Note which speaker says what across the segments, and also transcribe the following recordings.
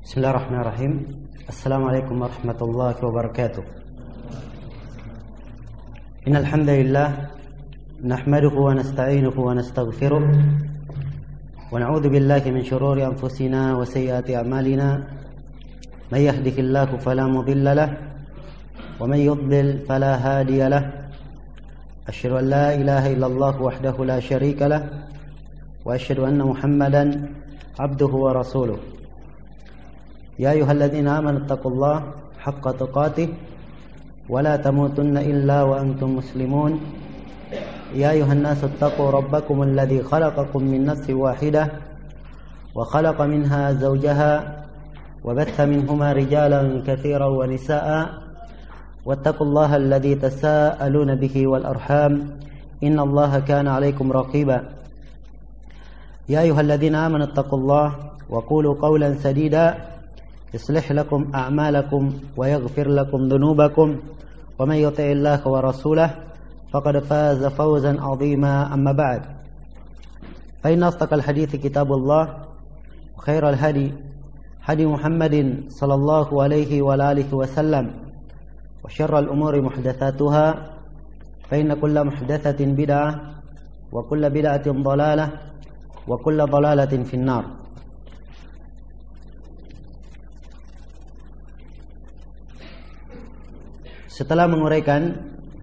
Speaker 1: Bismillahirrahmanirrahim. Assalamualaikum warahmatullahi wabarakatuh. Innal hamdalillah nahmaduhu wa nasta'inuhu wa nastaghfiruh wa na'udzu billahi min shururi anfusina wa sayyiati a'malina. May yahdihillahu fala mudilla lahu wa may yudlil fala hadiya lahu. Asyhadu an la ilaha illallah wahdahu la syarika lahu wa asyhadu anna Muhammadan abduhu wa rasuluh. Ya ayyuhalladzina amanu taqullaha haqqa tuqatih wa la tamutunna illa wa antum muslimun. Ya ayyuhan nasu taqu rabbakumul ladzi khalaqakum min nafsin wahidah wa khalaqa minha zawjaha wa batha minhuma rijalan katsiran wa nisaa'a wattaqullaha alladzi tasaaluna bihi wal arham innallaha kana 'alaikum raqiba. Ya ayyuhalladzina amanu taqullaha wa qulu qawlan sadida يصلح لكم أعمالكم ويغفر لكم ذنوبكم ومن يطع الله ورسوله فقد فاز فوزا عظيما. أما بعد فإن أصدق الحديث كتاب الله وخير الهدي هدي محمد صلى الله عليه وآله وسلم وشر الأمور محدثاتها فإن كل محدثة بدعة وكل بدعة ضلالة وكل ضلالة في النار. Setelah menguraikan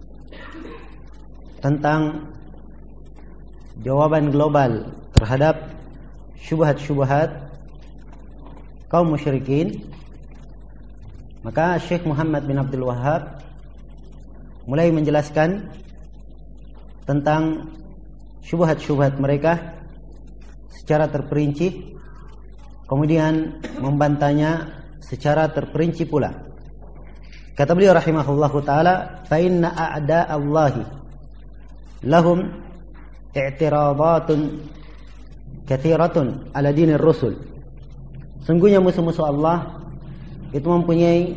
Speaker 1: tentang jawaban global terhadap syubhat-syubhat kaum musyrikin, maka Syekh Muhammad bin Abdul Wahhab mulai menjelaskan tentang syubhat-syubhat mereka secara terperinci, kemudian membantahnya secara terperinci pula. Kata beliau rahimahullahu ta'ala, fa inna a'da'allahi lahum i'tiradatun katsiratun ala dinir rusul. Sungguhnya musuh-musuh Allah itu mempunyai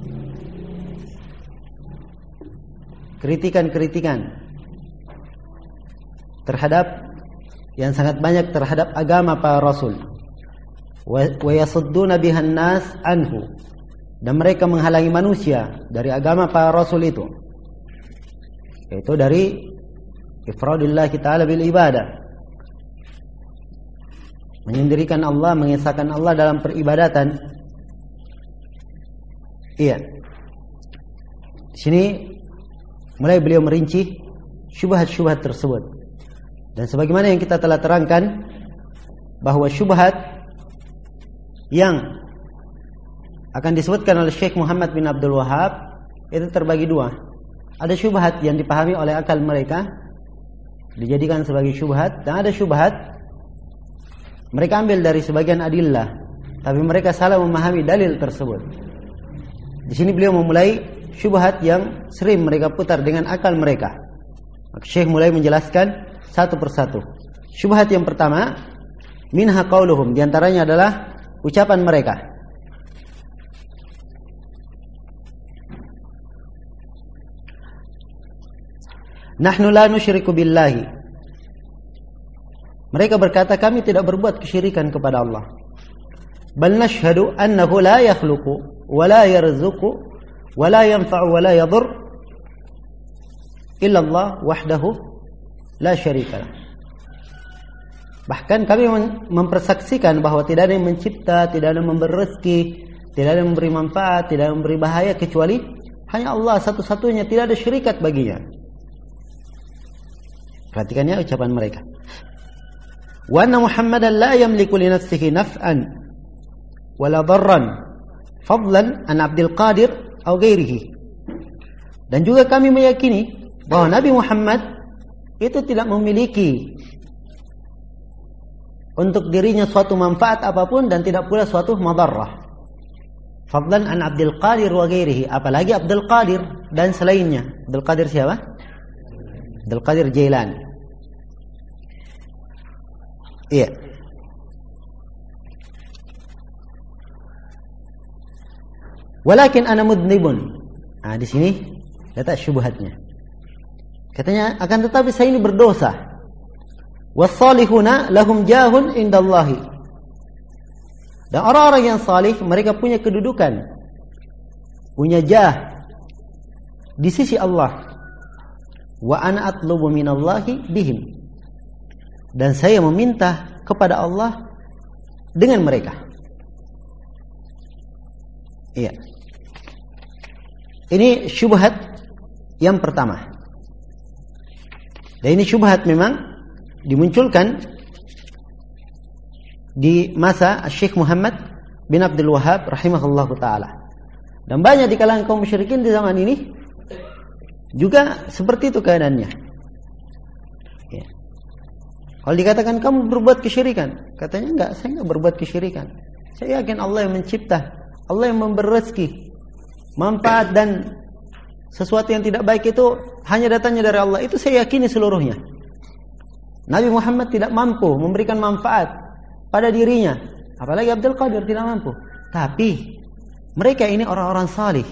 Speaker 1: kritikan-kritikan terhadap yang sangat banyak terhadap agama para rasul. Wa yasudduna bihan nas anhu, dan mereka menghalangi manusia dari agama para rasul itu, yaitu dari ifradillah ta'ala bil ibadah, menyendirikan Allah, mengesahkan Allah dalam peribadatan. Iya. Di sini mulai beliau merinci syubhat-syubhat tersebut. Dan sebagaimana yang kita telah terangkan bahwa syubhat yang akan disebutkan oleh Syekh Muhammad bin Abdul Wahhab itu terbagi dua. Ada syubhat yang dipahami oleh akal mereka, dijadikan sebagai syubhat, dan ada syubhat mereka ambil dari sebagian adillah, tapi mereka salah memahami dalil tersebut. Di sini beliau memulai syubhat yang sering mereka putar dengan akal mereka. Maka Syekh mulai menjelaskan satu persatu. Syubhat yang pertama, minha qauluhum, diantaranya adalah ucapan mereka. Nahnu la nusyriku billahi. Mereka berkata, kami tidak berbuat kesyirikan kepada Allah. Bal nashhadu annahu la yakhluqu wa la yarzuqu wa la yanfa'u wa la yadur illa Allah wahdahu la syarika lah. Bahkan kami mempersaksikan bahwa tidak ada yang mencipta, tidak ada yang memberi rezeki, tidak ada yang memberi manfaat, tidak ada yang memberi bahaya kecuali hanya Allah satu-satunya, tidak ada syirikat baginya. Perhatikan ya ucapan mereka. Wa anna Muhammadan la yamliku li nafsihi naf'an wala darran fadlan an Abdul Qadir atau ghairihi. Dan juga kami meyakini bahwa Nabi Muhammad itu tidak memiliki untuk dirinya suatu manfaat apapun dan tidak pula suatu madarrah. Fadlan an Abdul Qadir wa ghairihi, apalagi Abdul Qadir dan selainnya. Abdul Qadir siapa? Abdul Qadir Jailani. Iya. Walakin ana mudnibun. Nah, di sini letak syubhatnya. Katanya, akan tetapi saya ini berdosa. Was-salihuna lahum jahun indallahi. Dan orang-orang yang salih mereka punya kedudukan, punya jah di sisi Allah. Wa ana atlubu minallahi bihim. Dan saya meminta kepada Allah dengan mereka. Iya. Ini syubhat yang pertama. Dan ini syubhat memang dimunculkan di masa Syekh Muhammad bin Abdul Wahhab rahimahullahu taala. Dan banyak di kalangan kaum musyrikin di zaman ini juga seperti itu keadaannya. Ya. Kalau dikatakan kamu berbuat kesyirikan, katanya enggak, saya enggak berbuat kesyirikan. Saya yakin Allah yang mencipta, Allah yang memberi rezeki, manfaat dan sesuatu yang tidak baik itu hanya datangnya dari Allah. Itu saya yakini seluruhnya. Nabi Muhammad tidak mampu memberikan manfaat pada dirinya, apalagi Abdul Qadir tidak mampu. Tapi mereka ini orang-orang salih,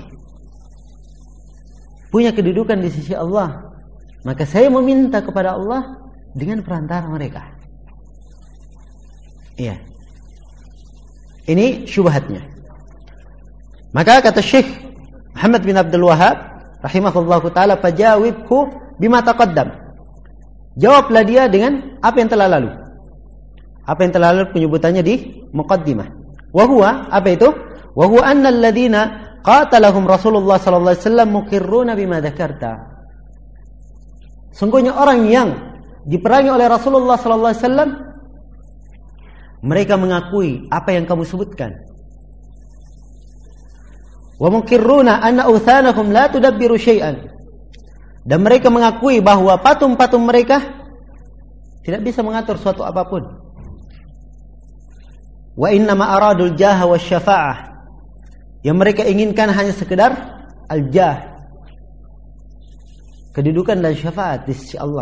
Speaker 1: punya kedudukan di sisi Allah. Maka saya meminta kepada Allah dengan perantara mereka. Iya. Ini syubhatnya. Maka kata Syekh Muhammad bin Abdul Wahhab rahimahullahu taala, fajawibhu bima taqaddam. Jawablah dia dengan apa yang telah lalu. Apa yang telah lalu penyebutannya di muqaddimah. Wa huwa, apa itu? Wa huwa anna alladziina qatalahum Rasulullah sallallahu alaihi wasallam muqirruna bima dzakarta. Sungguhnya orang yang diperangi oleh Rasulullah sallallahu alaihi wasallam mereka mengakui apa yang kamu sebutkan. Wa muqirruna anna awthanahum la tudabbiru syai'an. Dan mereka mengakui bahwa patung-patung mereka tidak bisa mengatur suatu apapun. Wa innama aradul jaha wasyafa'ah. Yang mereka inginkan hanya sekedar al-jah, kedudukan dan syafaat di sisi Allah.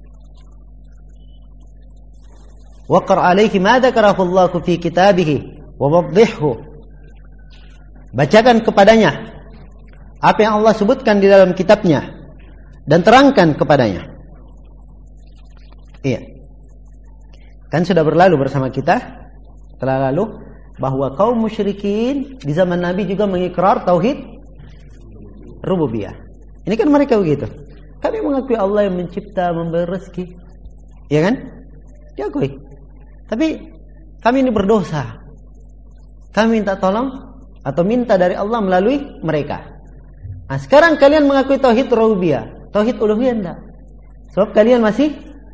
Speaker 1: Waqra alaihi ma dzakarahu Allah fi kitabih wa waddihhu. Bacakan kepadanya apa yang Allah sebutkan di dalam kitabnya dan terangkan kepadanya. Iya. Kan sudah berlalu bersama kita, telah lalu, bahwa kaum musyrikin di zaman Nabi juga mengikrar tauhid rububiyah. Ini kan mereka begitu. Kami mengakui Allah yang mencipta, memberi rezeki. Ya kan? Diakui. Tapi kami ini berdosa. Kami minta tolong atau minta dari Allah melalui mereka. Nah, sekarang kalian mengakui tauhid rububiyah, tauhid uluhiyah enggak. Sebab kalian masih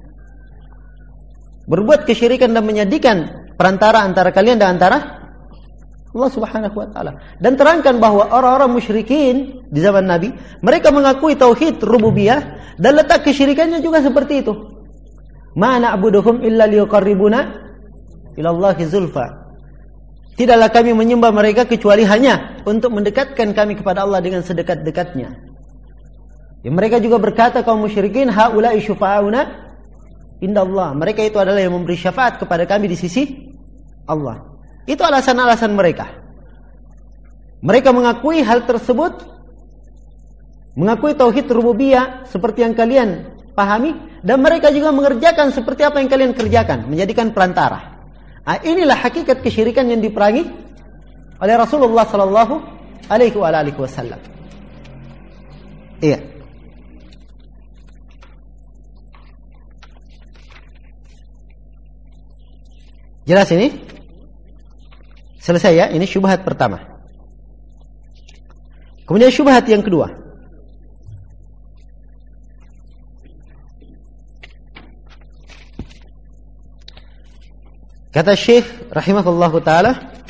Speaker 1: berbuat kesyirikan dan menjadikan perantara antara kalian dan antara Allah Subhanahu wa taala. Dan terangkan bahwa orang-orang musyrikin di zaman Nabi, mereka mengakui tauhid rububiyah dan letak kesyirikannya juga seperti itu. Ma na'buduhum illa liyuqarribuna ila Allahi zulfa. Tidaklah kami menyembah mereka kecuali hanya untuk mendekatkan kami kepada Allah dengan sedekat-dekatnya. Ya, mereka juga berkata kaum musyrikin, haula'i syufa'auna indallah. Mereka itu adalah yang memberi syafaat kepada kami di sisi Allah. Itu alasan-alasan mereka. Mereka mengakui hal tersebut, mengakui tauhid rububiyah seperti yang kalian pahami, dan mereka juga mengerjakan seperti apa yang kalian kerjakan, menjadikan perantara. Nah, inilah hakikat kesyirikan yang diperangi oleh Rasulullah sallallahu alaihi wasallam. Iya. Jelas ini? Selesai ya, ini syubhat pertama. Kemudian syubhat yang kedua. Kata Syekh rahimahullahu taala,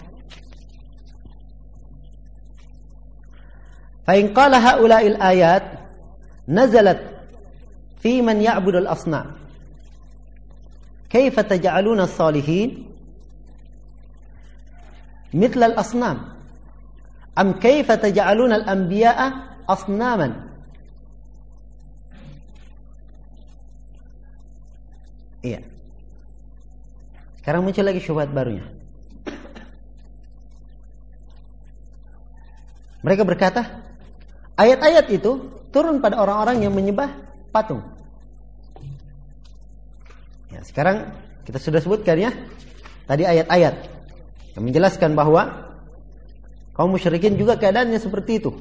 Speaker 1: fa in qala haula'il ayat nazalat fi man ya'budu al-asnam. Kaifa taj'aluna as-salihin mithla al-asnam? Am kaifa taj'aluna al-anbiya'a asnaman? Iya. Sekarang muncul lagi syubhat barunya. Mereka berkata, ayat-ayat itu turun pada orang-orang yang menyembah patung. Ya, sekarang kita sudah sebutkan ya, tadi ayat-ayat. Yang menjelaskan bahwa kaum musyrikin juga keadaannya seperti itu.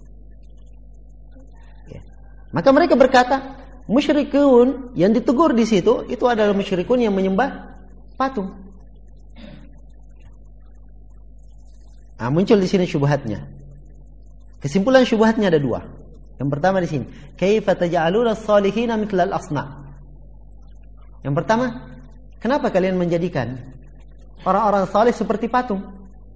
Speaker 1: Ya. Maka mereka berkata, musyrikun yang ditegur di situ itu adalah musyrikun yang menyembah patung. Nah, muncul di sini syubhatnya. Kesimpulan syubhatnya ada dua. Yang pertama di sini, kaifa taj'aluna as-salihina mithla al-asnam. Yang pertama, kenapa kalian menjadikan orang-orang saleh seperti patung?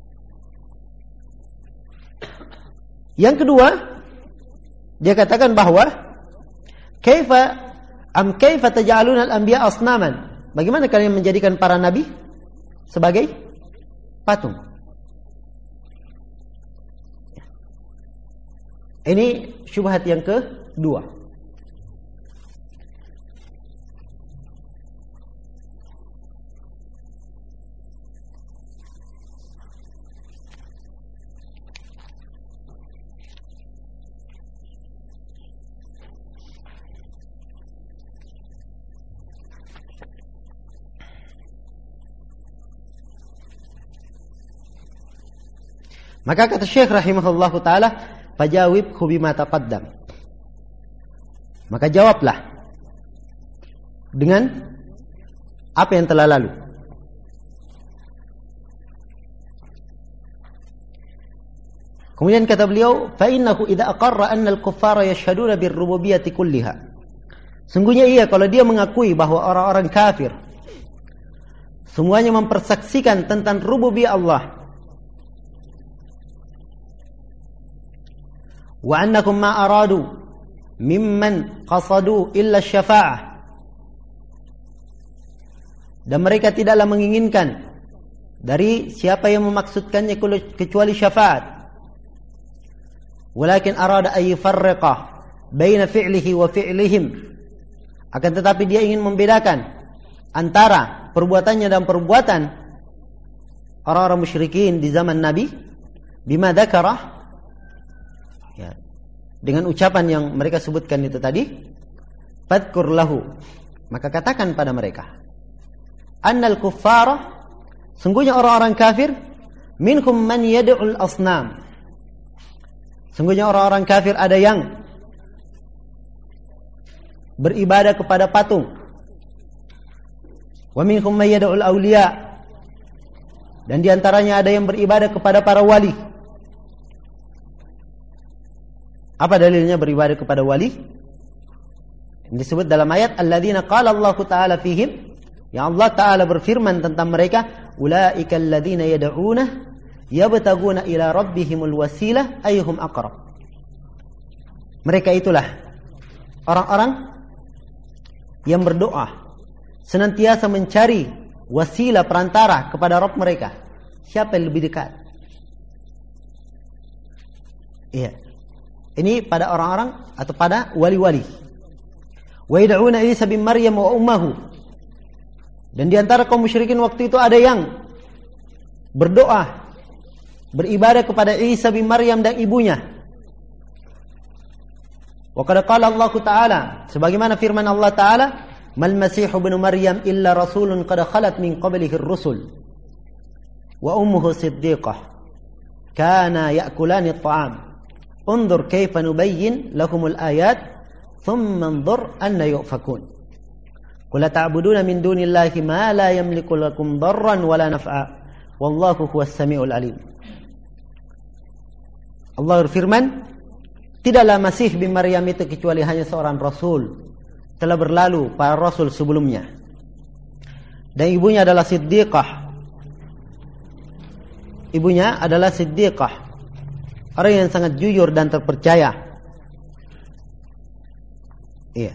Speaker 1: Yang kedua, dia katakan bahwa kaifa taj'aluna al-anbiya asnaman. Bagaimana kalian menjadikan para nabi sebagai patung? Ini syubhat yang kedua. Maka kata Syekh rahimahullahu taala, fajawibhu bima taqaddam. Maka jawablah dengan apa yang telah lalu. Kemudian kata beliau, fa innahu idza aqarra anna al-kuffara yashhaduna bir-rububiyyati kulliha. Sungguhnya ia kalau dia mengakui bahwa orang-orang kafir semuanya mempersaksikan tentang rububiyah Allah. Wa annakum ma aradu mimman qasadu illa syafa'ah. Dan mereka tidaklah menginginkan dari siapa yang memaksudkannya kecuali syafaat. Walakin arada ay yufarriqa baina fi'lihi wa fi'lihim. Akan tetapi dia ingin membedakan antara perbuatannya dan perbuatan orang-orang musyrikin di zaman Nabi bima dzakarah, ya, dengan ucapan yang mereka sebutkan itu tadi, fadkur lahu, maka katakan pada mereka, annal kuffara, sungguhnya orang-orang kafir, minhum man yad'ul asnam, sungguhnya orang-orang kafir ada yang beribadah kepada patung, wa minhum man yad'ul awliya, dan diantaranya ada yang beribadah kepada para wali. Apa dalilnya beribadah kepada wali? Yang disebut dalam ayat alladzina qala Allah Ta'ala fihim, yang Allah Ta'ala berfirman tentang mereka, ulaika alladzina yad'una yabtaguna ila rabbihimul wasilah ayyuhum aqrab. Mereka itulah orang-orang yang berdoa senantiasa mencari wasilah perantara kepada Rabb mereka. Siapa yang lebih dekat? Iya. Ini pada orang-orang atau pada wali-wali. Wa yad'una Isa bin Maryam wa ummuhu. Dan di antara kaum musyrikin waktu itu ada yang berdoa, beribadah kepada Isa bin Maryam dan ibunya. Wa qad qala Allah Ta'ala, sebagaimana firman Allah Ta'ala, mal masih ibnu Maryam illa rasulun qad khalat min qablihi ar-rusul wa ummuhu siddiqah kana ya'kulani at-ta'am. Unzur kaifa nubayyin lahumul ayat thumma anzur anna yufakun. Qul ta'buduna min dunillahi ma la yamliku lakum darran wala naf'a wallahu huwas samiul alim. Allah berfirman, tidaklah Masih bin Maryam itu kecuali hanya seorang rasul. Telah berlalu para rasul sebelumnya. Dan ibunya adalah siddiqah. Ibunya adalah siddiqah, orang yang sangat jujur dan terpercaya. Iya.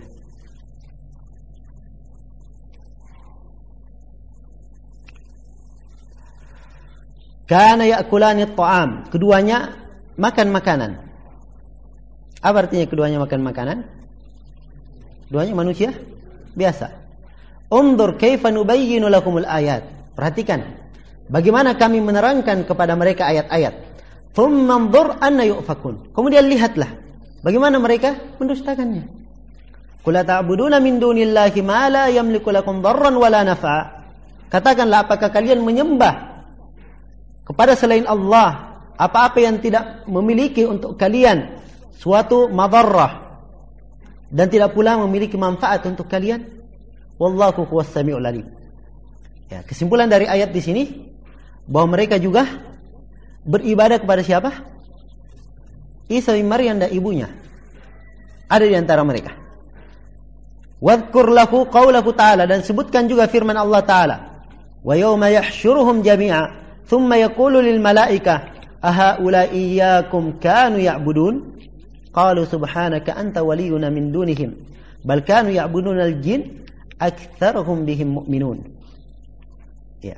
Speaker 1: Kana ya'kulani at-ta'am. Keduanya makan makanan. Apa artinya keduanya makan makanan? Keduanya manusia biasa. Unzur kaifa nubayyinu lakumul ayat. Perhatikan bagaimana kami menerangkan kepada mereka ayat-ayat. Thumma anzur anna yufakun. Kemudian lihatlah bagaimana mereka mendustakannya. Qul ta'buduna min dunillahi ma la yamliku lakum darran wala naf'a. Katakanlah, apakah kalian menyembah kepada selain Allah apa-apa yang tidak memiliki untuk kalian suatu madarrah dan tidak pula memiliki manfaat untuk kalian. Wallahu huwas samiul alim. Ya, kesimpulan dari ayat di sini bahwa mereka juga beribadah kepada siapa? Isa bin Maryam dan ibunya. Ada di antara mereka. Wadhkur lahu qaulahu ta'ala, dan sebutkan juga firman Allah Ta'ala. Wa yawma yahsyuruhum jami'a thumma yaqulu lil malaikah ahaula'i iyyakum kanu ya'budun qalu subhanaka anta waliyuna min dunihim bal kanu ya'buduna al-jin aktsaruhum bihim mu'minun. Ya.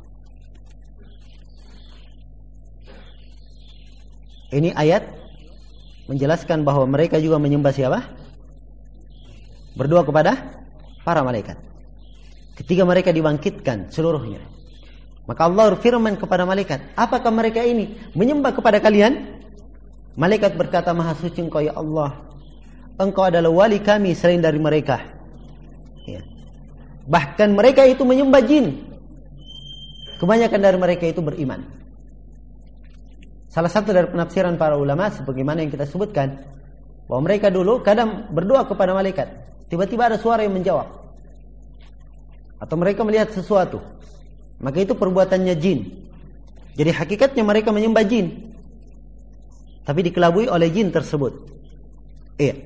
Speaker 1: Ini ayat menjelaskan bahwa mereka juga menyembah siapa? Berdoa kepada para malaikat. Ketika mereka dibangkitkan seluruhnya, maka Allah berfirman kepada malaikat, apakah mereka ini menyembah kepada kalian? Malaikat berkata, maha suci engkau ya Allah, engkau adalah wali kami selain dari mereka. Ya. Bahkan mereka itu menyembah jin. Kebanyakan dari mereka itu beriman. Salah satu dari penafsiran para ulama sebagaimana yang kita sebutkan, bahwa mereka dulu kadang berdoa kepada malaikat, tiba-tiba ada suara yang menjawab, atau mereka melihat sesuatu, maka itu perbuatannya jin. Jadi hakikatnya mereka menyembah jin, tapi dikelabui oleh jin tersebut. Iya.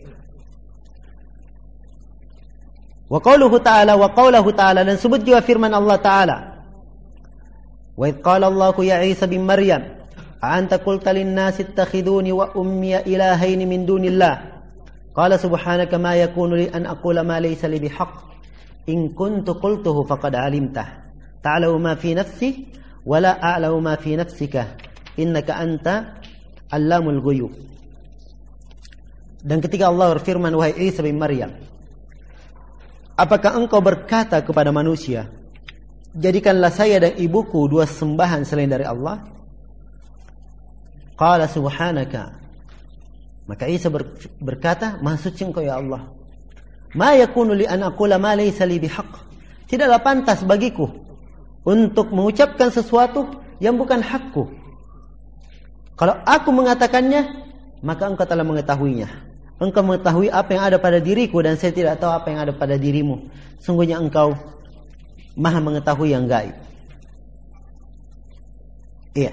Speaker 1: Wa qauluhu ta'ala, dan sebut juga firman Allah Ta'ala. Wa idh qala Allahu ya Isa bin Maryam a'anta qulta lin-nasi ittakhiduni wa ummiya ilahaini min dunillah qala subhanaka ma yakunu li an aqula ma laysa li bihaqq in kuntu qultuhu faqad 'alimtah ta'lamu ma fi nafsi wa la a'lamu ma fi nafsika innaka anta 'allamul ghuyub. Dan ketika Allah berfirman, wahai Isa bin Maryam, apakah engkau berkata kepada manusia, jadikanlah saya dan ibuku dua sembahan selain dari Allah? Qala subhanaka, maka Isa berkata, maha suci engkau ya Allah. Ma yakunu li an aqula ma laysa li bihaq, tidaklah pantas bagiku untuk mengucapkan sesuatu yang bukan hakku. Kalau aku mengatakannya, maka engkau telah mengetahuinya. Engkau mengetahui apa yang ada pada diriku dan saya tidak tahu apa yang ada pada dirimu. Sungguhnya engkau maha mengetahui yang gaib. Iya.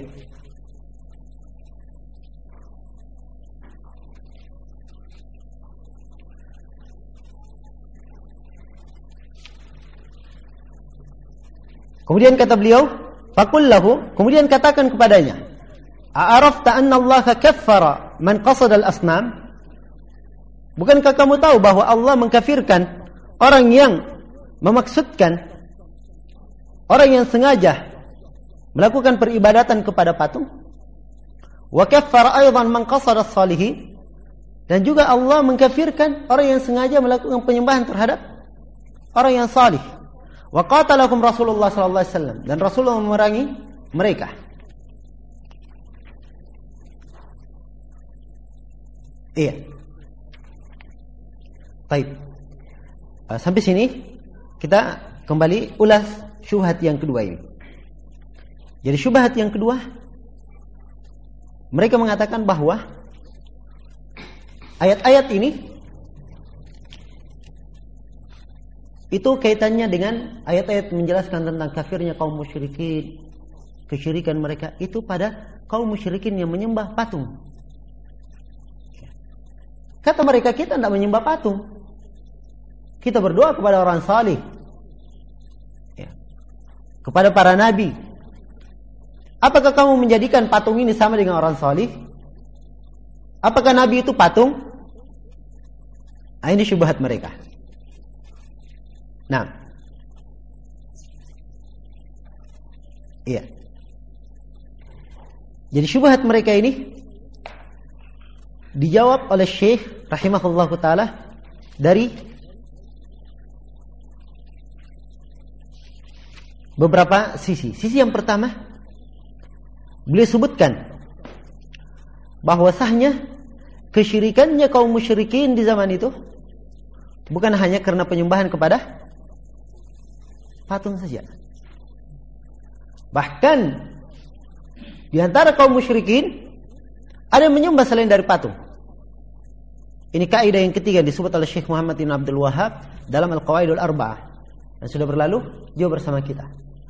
Speaker 1: Kemudian kata beliau, faqul lahu, kemudian katakan kepadanya, a'arafta anna Allah kaffara man qasada al-asnam? Bukankah kamu tahu bahwa Allah mengkafirkan orang yang memaksudkan, orang yang sengaja melakukan peribadatan kepada patung? Wa kaffara aidan man qasada as-salihin, dan juga Allah mengkafirkan orang yang sengaja melakukan penyembahan terhadap orang yang salih. Wa qatalahum Rasulullah sallallahu alaihi wasallam, dan Rasulullah memerangi mereka. Iya. Baik. Sampai sini kita kembali ulas syubhat yang kedua ini. Jadi syubhat yang kedua, mereka mengatakan bahwa ayat-ayat ini itu kaitannya dengan ayat-ayat menjelaskan tentang kafirnya kaum musyrikin, kesyirikan mereka itu pada kaum musyrikin yang menyembah patung. Kata mereka, kita tidak menyembah patung, kita berdoa kepada orang salih, ya, kepada para nabi. Apakah kamu menjadikan patung ini sama dengan orang salih? Apakah nabi itu patung? Nah, ini syubhat mereka. Nah, iya. Jadi syubhat mereka ini dijawab oleh Syekh rahimahullah ta'ala dari beberapa sisi. Sisi yang pertama, beliau sebutkan bahwasanya kesyirikannya kaum musyrikin di zaman itu bukan hanya karena penyembahan kepada patung saja. Bahkan Di antara kaum musyrikin ada yang menyembah selain dari patung. Ini kaidah yang ketiga disebut oleh Syekh Muhammad bin Abdul Wahhab dalam Al-Qawaidul Arba'ah yang sudah berlalu juga bersama kita.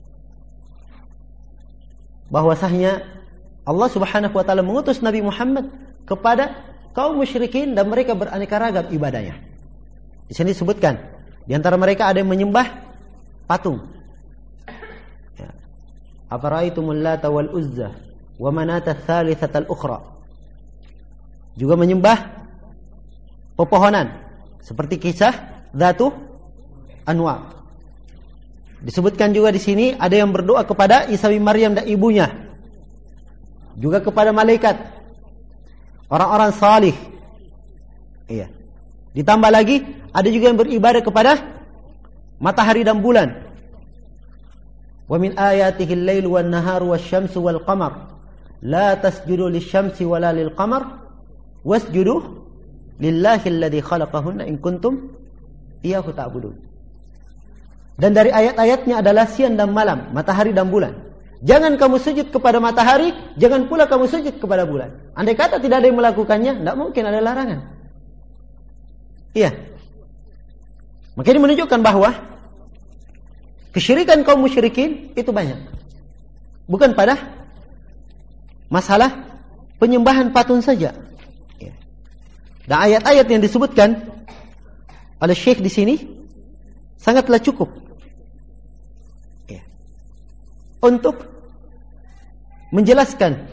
Speaker 1: Bahwasanya Allah Subhanahu wa taala mengutus Nabi Muhammad kepada kaum musyrikin dan mereka beraneka ragam ibadahnya. Di sini disebutkan di antara mereka ada yang menyembah patung. Ya. Afara'aitumul Lata wal Uzza wa Manata ats-tsalitsata al-ukhra. Juga menyembah pepohonan seperti kisah Dzatu Anwa. Disebutkan juga di sini ada yang berdoa kepada Isa bin Maryam dan ibunya. Juga kepada malaikat. Orang-orang salih. Iya. Ditambah lagi ada juga yang beribadah kepada matahari dan bulan. Wa min ayatihi al-lailu wan-naharu wasyamsu wal-qamar. La tasjudu lisyamsi wala lil-qamar wasjudu lillahi alladhi khalaqahunna in kuntum iyyahu ta'budun. Dan dari ayat-ayatnya adalah siang dan malam, matahari dan bulan. Jangan kamu sujud kepada matahari, jangan pula kamu sujud kepada bulan. Andai kata tidak ada yang melakukannya, tidak mungkin ada larangan. Iya. Maka ini menunjukkan bahwa kesyirikan kaum musyrikin itu banyak. Bukan pada masalah penyembahan patung saja. Ya. Dan ayat-ayat yang disebutkan oleh Syekh di sini sangatlah cukup ya, untuk menjelaskan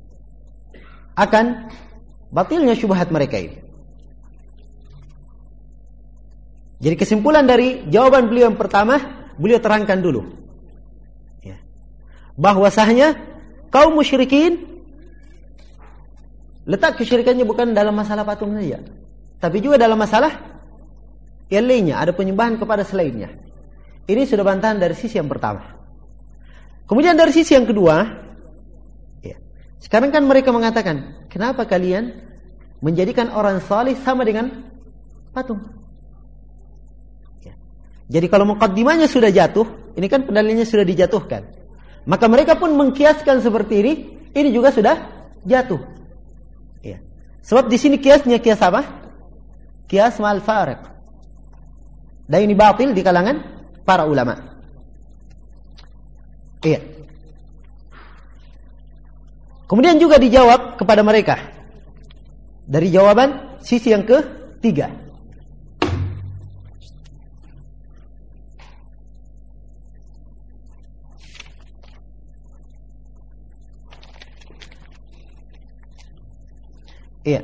Speaker 1: akan batilnya syubhat mereka ini. Jadi kesimpulan dari jawaban beliau yang pertama, beliau terangkan dulu ya, bahwasanya kaum musyrikin letak kesyirikannya bukan dalam masalah patung saja, tapi juga dalam masalah yang lainnya, ada penyembahan kepada selainnya. Ini sudah bantahan dari sisi yang pertama. Kemudian dari sisi yang kedua, ya, sekarang kan mereka mengatakan, kenapa kalian menjadikan orang salih sama dengan patung? Ya. Jadi kalau muqaddimahnya sudah jatuh, ini kan pendalilannya sudah dijatuhkan, maka mereka pun mengkiaskan seperti ini juga sudah jatuh. Ya. Sebab di sini kiasnya kias apa? Kias ma'al fariq. Dan ini batil di kalangan para ulama. Iya. Kemudian juga dijawab kepada mereka dari jawaban sisi yang ketiga. Iya.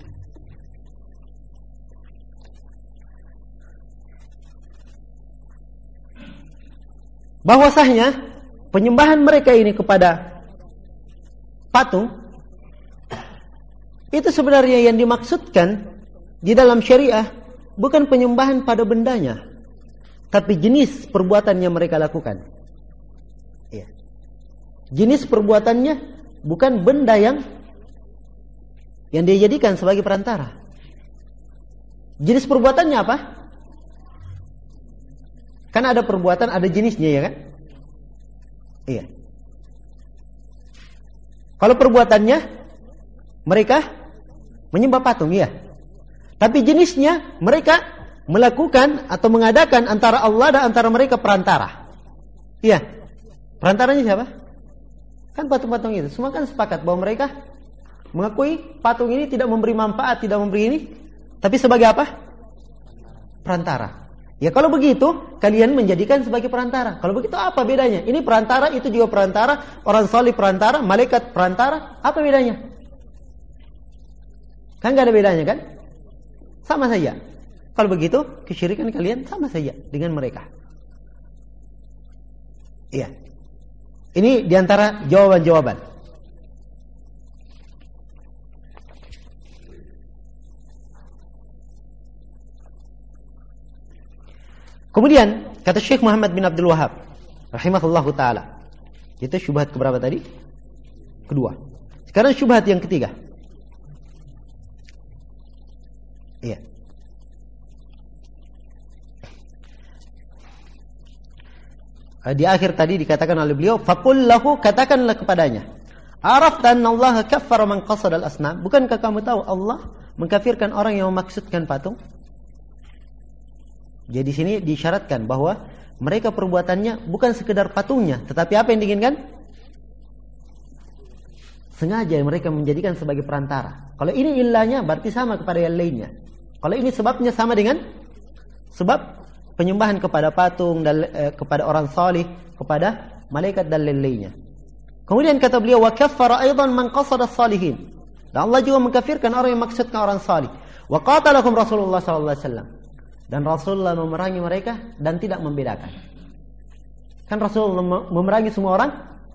Speaker 1: Bahwasanya penyembahan mereka ini kepada patung itu sebenarnya yang dimaksudkan di dalam syariah bukan penyembahan pada bendanya, tapi jenis perbuatan yang mereka lakukan. Ya. Jenis perbuatannya bukan benda yang dia jadikan sebagai perantara. Jenis perbuatannya apa? Kan ada perbuatan, ada jenisnya ya kan? Iya. Kalau perbuatannya mereka menyembah patung, iya. Tapi jenisnya mereka melakukan atau mengadakan antara Allah dan antara mereka perantara. Iya. Perantaranya siapa? Kan patung-patung itu. Semua kan sepakat bahwa mereka mengakui patung ini tidak memberi manfaat, tidak memberi ini, tapi sebagai apa? Perantara. Ya kalau begitu, kalian menjadikan sebagai perantara. Kalau begitu apa bedanya? Ini perantara, itu juga perantara, orang salih perantara, malaikat perantara, apa bedanya? Kan gak ada bedanya kan? Sama saja. Kalau begitu, kesyirikan kalian sama saja dengan mereka. Iya. Ini diantara jawaban-jawaban. Kemudian kata Syekh Muhammad bin Abdul Wahhab rahimahullahu taala, itu syubhat keberapa tadi? Kedua. Sekarang syubhat yang ketiga. Iya. Di akhir tadi dikatakan oleh beliau, faqul lahu, katakanlah kepadanya, Arafta anna Allah kaffara man qasada al-asnam? Bukankah kamu tahu Allah mengkafirkan orang yang memaksudkan patung? Jadi sini disyaratkan bahwa mereka perbuatannya bukan sekedar patungnya, tetapi apa yang diinginkan? Sengaja mereka menjadikan sebagai perantara. Kalau ini ilahnya berarti sama kepada yang lainnya. Kalau ini sebabnya sama dengan sebab penyembahan kepada patung dan kepada orang salih, kepada malaikat dan lain-lainnya. Kemudian kata beliau, wa kaffara aidan man qasada as-salihin. Dan Allah juga mengkafirkan orang yang maksudkan orang salih. Wa qatalahum Rasulullah sallallahu alaihi wasallam. Dan Rasulullah memerangi mereka dan tidak membedakan. Kan Rasulullah memerangi semua orang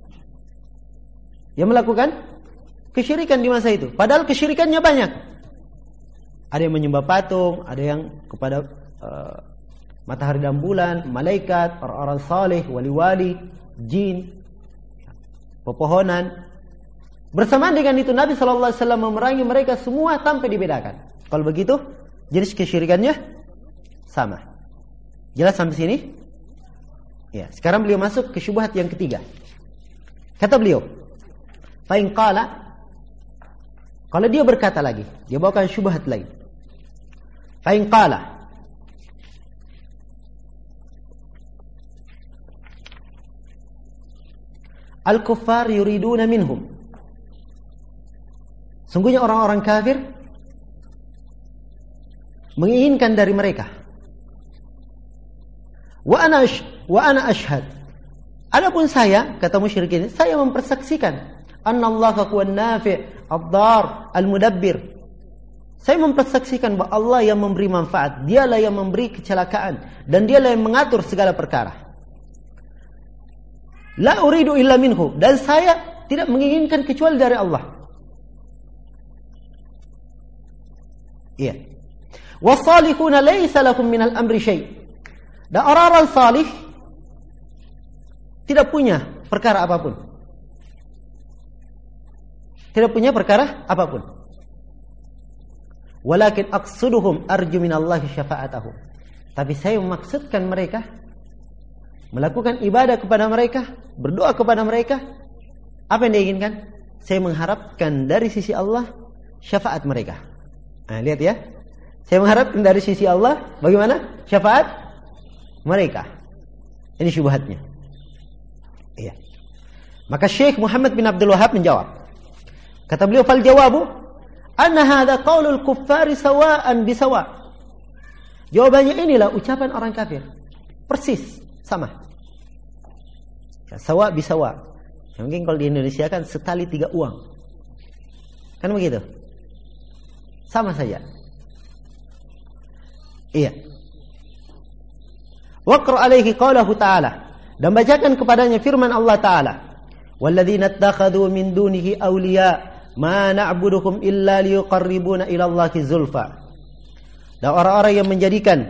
Speaker 1: yang melakukan kesyirikan di masa itu. Padahal kesyirikannya banyak. Ada yang menyembah patung, ada yang kepada matahari dan bulan, malaikat, orang-orang saleh, wali-wali, jin, pepohonan. Bersamaan dengan itu Nabi sallallahu alaihi wasallam memerangi mereka semua tanpa dibedakan. Kalau begitu, jenis kesyirikannya sama. Jelas sampai sini? Ya, sekarang beliau masuk ke syubhat yang ketiga. Kata beliau, fa in qala, kalau dia berkata lagi, dia bawakan syubhat lain. Fa in qala, al-kuffar yuriduna minhum. Sungguhnya orang-orang kafir menginginkan dari mereka. Wa ana ashhad. Adapun saya, kata musyrikin, saya mempersaksikan annallaha huwan nafi', ad-dar, al-mudabbir. Saya mempersaksikan bahwa Allah yang memberi manfaat, dialah yang memberi kecelakaan, dan dialah yang mengatur segala perkara. La uridu illa minhu, dan saya tidak menginginkan kecuali dari Allah. Iya. Wassalihuna laysa lahum minal amri syai'. Dan orang-orang salih tidak punya perkara apapun. Tidak punya perkara apapun. Walakin aqsuduhum arju minallahi syafa'atahum. Tapi saya memaksudkan mereka, melakukan ibadah kepada mereka, berdoa kepada mereka. Apa yang diinginkan? Saya mengharapkan dari sisi Allah syafaat mereka. Nah, lihat ya. Saya mengharapkan dari sisi Allah bagaimana? Syafaat mereka. Ini syubhatnya. Iya. Maka Syekh Muhammad bin Abdul Wahhab menjawab. Kata beliau, fal jawabu anna hadha qaulul kuffari sawa'an bisawa'. Jawabannya inilah ucapan orang kafir. Persis sama. Sawa bisawa. Mungkin kalau di Indonesia kan setali 3 uang. Kan begitu? Sama saja. Iya. Waqra alaihi qaulahu ta'ala. Dan bacakan kepadanya firman Allah Ta'ala. Walladzina ittakhadhu min dunihi awliya ma na'buduhum illa liyuqarribuna ila Allahi zulfa. Dan orang-orang yang menjadikan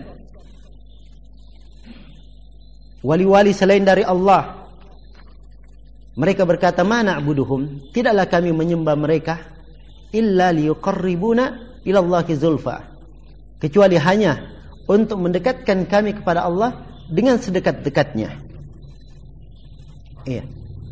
Speaker 1: wali-wali selain dari Allah, mereka berkata, ma na'buduhum, tidaklah kami menyembah mereka illa liyuqarribuna ila Allahi zulfa, kecuali hanya untuk mendekatkan kami kepada Allah dengan sedekat-dekatnya. Iya.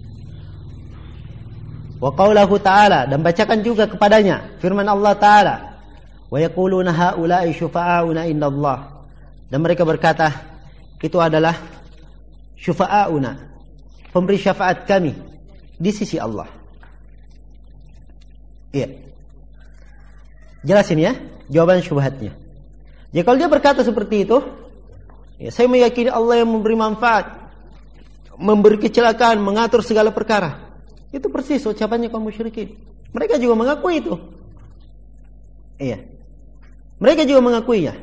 Speaker 1: Wa qaulahu ta'ala, dan bacakan juga kepadanya firman Allah Ta'ala, wa yaquluna haula'i syufa'auna indallah, dan mereka berkata, itu adalah syufa'auna, pemberi syafaat kami di sisi Allah. Iya. Jelasin ya jawaban syubhatnya. Ya, kalau dia berkata seperti itu, ya, saya meyakini Allah yang memberi manfaat, memberi kecelakaan, mengatur segala perkara. Itu persis ucapannya kaum musyrikin. Mereka juga mengakui itu. Iya. Mereka juga mengakuinya.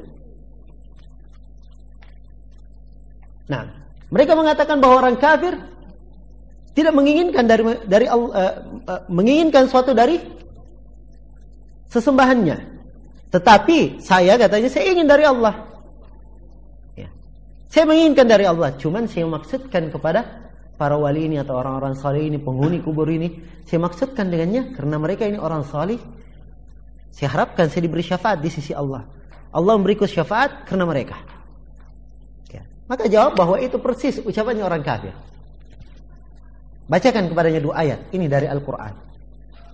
Speaker 1: Nah, mereka mengatakan bahwa orang kafir tidak menginginkan dari Allah, menginginkan suatu dari sesembahannya. Tetapi saya katanya, saya ingin dari Allah. Ya. Saya menginginkan dari Allah. Cuman saya maksudkan kepada para wali ini atau orang-orang saleh ini, penghuni kubur ini, saya maksudkan dengannya karena mereka ini orang saleh. Saya harapkan saya diberi syafaat di sisi Allah. Allah memberiku syafaat karena mereka. Ya. Maka jawab bahwa itu persis ucapannya orang kafir. Bacakan kepadanya 2 ayat. Ini dari Al-Quran.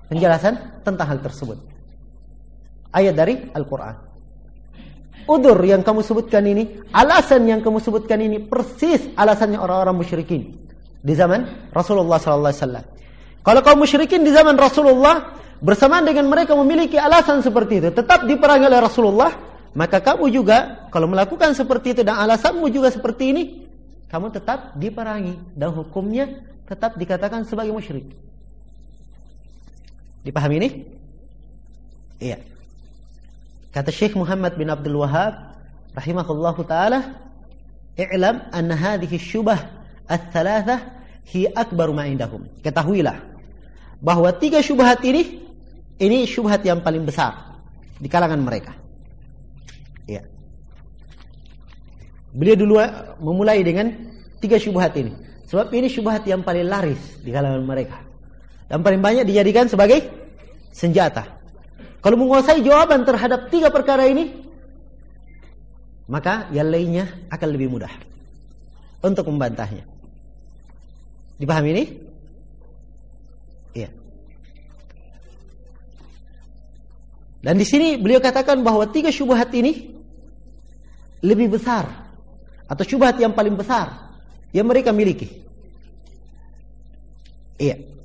Speaker 2: penjelasan tentang hal tersebut. Ayat dari Al-Quran. Udur yang kamu sebutkan ini, alasan yang kamu sebutkan ini persis alasannya orang-orang musyrikin di zaman Rasulullah SAW. Kalau kaum musyrikin di zaman Rasulullah bersamaan dengan mereka memiliki alasan seperti itu, tetap diperangi oleh Rasulullah, maka kamu juga kalau melakukan seperti itu dan alasanmu juga seperti ini, kamu tetap diperangi dan hukumnya tetap dikatakan sebagai musyrik. Dipahami ini? Iya. Kata Syekh Muhammad bin Abdul Wahhab rahimahullahu taala, "I'lam anna hadhihi syubah ats-tsalatsah hi akbaru ma indahum." Ketahuilah bahwa 3 syubhat ini syubhat yang paling besar di kalangan mereka. Ya. Beliau dulu memulai dengan 3 syubhat ini. Sebab ini syubhat yang paling laris di kalangan mereka. Dan paling banyak dijadikan sebagai senjata. Kalau menguasai jawaban terhadap 3 perkara ini, maka yang lainnya akan lebih mudah untuk membantahnya. Dipahami ini? Iya. Dan di sini beliau katakan bahwa 3 syubhat ini lebih besar atau syubhat yang paling besar yang mereka miliki. Iya.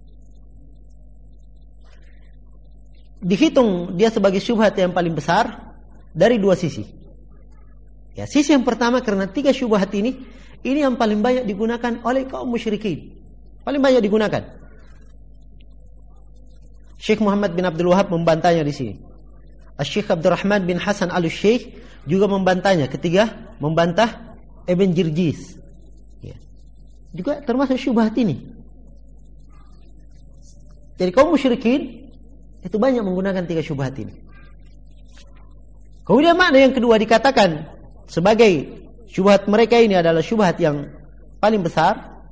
Speaker 2: Dihitung dia sebagai syubhat yang paling besar dari 2 sisi. Ya, sisi yang pertama karena 3 syubhat ini yang paling banyak digunakan oleh kaum musyrikin. Paling banyak digunakan. Syekh Muhammad bin Abdul Wahhab membantahnya di sini. Syekh Abdurrahman bin Hasan Al-Syekh juga membantahnya ketika membantah Ibn Jirjis. Ya. Juga termasuk syubhat ini. Jadi kaum musyrikin itu banyak menggunakan 3 syubhat ini. Kemudian makna yang kedua dikatakan sebagai syubhat mereka ini adalah syubhat yang paling besar.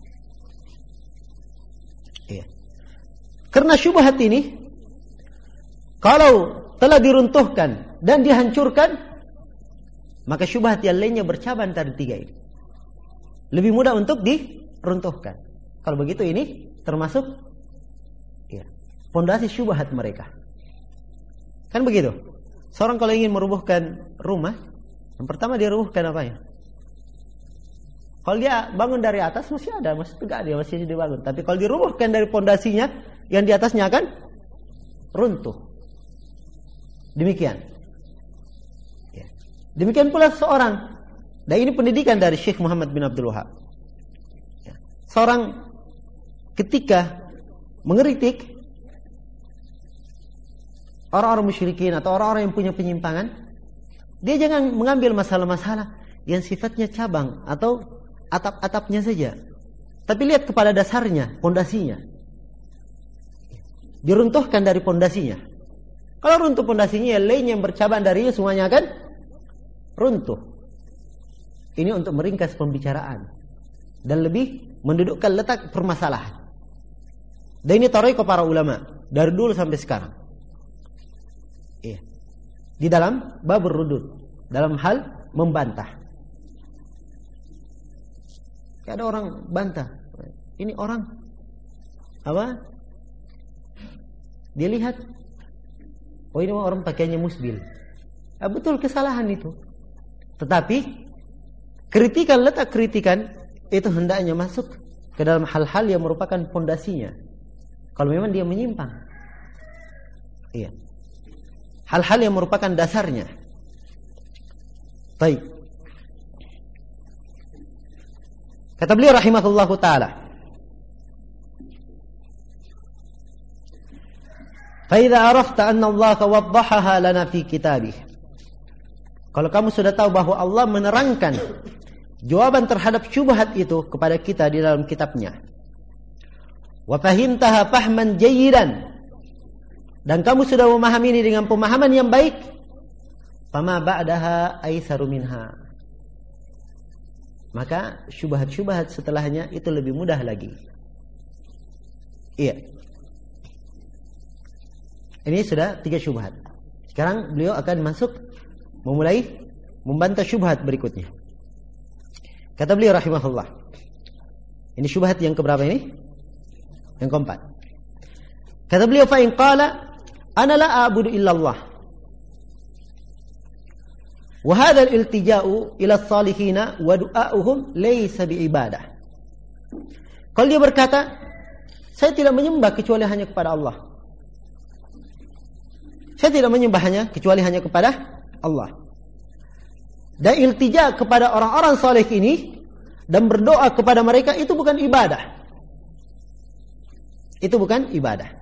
Speaker 2: Iya. Karena syubhat ini kalau telah diruntuhkan dan dihancurkan, maka syubhat yang lainnya bercabang dari 3 ini. Lebih mudah untuk diruntuhkan. Kalau begitu ini termasuk fondasi syubhat mereka. Kan begitu. Seorang kalau ingin merubuhkan rumah, yang pertama dia rubuhkan apa ya? Kalau dia bangun dari atas masih ada, masih tegak dia, masih dibangun. Tapi kalau dirubuhkan dari fondasinya, yang di atasnya akan runtuh. Demikian. Ya. Demikian pula seorang, dan ini pendidikan dari Syekh Muhammad bin Abdul Wahhab. Ya. Seorang ketika mengkritik orang-orang musyrikin atau orang-orang yang punya penyimpangan, dia jangan mengambil masalah-masalah yang sifatnya cabang atau atap-atapnya saja. Tapi lihat kepada dasarnya, pondasinya. Diruntuhkan dari pondasinya. Kalau runtuh pondasinya, yang lain yang bercabang darinya semuanya akan runtuh. Ini untuk meringkas pembicaraan dan lebih mendudukkan letak permasalahan. Dan ini tarekat para ulama dari dulu sampai sekarang. Iya. Di dalam babur rudud, dalam hal membantah. Ada orang bantah. Ini orang apa? Dia lihat, oh ini orang pakaiannya musbil. Betul kesalahan itu. Tetapi kritikan, letak kritikan itu hendaknya masuk ke dalam hal-hal yang merupakan fondasinya. Kalau memang dia menyimpang. Iya. Hal-hal yang merupakan dasarnya. Baik. Kata beliau rahimahullahu ta'ala, فَإِذَا عَرَفْتَ أَنَّ اللَّهَ وَضَّحَهَا لَنَا فِي كِتَابِهِ. Kalau kamu sudah tahu bahwa Allah menerangkan jawaban terhadap syubhat itu kepada kita di dalam kitabnya. وَفَهِمْتَهَا فَهْمًا جَيِّدًا. Dan kamu sudah memahami ini dengan pemahaman yang baik, fama ba'daha aitsaru minha. Maka syubhat-syubhat setelahnya itu lebih mudah lagi. Iya. Ini sudah 3 syubhat. Sekarang beliau akan masuk memulai membantah syubhat berikutnya. Kata beliau rahimahullah. Ini syubhat yang keberapa ini? Yang keempat. Kata beliau, fa in qala ana la a'budu illallah wa hadha al-iltija'u ila as-salihin wa du'a'uhum laysa bi'ibadah. Kalau dia berkata, saya tidak menyembah kecuali hanya kepada Allah. Saya tidak menyembah kecuali hanya kepada Allah. Dan iltija kepada orang-orang saleh ini dan berdoa kepada mereka itu bukan ibadah. Itu bukan ibadah.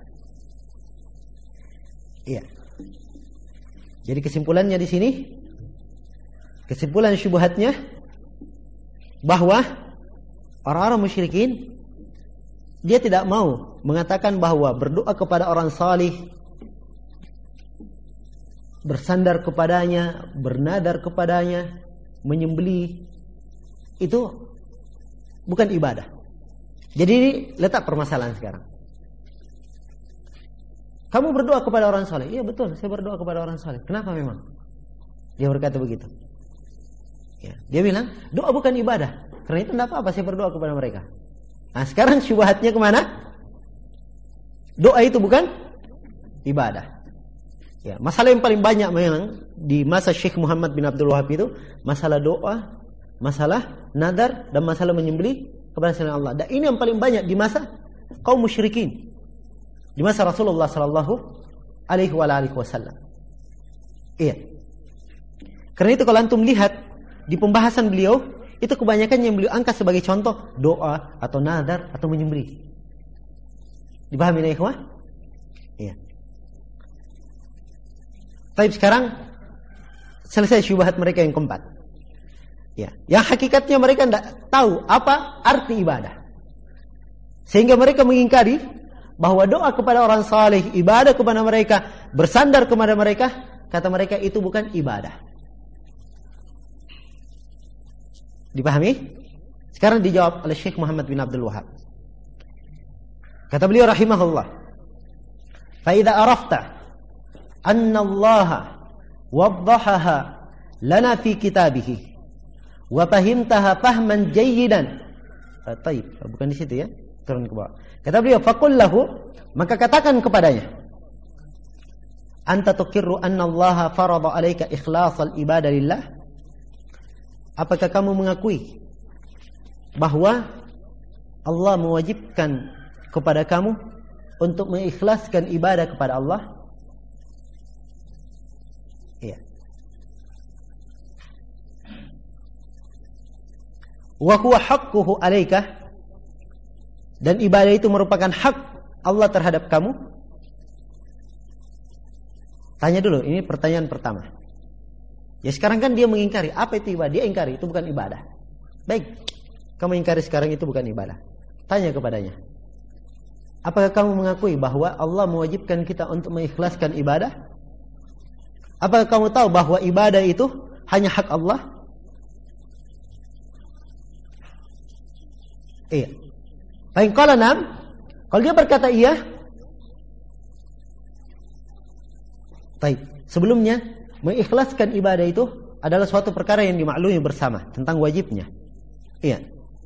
Speaker 2: Iya. Jadi kesimpulannya di sini, kesimpulan syubhatnya bahwa orang-orang musyrikin dia tidak mau mengatakan bahwa berdoa kepada orang salih, bersandar kepadanya, bernadar kepadanya, menyembelih itu bukan ibadah. Jadi ini letak permasalahan sekarang. Kamu berdoa kepada orang saleh? Iya betul, saya berdoa kepada orang saleh. Kenapa memang? Dia berkata begitu. Ya, dia bilang doa bukan ibadah. Karena itu tidak apa-apa saya berdoa kepada mereka. Nah sekarang syubhatnya kemana? Doa itu bukan ibadah. Ya, masalah yang paling banyak memang di masa Syekh Muhammad bin Abdul Wahab itu masalah doa, masalah nadar, dan masalah menyembelih kepada selain Allah. Dan ini yang paling banyak di masa kaum musyrikin, di masa Rasulullah sallallahu alaihi wasallam. Iya. Karena itu kalau antum lihat di pembahasan beliau, itu kebanyakan yang beliau angkat sebagai contoh doa atau nadar atau menyembelih. Dipahami ya ikhwah? Iya. Baik, sekarang selesai syubhat mereka yang keempat. Ya, yang hakikatnya mereka tidak tahu apa arti ibadah. Sehingga mereka mengingkari bahwa doa kepada orang saleh, ibadah kepada mereka, bersandar kepada mereka, kata mereka itu bukan ibadah. Dipahami? Sekarang dijawab oleh Syekh Muhammad bin Abdul Wahab. Kata beliau rahimahullah, fa idza arafta anna Allah waddahaha lana fi kitabih wa fahimtaha fahman jayyidan. Baik, bukan di situ ya. Turun ke bawah. Kata beliau, faqul lahu, maka katakan kepadanya, anta tuqirru anna Allah farada alayka ikhlasal ibadah lillah? Apakah kamu mengakui bahwa Allah mewajibkan kepada kamu untuk mengikhlaskan ibadah kepada Allah? Iya. Wa huwa haqquhu alaika, dan ibadah itu merupakan hak Allah terhadap kamu? Tanya dulu, ini pertanyaan pertama. Ya sekarang kan dia mengingkari, apa itu ibadah? Dia ingkari, itu bukan ibadah. Baik, kamu ingkari sekarang itu bukan ibadah. Tanya kepadanya, apakah kamu mengakui bahwa Allah mewajibkan kita untuk mengikhlaskan ibadah? Apakah kamu tahu bahwa ibadah itu hanya hak Allah? Iya. Baik, kalau nam, kalau dia berkata iya, baik. Sebelumnya, mengikhlaskan ibadah itu adalah suatu perkara yang dimaklumi bersama tentang wajibnya. Iya.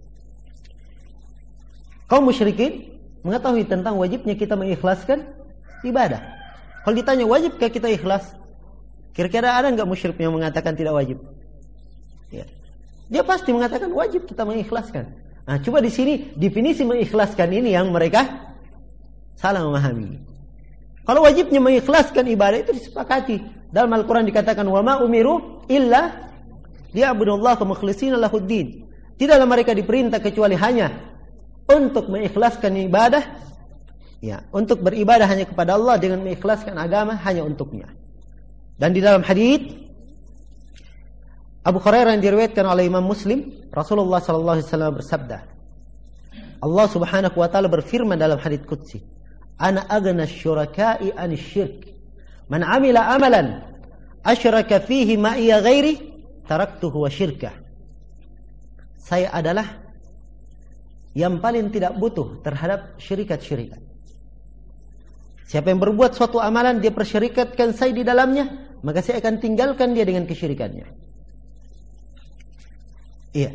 Speaker 2: Kaum musyrikin mengetahui tentang wajibnya kita mengikhlaskan ibadah. Kalau ditanya wajibkah kita ikhlas, kira-kira ada enggak musyrik yang mengatakan tidak wajib? Ya. Dia pasti mengatakan wajib kita mengikhlaskan. Nah, coba di sini definisi mengikhlaskan ini yang mereka salah memahami. Kalau wajibnya mengikhlaskan ibadah itu disepakati. Dalam Al-Quran dikatakan wa ma umiru illa liya'budullaha mukhlishina lahuddin. Tidaklah mereka diperintah kecuali hanya untuk mengikhlaskan ibadah, ya, untuk beribadah hanya kepada Allah dengan mengikhlaskan agama hanya untuknya. Dan di dalam hadits Abu Hurairah yang diriwayatkan oleh Imam Muslim, Rasulullah sallallahu alaihi wasallam bersabda, Allah Subhanahu wa taala berfirman dalam hadits qudsi, ana aghna syuraka'i 'anil syirk. Man 'amila amalan asyraka fihi ma'iya ghairi taraktuhu wa syirkah. Saya adalah yang paling tidak butuh terhadap syirikat-syirikat. Siapa yang berbuat suatu amalan dia persyirikatkan saya di dalamnya, maka saya akan tinggalkan dia dengan kesyirikannya. Iya.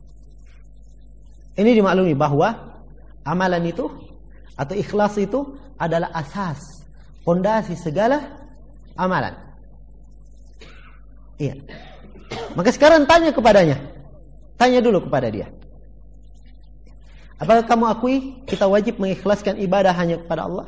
Speaker 2: Ini dimaklumi bahwa amalan itu atau ikhlas itu adalah asas, pondasi segala amalan. Iya. Maka sekarang tanya kepadanya. Tanya dulu kepada dia. Apakah kamu akui kita wajib mengikhlaskan ibadah hanya kepada Allah?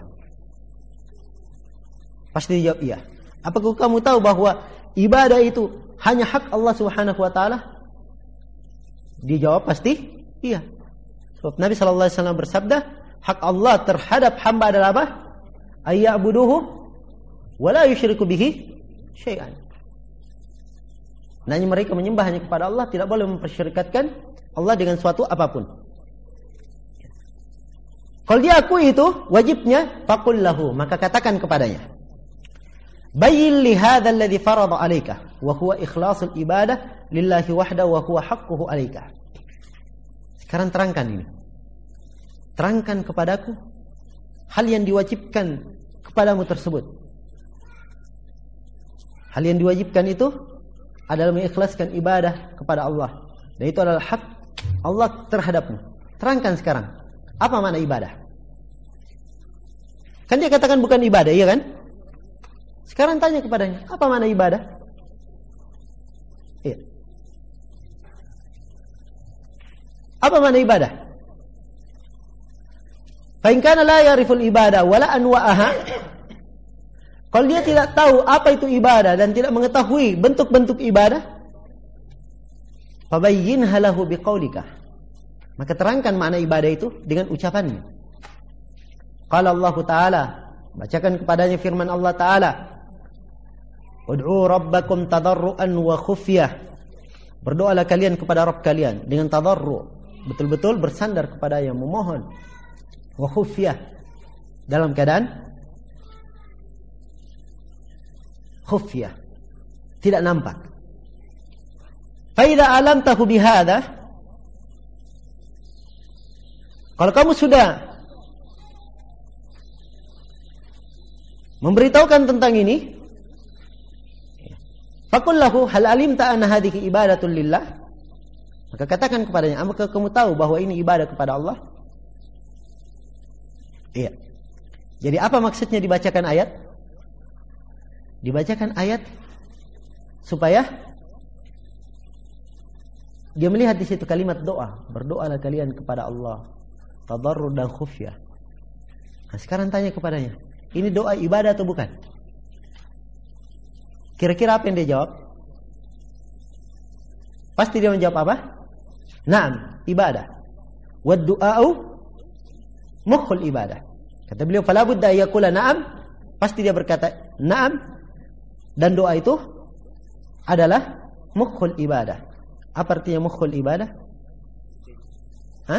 Speaker 2: Pasti dijawab iya. Apakah kamu tahu bahwa ibadah itu hanya hak Allah Subhanahu wa taala? Dijawab pasti iya. Sebab Nabi sallallahu alaihi wasallam bersabda, hak Allah terhadap hamba adalah apa? Ayya'buduhu wa la yusyriku bihi syai'an. Nanya mereka menyembah hanya kepada Allah, tidak boleh mempersyirikatkan Allah dengan suatu apapun. Kalau dia akui itu wajibnya, faqul lahu, maka katakan kepadanya, bayyin li hadza alladhi farada 'alaika wa huwa ikhlasul ibadah lillahi wahdahu wa huwa haqquhu 'alaika. Sekarang terangkan ini. Terangkan kepadaku hal yang diwajibkan kepadamu tersebut. Hal yang diwajibkan itu adalah mengikhlaskan ibadah kepada Allah. Dan itu adalah hak Allah terhadapmu. Terangkan sekarang, apa makna ibadah? Kan dia katakan bukan ibadah, iya kan? Sekarang tanya kepadanya, apa makna ibadah? Iya. Apa makna ibadah? Fa in kana la ya'riful ibadah wala anwa'aha. Kalau dia tidak tahu apa itu ibadah dan tidak mengetahui bentuk-bentuk ibadah, fabayyinha lahu biqaulika. Maka terangkan makna ibadah itu dengan ucapannya. Qala Allah Ta'ala, bacakan kepadanya firman Allah Ta'ala, ud'u rabbakum tadarruan wa khufyah. Berdoalah kalian kepada Rabb kalian dengan tadarru', betul-betul bersandar kepada yang memohon, wa khufyah, dalam keadaan khufyah, tidak nampak. Fa idza alamtahu bihadza, kalau kamu sudah memberitahukan tentang ini, faqul lahu hal alimta anna hadhihi ibadatul lillah, maka katakan kepadanya, apakah kamu tahu bahwa ini ibadah kepada Allah? Iya. Jadi apa maksudnya dibacakan ayat? Dibacakan ayat supaya dia melihat di situ kalimat doa. Berdoalah kalian kepada Allah, tadarru dan khufyah. Nah, sekarang tanya kepadanya, ini doa ibadah atau bukan? Kira-kira apa yang dia jawab? Pasti dia menjawab apa? Naam, ibadah. Wad du'a'u mukhul ibadah. Kata beliau, fala budda yaqula na'am. Pasti dia berkata na'am. Dan doa itu adalah mukhul ibadah. Apa artinya mukhul ibadah? Hah?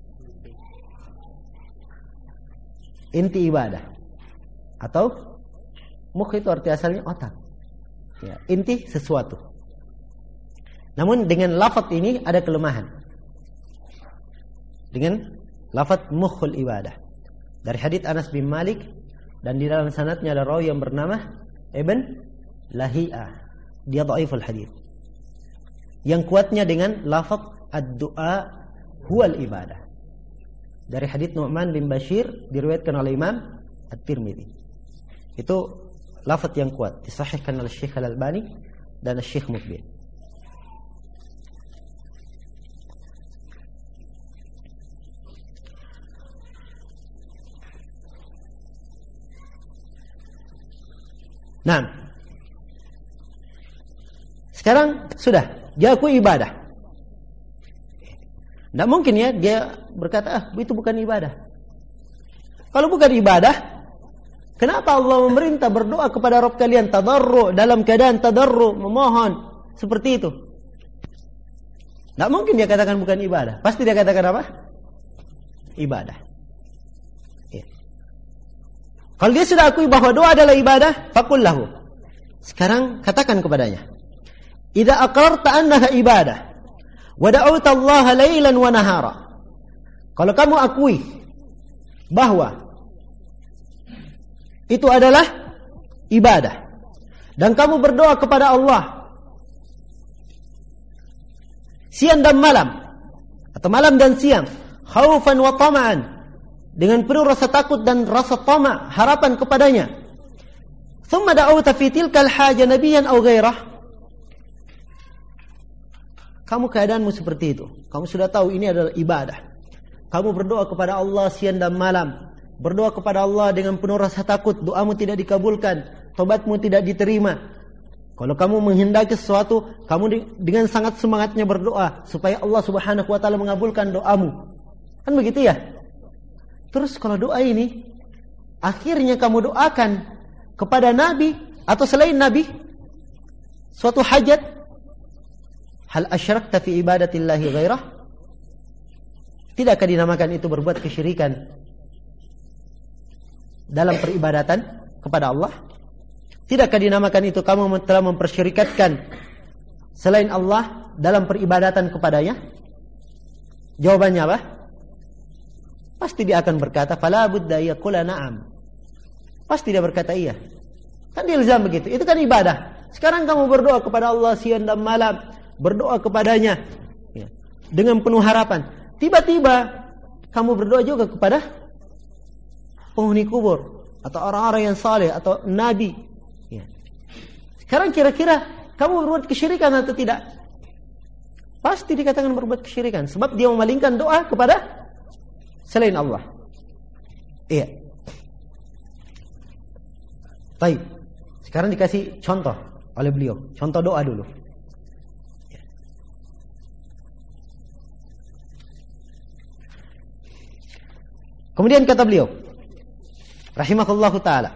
Speaker 2: Inti ibadah. Atau mukh itu arti asalnya otak. Ya, inti sesuatu. Namun dengan lafaz ini ada kelemahan. Dengan lafaz mukhul ibadah. Dari hadits Anas bin Malik, dan di dalam sanadnya ada rawi yang bernama Ibn Lahi'ah. Dia dhaiful hadits. Yang kuatnya dengan lafaz ad-du'a huwal ibadah. Dari hadits Nu'man bin Bashir diriwayatkan oleh Imam At-Tirmidzi. Itu lafaz yang kuat, disahihkan oleh Syekh Al-Albani dan Syekh Mukbil. Nah, sekarang sudah dia akui ibadah. Tidak mungkin ya dia berkata, itu bukan ibadah. Kalau bukan ibadah, kenapa Allah memerintah berdoa kepada Rabb kalian tadarru, dalam keadaan tadarru, memohon seperti itu? Tidak mungkin dia katakan bukan ibadah. Pasti dia katakan apa? Ibadah. Ya. Kalau dia sudah akui bahwa doa adalah ibadah, faqul lahu. Sekarang katakan kepadanya, idza aqrarta annaha ibadah wa da'awta Allah lailan wa nahara. Kalau kamu akui bahwa itu adalah ibadah dan kamu berdoa kepada Allah siang dan malam atau malam dan siang, khaufan wa tama'an, dengan penuh rasa takut dan rasa tama, harapan kepadanya. Thumma da'awta fi tilkal haja nabiyyan aw ghairah. Kamu keadaanmu seperti itu. Kamu sudah tahu ini adalah ibadah. Kamu berdoa kepada Allah siang dan malam. Berdoa kepada Allah dengan penuh rasa takut, doamu tidak dikabulkan, tobatmu tidak diterima. Kalau kamu menghendaki sesuatu, kamu dengan sangat semangatnya berdoa supaya Allah Subhanahu wa taala mengabulkan doamu. Kan begitu ya? Terus kalau doa ini akhirnya kamu doakan kepada nabi atau selain nabi suatu hajat, hal asyrakta fi ibadatillahi ghairah? Tidakkah dinamakan itu berbuat kesyirikan dalam peribadatan kepada Allah? Tidakkah dinamakan itu kamu telah mempersyirikatkan selain Allah dalam peribadatan kepadanya? Jawabannya apa? Pasti dia akan berkata, fala budda yaqula na'am. Pasti dia berkata iya. Kan dia ilzam begitu. Itu kan ibadah. Sekarang kamu berdoa kepada Allah siang dan malam, berdoa kepadanya ya, dengan penuh harapan. Tiba-tiba kamu berdoa juga kepada penghuni kubur atau orang-orang yang saleh atau nabi. Ya. Sekarang kira-kira kamu berbuat kesyirikan atau tidak? Pasti dikatakan berbuat kesyirikan, sebab dia memalingkan doa kepada selain Allah. Iya. Baik. Sekarang dikasih contoh oleh beliau. Contoh doa dulu. Kemudian kata beliau, rahimahullahu ta'ala,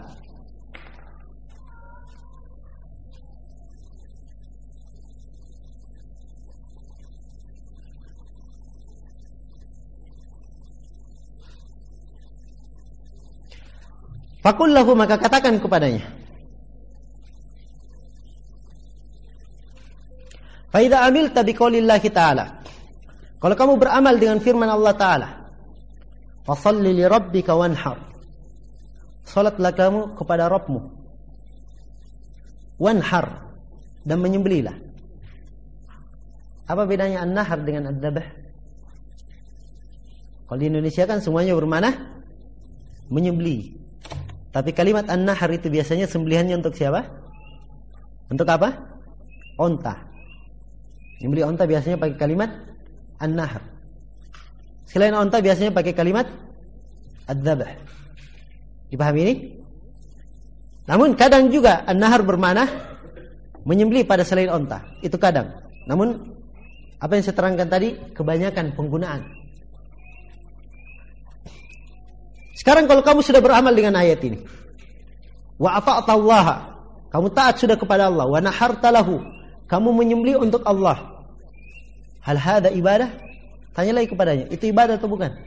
Speaker 2: faqul lahu, maka katakan kepadanya, fa idza amilta biqaulillahi ta'ala, kalau kamu beramal dengan firman Allah Ta'ala, fasalli li rabbika wanhar, salatlah kamu kepada Rabbmu, wanhar, dan menyembelihlah. Apa bedanya an-nahar dengan ad-dabh? Kalau di Indonesia kan semuanya bermakna menyembelih. Tapi kalimat an-nahar itu biasanya sembelihannya untuk siapa? Untuk apa? Onta. Menyembelih onta biasanya pakai kalimat an-nahar. Selain onta biasanya pakai kalimat ad-dabh. Dipahami ini? Namun kadang juga an-nahar bermakna menyembelih pada selain onta. Itu kadang. Namun apa yang saya terangkan tadi kebanyakan penggunaan. Sekarang kalau kamu sudah beramal dengan ayat ini, wa ata'tallaha, kamu taat sudah kepada Allah, wa naharta lahu, kamu menyembelih untuk Allah. Hal hadza ibadah? Tanya lagi kepadanya, itu ibadah atau bukan?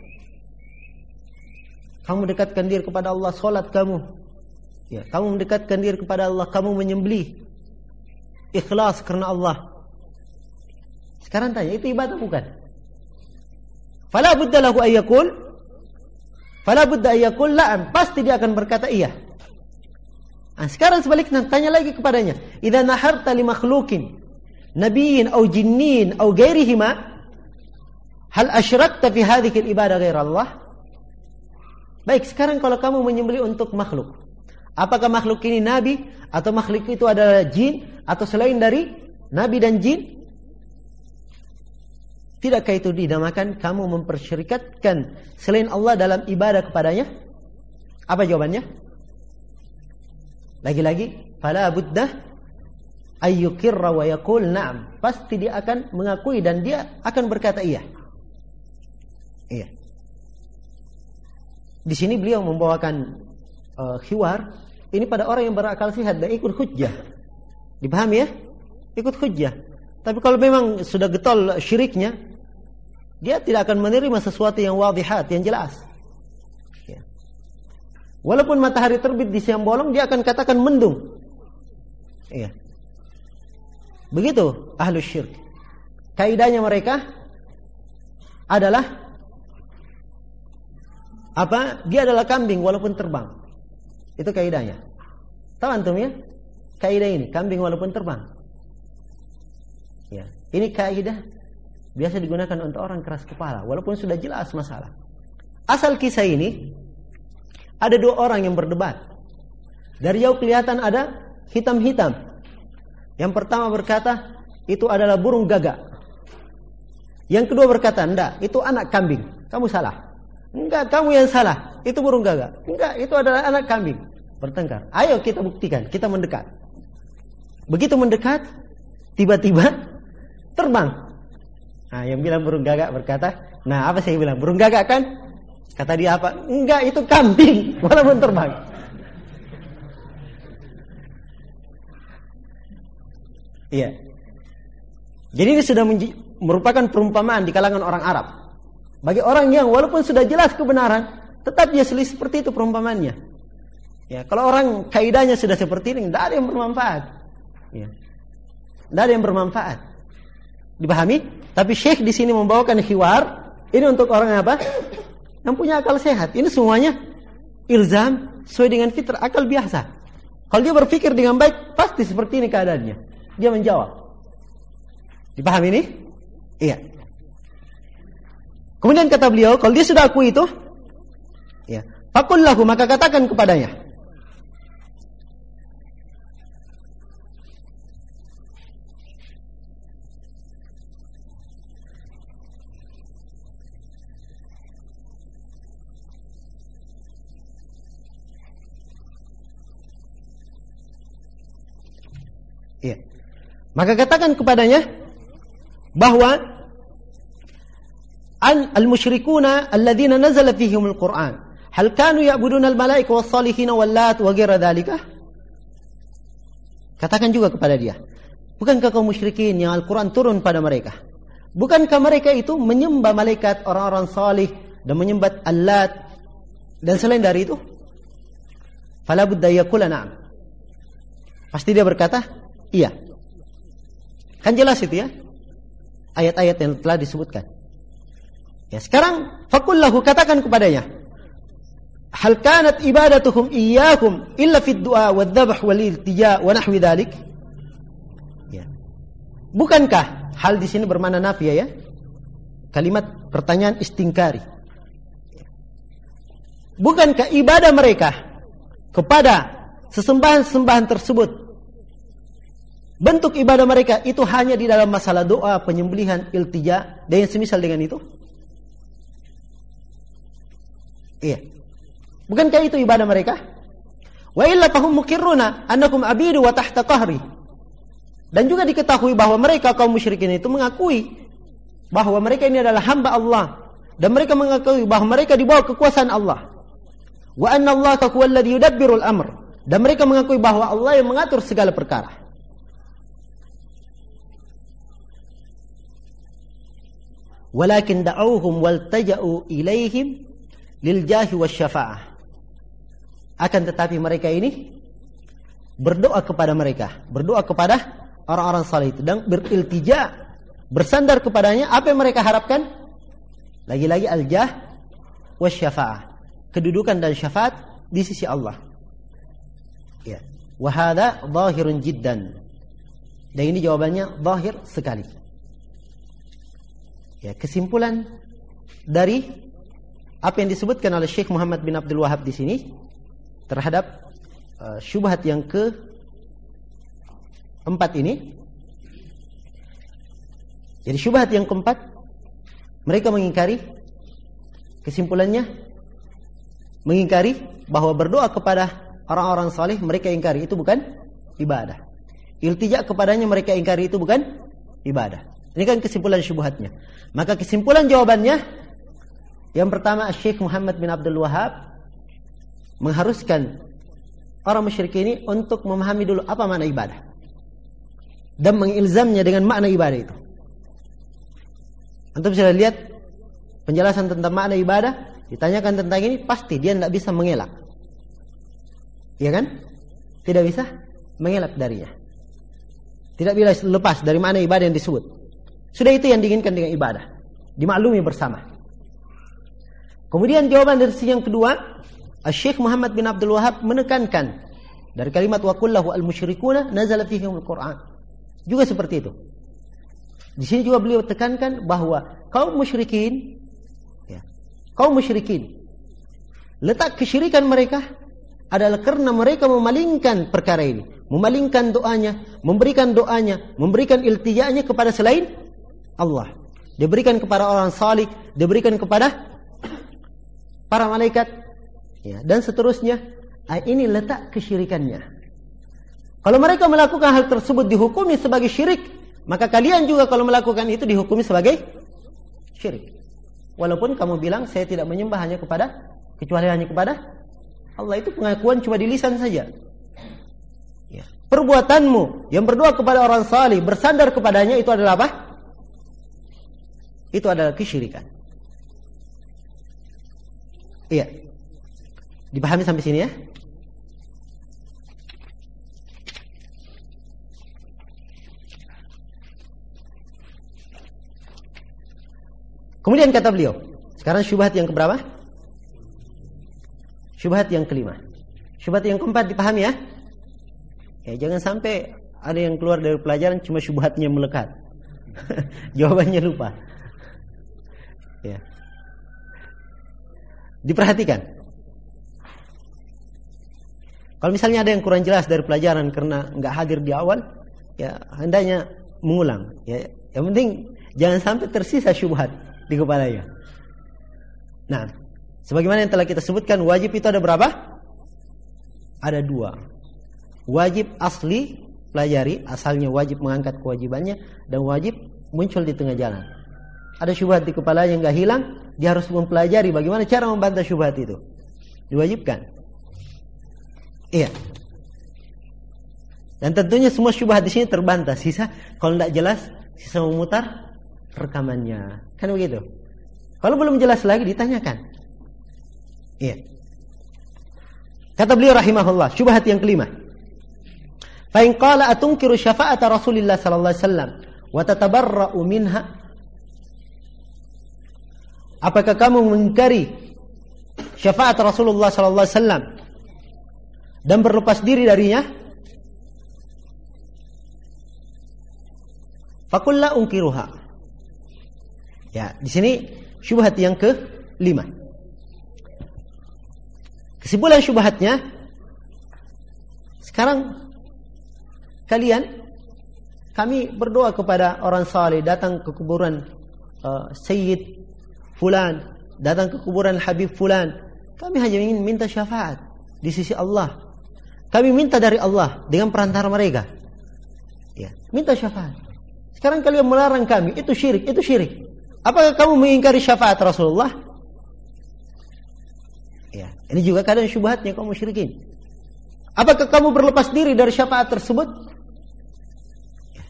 Speaker 2: Kamu dekatkan diri kepada Allah, salat kamu. Ya, kamu mendekatkan diri kepada Allah, kamu menyembelih ikhlas karena Allah. Sekarang tanya, itu ibadah bukan? Fala budda lahu ayyakul, fala budda ayyakul la'am, pasti dia akan berkata iya. Nah, sekarang sebaliknya tanya lagi kepadanya, idza naharta li makhluqin nabiyyin aw jinnin aw ghairihima, hal asyrakta fi hadhihi al-ibadah ghaira Allah? Baik, sekarang kalau kamu menyembelih untuk makhluk, apakah makhluk ini nabi atau makhluk itu adalah jin atau selain dari nabi dan jin? Tidakkah itu dinamakan kamu mempersyirikatkan selain Allah dalam ibadah kepadanya? Apa jawabannya? Lagi-lagi, fala budda ayyukirra wa yaqul na'am. Pasti dia akan mengakui dan dia akan berkata iya. Iya. Di sini beliau membawakan khiwar ini pada orang yang berakal sehat dan ikut hujjah. Dipahami ya? Ikut hujjah. Tapi kalau memang sudah getol syiriknya, dia tidak akan menerima sesuatu yang wadihat, yang jelas. Ya. Walaupun matahari terbit di siang bolong, dia akan katakan mendung. Ya. Begitu ahlus syirk. Kaidahnya mereka adalah apa? Dia adalah kambing walaupun terbang. Itu kaidahnya. Tahu antum ya? Kaidah ini, kambing walaupun terbang. Ya, ini kaidah biasa digunakan untuk orang keras kepala walaupun sudah jelas masalah. Asal kisah ini ada dua orang yang berdebat. Dari jauh kelihatan ada hitam-hitam. Yang pertama berkata, itu adalah burung gagak. Yang kedua berkata, enggak, itu anak kambing. Kamu salah. Enggak, kamu yang salah. Itu burung gagak. Enggak, itu adalah anak kambing. Bertengkar. Ayo kita buktikan, kita mendekat. Begitu mendekat, tiba-tiba terbang. Nah, yang bilang burung gagak berkata, nah apa saya bilang? Burung gagak kan? Kata dia apa? Enggak, itu kambing. Walaupun terbang. Iya. Jadi ini sudah merupakan perumpamaan di kalangan orang Arab. Bagi orang yang walaupun sudah jelas kebenaran, tetap dia selisih seperti itu perumpamaannya. Ya, kalau orang kaidahnya sudah seperti ini, tidak ada yang bermanfaat. Ya. Tidak ada yang bermanfaat. Dipahami? Tapi Syekh di sini membawakan hiwar. Ini untuk orang apa? Yang punya akal sehat. Ini semuanya ilzam sesuai dengan fitrah, akal biasa. Kalau dia berpikir dengan baik, pasti seperti ini keadaannya. Dia menjawab. Dipahami ini? Iya. Kemudian kata beliau, kalau dia sudah akui itu, ya, faqul lahu, maka katakan kepadanya. Iya. Maka katakan kepadanya bahwa al-musyrikuna alladzina nazala fihimul Qur'an hal kanu ya'buduna al-malaika was-salihina wal-lat wa ghaira dzalika. Katakan juga kepada dia, bukankah kaum musyrikin yang Al-Qur'an turun pada mereka, bukankah mereka itu menyembah malaikat, orang-orang salih, dan menyembah al-lat dan selain dari itu? Fala budda yaqula na'am. Pasti dia berkata, iya. Kan jelas itu ya, ayat-ayat yang telah disebutkan. Ya, sekarang faqul lahu, katakan kepadanya, hal kanat ibadatuhum iyyakum illa fid du'a wadh-dhabh wal iltija wa nahwi dzalik? Ya. Bukankah hal di sini bermakna nafi ya? Kalimat pertanyaan istingkari. Bukankah ibadah mereka kepada sesembahan-sesembahan tersebut, bentuk ibadah mereka itu hanya di dalam masalah doa, penyembelihan, iltija, dan yang semisal dengan itu? Iya. Bukankah itu ibadah mereka? Wa illa fahum muqirruna annakum abidu wa tahta qahri. Dan juga diketahui bahwa mereka kaum musyrikin itu mengakui bahwa mereka ini adalah hamba Allah, dan mereka mengakui bahwa mereka di bawah kekuasaan Allah. Wa anna Allah huwal ladzi yudabbirul amr. Dan mereka mengakui bahwa Allah yang mengatur segala perkara. Walakin da'awhum waltaja'u ilaihim lil jahi wasyafa'ah. Akan tetapi mereka ini berdoa kepada mereka, berdoa kepada orang-orang saleh itu, dan beriltija, bersandar kepadanya. Apa yang mereka harapkan? Lagi-lagi al-jah wasyafa'ah, kedudukan dan syafaat di sisi Allah. Ya. Wa hadza zahirun jiddan. Dan ini jawabannya zahir sekali. Ya, kesimpulan dari apa yang disebutkan oleh Syekh Muhammad bin Abdul Wahab di sini terhadap syubhat yang keempat ini. Jadi syubhat yang keempat, mereka mengingkari, kesimpulannya mengingkari bahwa berdoa kepada orang-orang saleh mereka ingkari itu bukan ibadah. Iltija kepadanya mereka ingkari itu bukan ibadah. Ini kan kesimpulan syubhatnya. Maka kesimpulan jawabannya, yang pertama, Syekh Muhammad bin Abdul Wahab mengharuskan orang musyrik ini untuk memahami dulu apa makna ibadah dan mengilzamnya dengan makna ibadah itu. Antum bisa lihat penjelasan tentang makna ibadah, ditanyakan tentang ini, pasti dia tidak bisa mengelak. Iya kan? Tidak bisa mengelak darinya. Tidak bisa lepas dari makna ibadah yang disebut. Sudah itu yang diinginkan dengan ibadah, dimaklumi bersama. Kemudian jawaban dari sisi yang kedua, Syekh Muhammad bin Abdul Wahab menekankan dari kalimat wa kullahu al-musyrikuna nazala fihimul Qur'an. Juga seperti itu. Di sini juga beliau tekankan bahwa kaum musyrikin, ya, kaum musyrikin Letak kesyirikan mereka adalah karena mereka memalingkan perkara ini, memalingkan doanya, memberikan iltijaannya kepada selain Allah. Diberikan kepada orang salih, diberikan kepada para malaikat, ya, dan seterusnya. Ini letak kesyirikannya. Kalau mereka melakukan hal tersebut dihukumi sebagai syirik, maka kalian juga kalau melakukan itu dihukumi sebagai syirik. Walaupun kamu bilang saya tidak menyembah kecuali hanya kepada Allah, itu pengakuan cuma di lisan saja. Ya. Perbuatanmu yang berdoa kepada orang salih, bersandar kepadanya, itu adalah apa? Itu adalah kesyirikan. Iya. Dipahami sampai sini ya? Kemudian kata beliau, sekarang syubhat yang keberapa? Syubhat yang kelima. Syubhat yang keempat dipahami ya? Ya, jangan sampai ada yang keluar dari pelajaran cuma syubhatnya melekat. Jawabannya lupa. Ya. Diperhatikan. Kalau misalnya ada yang kurang jelas dari pelajaran karena nggak hadir di awal, ya hendaknya mengulang. Ya, yang penting jangan sampai tersisa syubhat di kepalanya. Nah, sebagaimana yang telah kita sebutkan, wajib itu ada berapa? Ada 2. Wajib asli, pelajari, asalnya wajib mengangkat kewajibannya, dan wajib muncul di tengah jalan. Ada syubhat di kepalanya yang nggak hilang, dia harus mempelajari bagaimana cara membantah syubhat itu. Diwajibkan. Iya. Dan tentunya semua syubhat di sini terbantah. Sisa kalau tidak jelas, sisa memutar rekamannya. Kan begitu. Kalau belum jelas lagi ditanyakan. Iya. Kata beliau rahimahullah, syubhat yang kelima. Fa in qala atunkiru syafa'ata Rasulillah sallallahu alaihi wasallam wa tatabarra'u minha? Apakah kamu mengingkari syafaat Rasulullah sallallahu alaihi wasallam dan berlepas diri darinya? Faqul la unkiruha. Ya, di sini syubhat yang ke-5. Kesimpulan syubhatnya, sekarang kami berdoa kepada orang saleh, datang ke kuburan Sayyid Fulan, datang ke kuburan Habib Fulan. Kami hanya ingin minta syafaat di sisi Allah. Kami minta dari Allah dengan perantara mereka. Ya, minta syafaat. Sekarang kalian melarang kami, itu syirik, itu syirik. Apakah kamu mengingkari syafaat Rasulullah? Ya, ini juga kadang syubhatnya kaum musyrikin. Apakah kamu berlepas diri dari syafaat tersebut? Ya.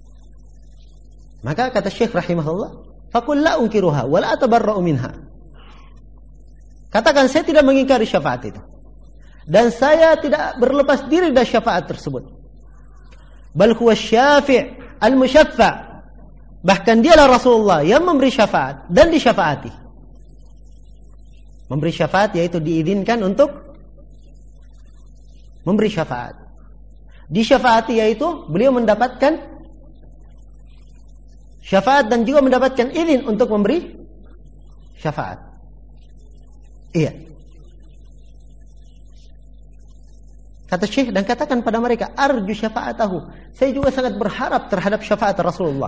Speaker 2: Maka kata Syekh rahimahullah, faqul la unkiruha wa la atabarra'u minha. Katakan saya tidak mengingkari syafaat itu, dan saya tidak berlepas diri dari syafaat tersebut. Bal huwa syafi' al-musyaffa'. Bahkan dialah Rasulullah yang memberi syafaat dan disyafaati. Memberi syafaat yaitu diizinkan untuk memberi syafaat. Disyafaati yaitu beliau mendapatkan syafaat dan juga mendapatkan izin untuk memberi syafaat. Iya. Kata Syekh, dan katakan pada mereka, arju syafa'atahu. Saya juga sangat berharap terhadap syafaat Rasulullah.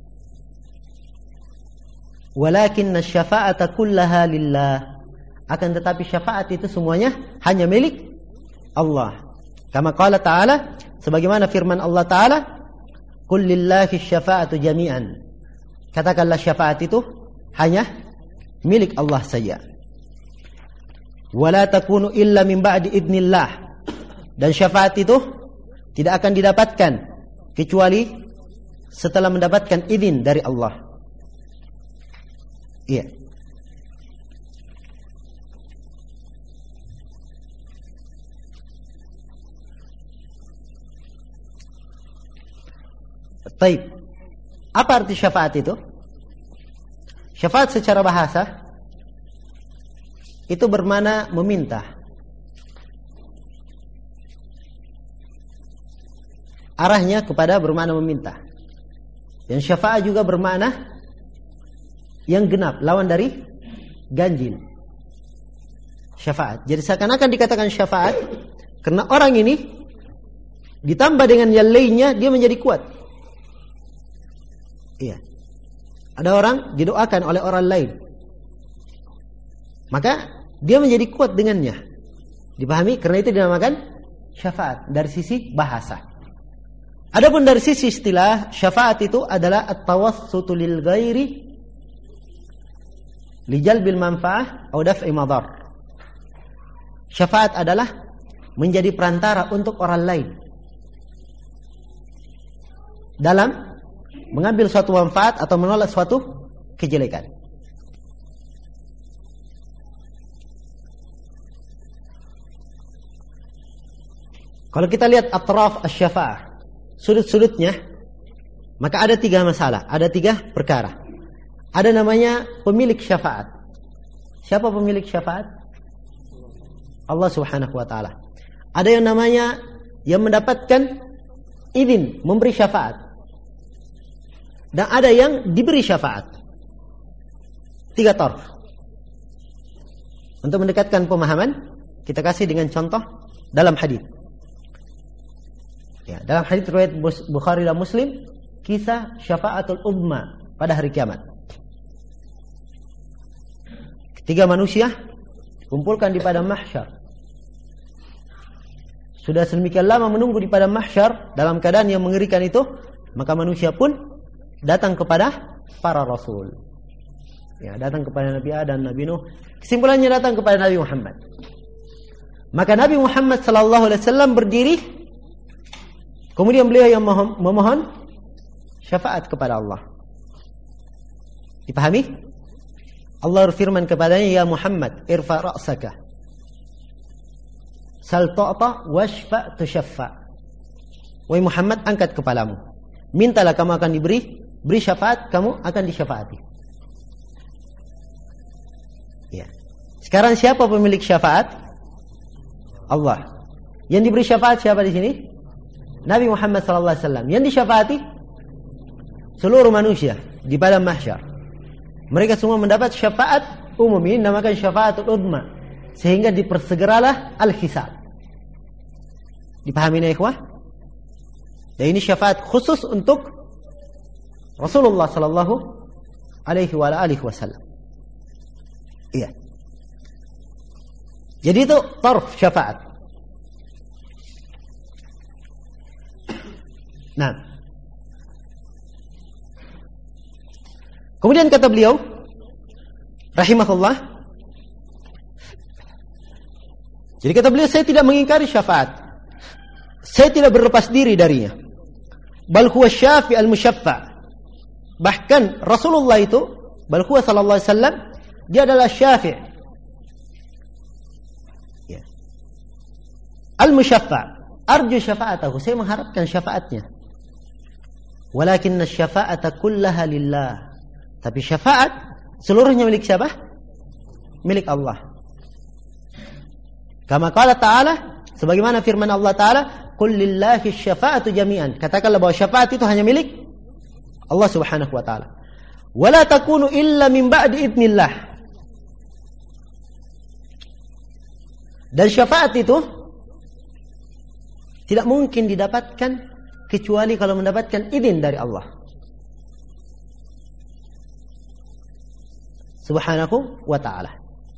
Speaker 2: Walakin syafa'ata kullaha lillah. Akan tetapi syafaat itu semuanya hanya milik Allah. Kama qala ta'ala, sebagaimana firman Allah Ta'ala, qul lillahi syafa'atu jami'an. Katakanlah syafaat itu hanya milik Allah saja. Wala takunu illa min ba'di idznillah. Dan syafaat itu tidak akan didapatkan kecuali setelah mendapatkan izin dari Allah. Iya. Baik. Apa arti syafaat itu? Syafaat secara bahasa itu bermakna meminta. Arahnya kepada bermakna meminta. Dan syafaat juga bermakna yang genap, lawan dari ganjil. syafaat. Jadi seakan-akan dikatakan syafaat karena orang ini ditambah dengan yang lainnya dia menjadi kuat. Iya. Ada orang didoakan oleh orang lain, maka dia menjadi kuat dengannya. Dipahami? Karena itu dinamakan syafaat dari sisi bahasa. Adapun dari sisi istilah, syafaat itu adalah at-tawassutu lil ghairi li jalbil manfaah atau daf'i madar. Syafaat adalah menjadi perantara untuk orang lain dalam mengambil suatu manfaat atau menolak suatu kejelekan. Kalau kita lihat atraf asy-syafa'ah, sudut-sudutnya, maka ada 3 masalah, ada 3 perkara. Ada namanya pemilik syafaat. Siapa pemilik syafaat? Allah Subhanahu wa taala. Ada yang namanya yang mendapatkan izin memberi syafaat. Dan ada yang diberi syafaat. 3 taraf. Untuk mendekatkan pemahaman, kita kasih dengan contoh dalam hadis. Ya, dalam hadis riwayat Bukhari dan Muslim, kisah syafaatul umma pada hari kiamat. Ketiga manusia dikumpulkan di padang mahsyar. Sudah sedemikian lama menunggu di padang mahsyar dalam keadaan yang mengerikan itu, maka manusia pun datang kepada para rasul. Ya, datang kepada Nabi Adam, Nabi Nuh. Kesimpulannya datang kepada Nabi Muhammad. Maka Nabi Muhammad sallallahu alaihi wasallam berdiri, kemudian beliau yang memohon syafaat kepada Allah. Dipahami? Allah berfirman kepadanya, ya Muhammad, irfa ra'saka, sal tu'ta washfa tushaffa. Wahai Muhammad, angkat kepalamu, mintalah kamu akan diberi, beri syafaat, kamu akan disyafaati. Ya. Sekarang siapa pemilik syafaat? Allah. Yang diberi syafaat siapa di sini? Nabi Muhammad SAW. Yang disyafaati seluruh manusia di padang mahsyar. Mereka semua mendapat syafaat umum, ini namakan syafaatul udma, sehingga dipersegeralah al-hisab. Dipahami ya ikhwah? Dan ini syafaat khusus untuk Rasulullah sallallahu alaihi wasallam. Iya. Jadi itu tarf syafaat. Nah, kemudian kata beliau rahimahullah, jadi kata beliau, saya tidak mengingkari syafaat, saya tidak berlepas diri darinya. Bal huwa syafi' al-musyaffa'. Bahkan Rasulullah itu, bal huwa sallallahu alaihi wasallam, dia adalah syafi', ya, al-musyaffa'. Arju syafa'atahu, saya mengharapkan syafaatnya. Walakinna syafa'ata kullaha lillah. Tapi syafaat seluruhnya milik siapa? Milik Allah. Kama qala ta'ala, sebagaimana firman Allah Ta'ala, qul lillahi syafa'atu jami'an. Katakanlah bahwa syafaat itu hanya milik Allah Subhanahu wa taala. Wala takunu illa min ba'di idznillah. Dan syafaat itu tidak mungkin didapatkan kecuali kalau mendapatkan izin dari Allah Subhanahu wa ta'ala.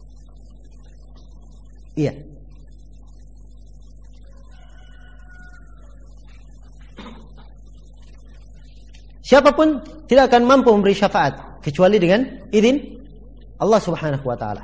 Speaker 2: Iya. Siapapun tidak akan mampu memberi syafaat kecuali dengan izin Allah Subhanahu wa ta'ala.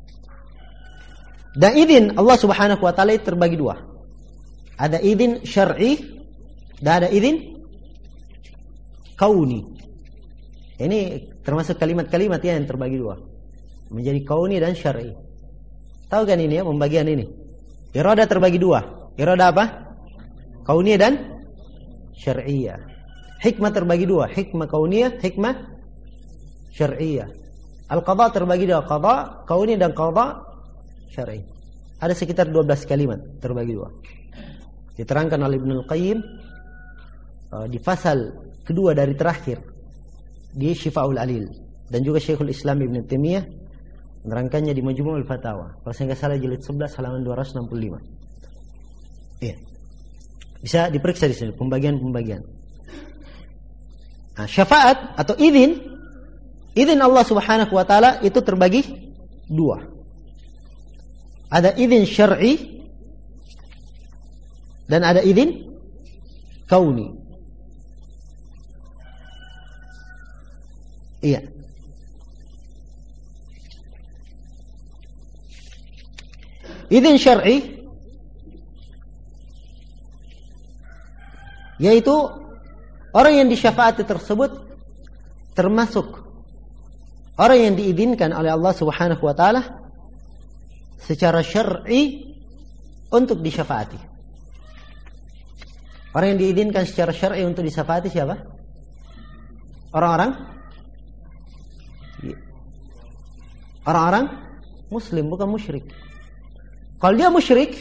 Speaker 2: Dan izin Allah Subhanahu wa ta'ala itu terbagi 2. Ada izin syar'i dan ada izin kauni. Ini termasuk kalimat-kalimat yang terbagi 2. Menjadi kauni dan syar'i. Tahu kan ini ya, pembagian ini? Iradah terbagi 2. Iradah apa? Kauniyah dan syar'iyah. Hikmah terbagi 2. Hikmah kauniyah, hikmah syar'iyah. Al-qadha terbagi 2. Qadha kauni dan qadha syar'i. Ada sekitar 12 kalimat terbagi 2. Diterangkan oleh Ibnu Al-Qayyim di fasal kedua dari terakhir di Syifaul Alil, dan juga Syekhul Islam Ibnu Taimiyah Menerangkannya di Majmu'ul Fatawa. Kalau saya nggak salah jilid 11 halaman 265. Iya. Bisa diperiksa di sini pembagian-pembagian. Nah, syafaat atau izin Allah Subhanahu wa taala itu terbagi dua. Ada izin syar'i dan ada izin kauni. Iya. Izin syar'i yaitu orang yang disyafaati tersebut termasuk orang yang diizinkan oleh Allah Subhanahu wa taala secara syar'i untuk disyafaati. Orang yang diizinkan secara syar'i untuk disyafaati siapa? Orang-orang muslim, bukan musyrik. Kalau dia musyrik,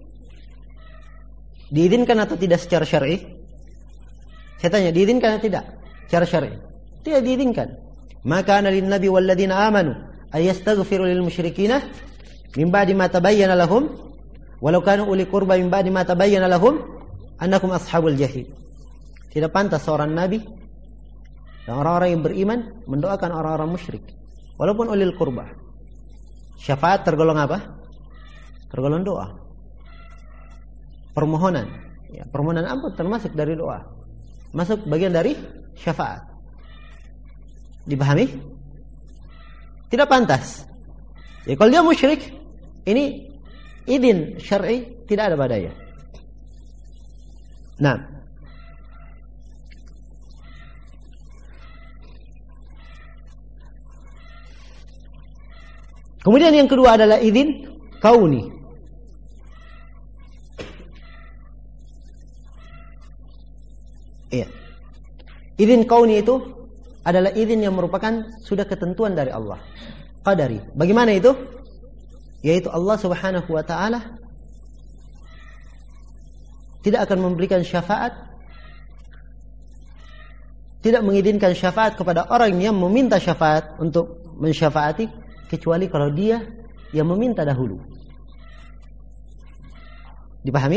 Speaker 2: diizinkan atau tidak secara syar'i? Saya tanya, diizinkan atau tidak secara syar'i? Tidak diizinkan. Maka ana lin nabi wal ladzina amanu ay yastaghfiru lil musyrikina min ba'di ma tabayyana lahum walau kanu uli qurba min ba'di ma tabayyana lahum annakum ashabul jahim. Tidak pantas seorang nabi dan orang-orang yang beriman mendoakan orang-orang musyrik walaupun ulil qurba. Syafaat tergolong apa? Tergolong doa. Permohonan. Ya, permohonan ampun termasuk dari doa. Masuk bagian dari syafaat. Dipahami? Tidak pantas. Ya, kalau dia musyrik, ini izin syar'i tidak ada padanya. Nah, kemudian yang kedua adalah izin kauni. Iya. Izin kauni itu adalah izin yang merupakan sudah ketentuan dari Allah. Qadari. Bagaimana itu? Yaitu Allah Subhanahu wa taala tidak akan memberikan syafaat, tidak mengizinkan syafaat kepada orang yang meminta syafaat untuk mensyafaati kecuali kalau dia yang meminta dahulu. Dipahami?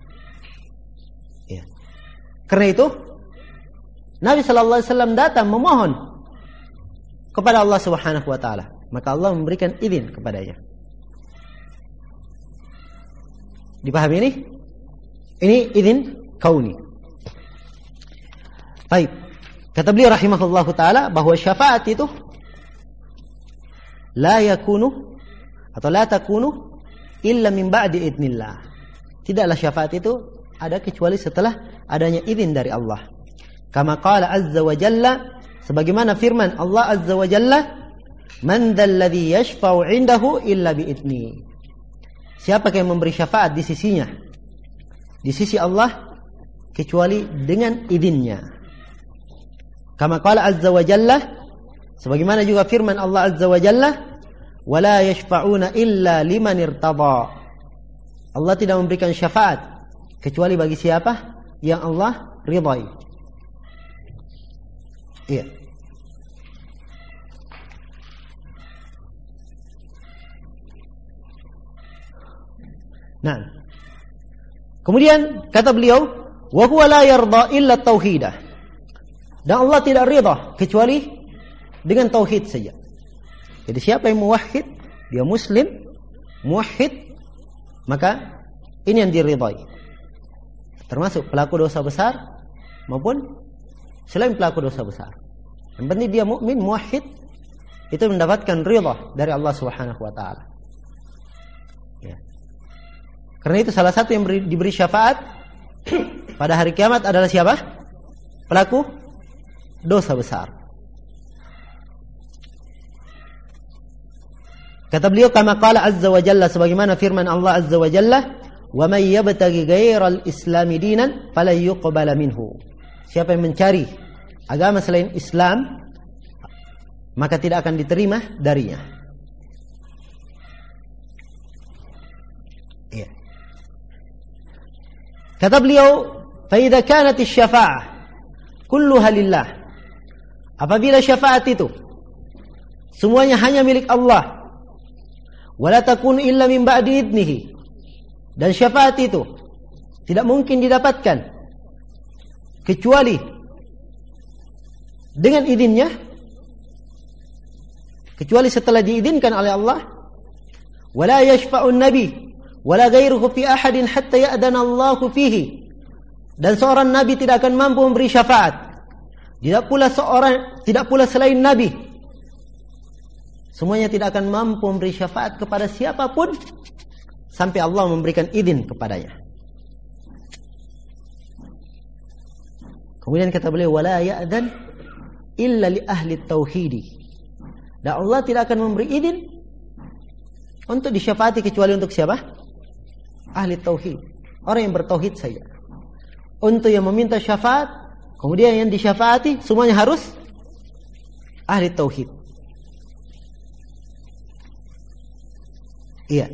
Speaker 2: Ya. Karena itu Nabi sallallahu alaihi wasallam datang memohon kepada Allah Subhanahu wa taala, maka Allah memberikan izin kepadanya. Dipahami ini? Ini izin kauni. Baik. Kata beliau rahimahullahu taala bahwa syafaat itu la yakunu atau la takunu illa min ba'di idznillah. Tidaklah syafaat itu ada kecuali setelah adanya izin dari Allah. Kama qala azza wa jalla, sebagaimana firman Allah azza wa jalla, man dzalladzi yashfa'u 'indahu illa bi idzni. Siapa yang memberi syafaat di sisinya, di sisi Allah, kecuali dengan izinnya. Kama qala azza wa jalla, sebagaimana juga firman Allah azza wa jalla, wala yashfa'una illa liman irtada. Allah tidak memberikan syafaat kecuali bagi siapa yang Allah ridai. Iya. Nah, kemudian kata beliau, wa huwa la yarda illa tauhidah. Dan Allah tidak ridha kecuali dengan tauhid saja. Jadi siapa yang muwahhid, dia muslim, muwahhid, maka ini yang diridhai. Termasuk pelaku dosa besar maupun selain pelaku dosa besar. Yang penting dia mukmin, muwahhid, itu mendapatkan ridha dari Allah Subhanahu wa taala. Ya. Karena itu salah satu yang diberi syafaat pada hari kiamat adalah siapa? Pelaku dosa besar. Kata beliau, kama qala azza wa jalla, sebagaimana firman Allah azza wa jalla, wa may yabtaghi ghairal islami dinan falan yuqbala minhu. Siapa yang mencari agama selain Islam, maka tidak akan diterima darinya. Ya. Kata beliau, fa idza kanat asy-syafa'ah kulluha lillah. Apabila syafaat itu semuanya hanya milik Allah, Wala takun illa min ba'di idnihi. Dan syafaat itu tidak mungkin didapatkan kecuali dengan izinnya, kecuali setelah diizinkan oleh Allah. Wala yashfa'un nabi wala ghairuhu fi ahadin hatta ya'dana Allahu fihi. Dan seorang nabi tidak akan mampu memberi syafaat. Tidak pula selain nabi. Semuanya tidak akan mampu memberi syafaat kepada siapapun sampai Allah memberikan izin kepadanya. Kemudian kata beliau, wala ya'dan illa li ahli tauhidi. Dan Allah tidak akan memberi izin untuk disyafaati kecuali untuk siapa? Ahli tauhid. Orang yang bertauhid saja. Untuk yang meminta syafaat, kemudian yang disyafaati, semuanya harus ahli tauhid. Iya.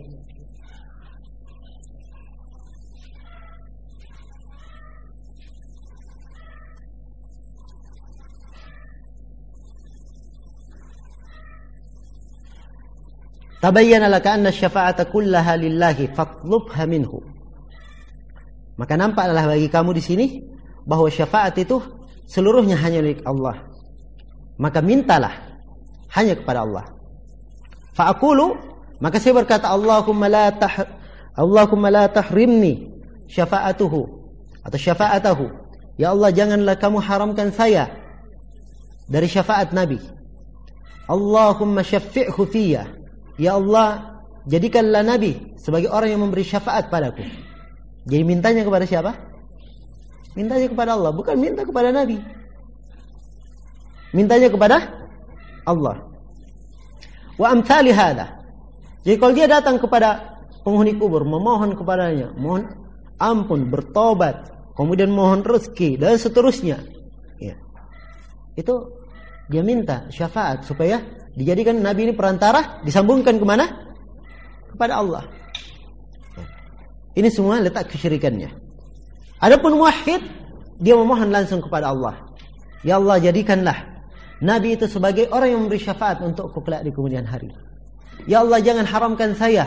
Speaker 2: Tabayyana laka anna syafa'ata kullaha lillahi fatlubha minhu. Maka nampaklah bagi kamu di sini bahwa syafaat itu seluruhnya hanya milik Allah. Maka mintalah hanya kepada Allah. Fa'aqulu, maka saya berkata, Allahumma la tahrimni syafa'atuhu atau syafa'atahu. Ya Allah, janganlah kamu haramkan saya dari syafaat Nabi. Allahumma syafi'hu fiyya. Ya Allah, jadikanlah Nabi sebagai orang yang memberi syafaat padaku. Jadi mintanya kepada siapa? Mintanya kepada Allah, bukan minta kepada Nabi. Mintanya kepada Allah. Wa amthali hadha. Jadi kalau dia datang kepada penghuni kubur, memohon kepadanya, mohon ampun, bertobat, kemudian mohon rezeki dan seterusnya, ya. Itu dia minta syafaat supaya dijadikan Nabi ini perantara, disambungkan kemana? Kepada Allah. Ini semua letak kesyirikannya. Adapun muwahhid, dia memohon langsung kepada Allah. Ya Allah, jadikanlah Nabi itu sebagai orang yang memberi syafaat untukku kelak di kemudian hari. Ya Allah, jangan haramkan saya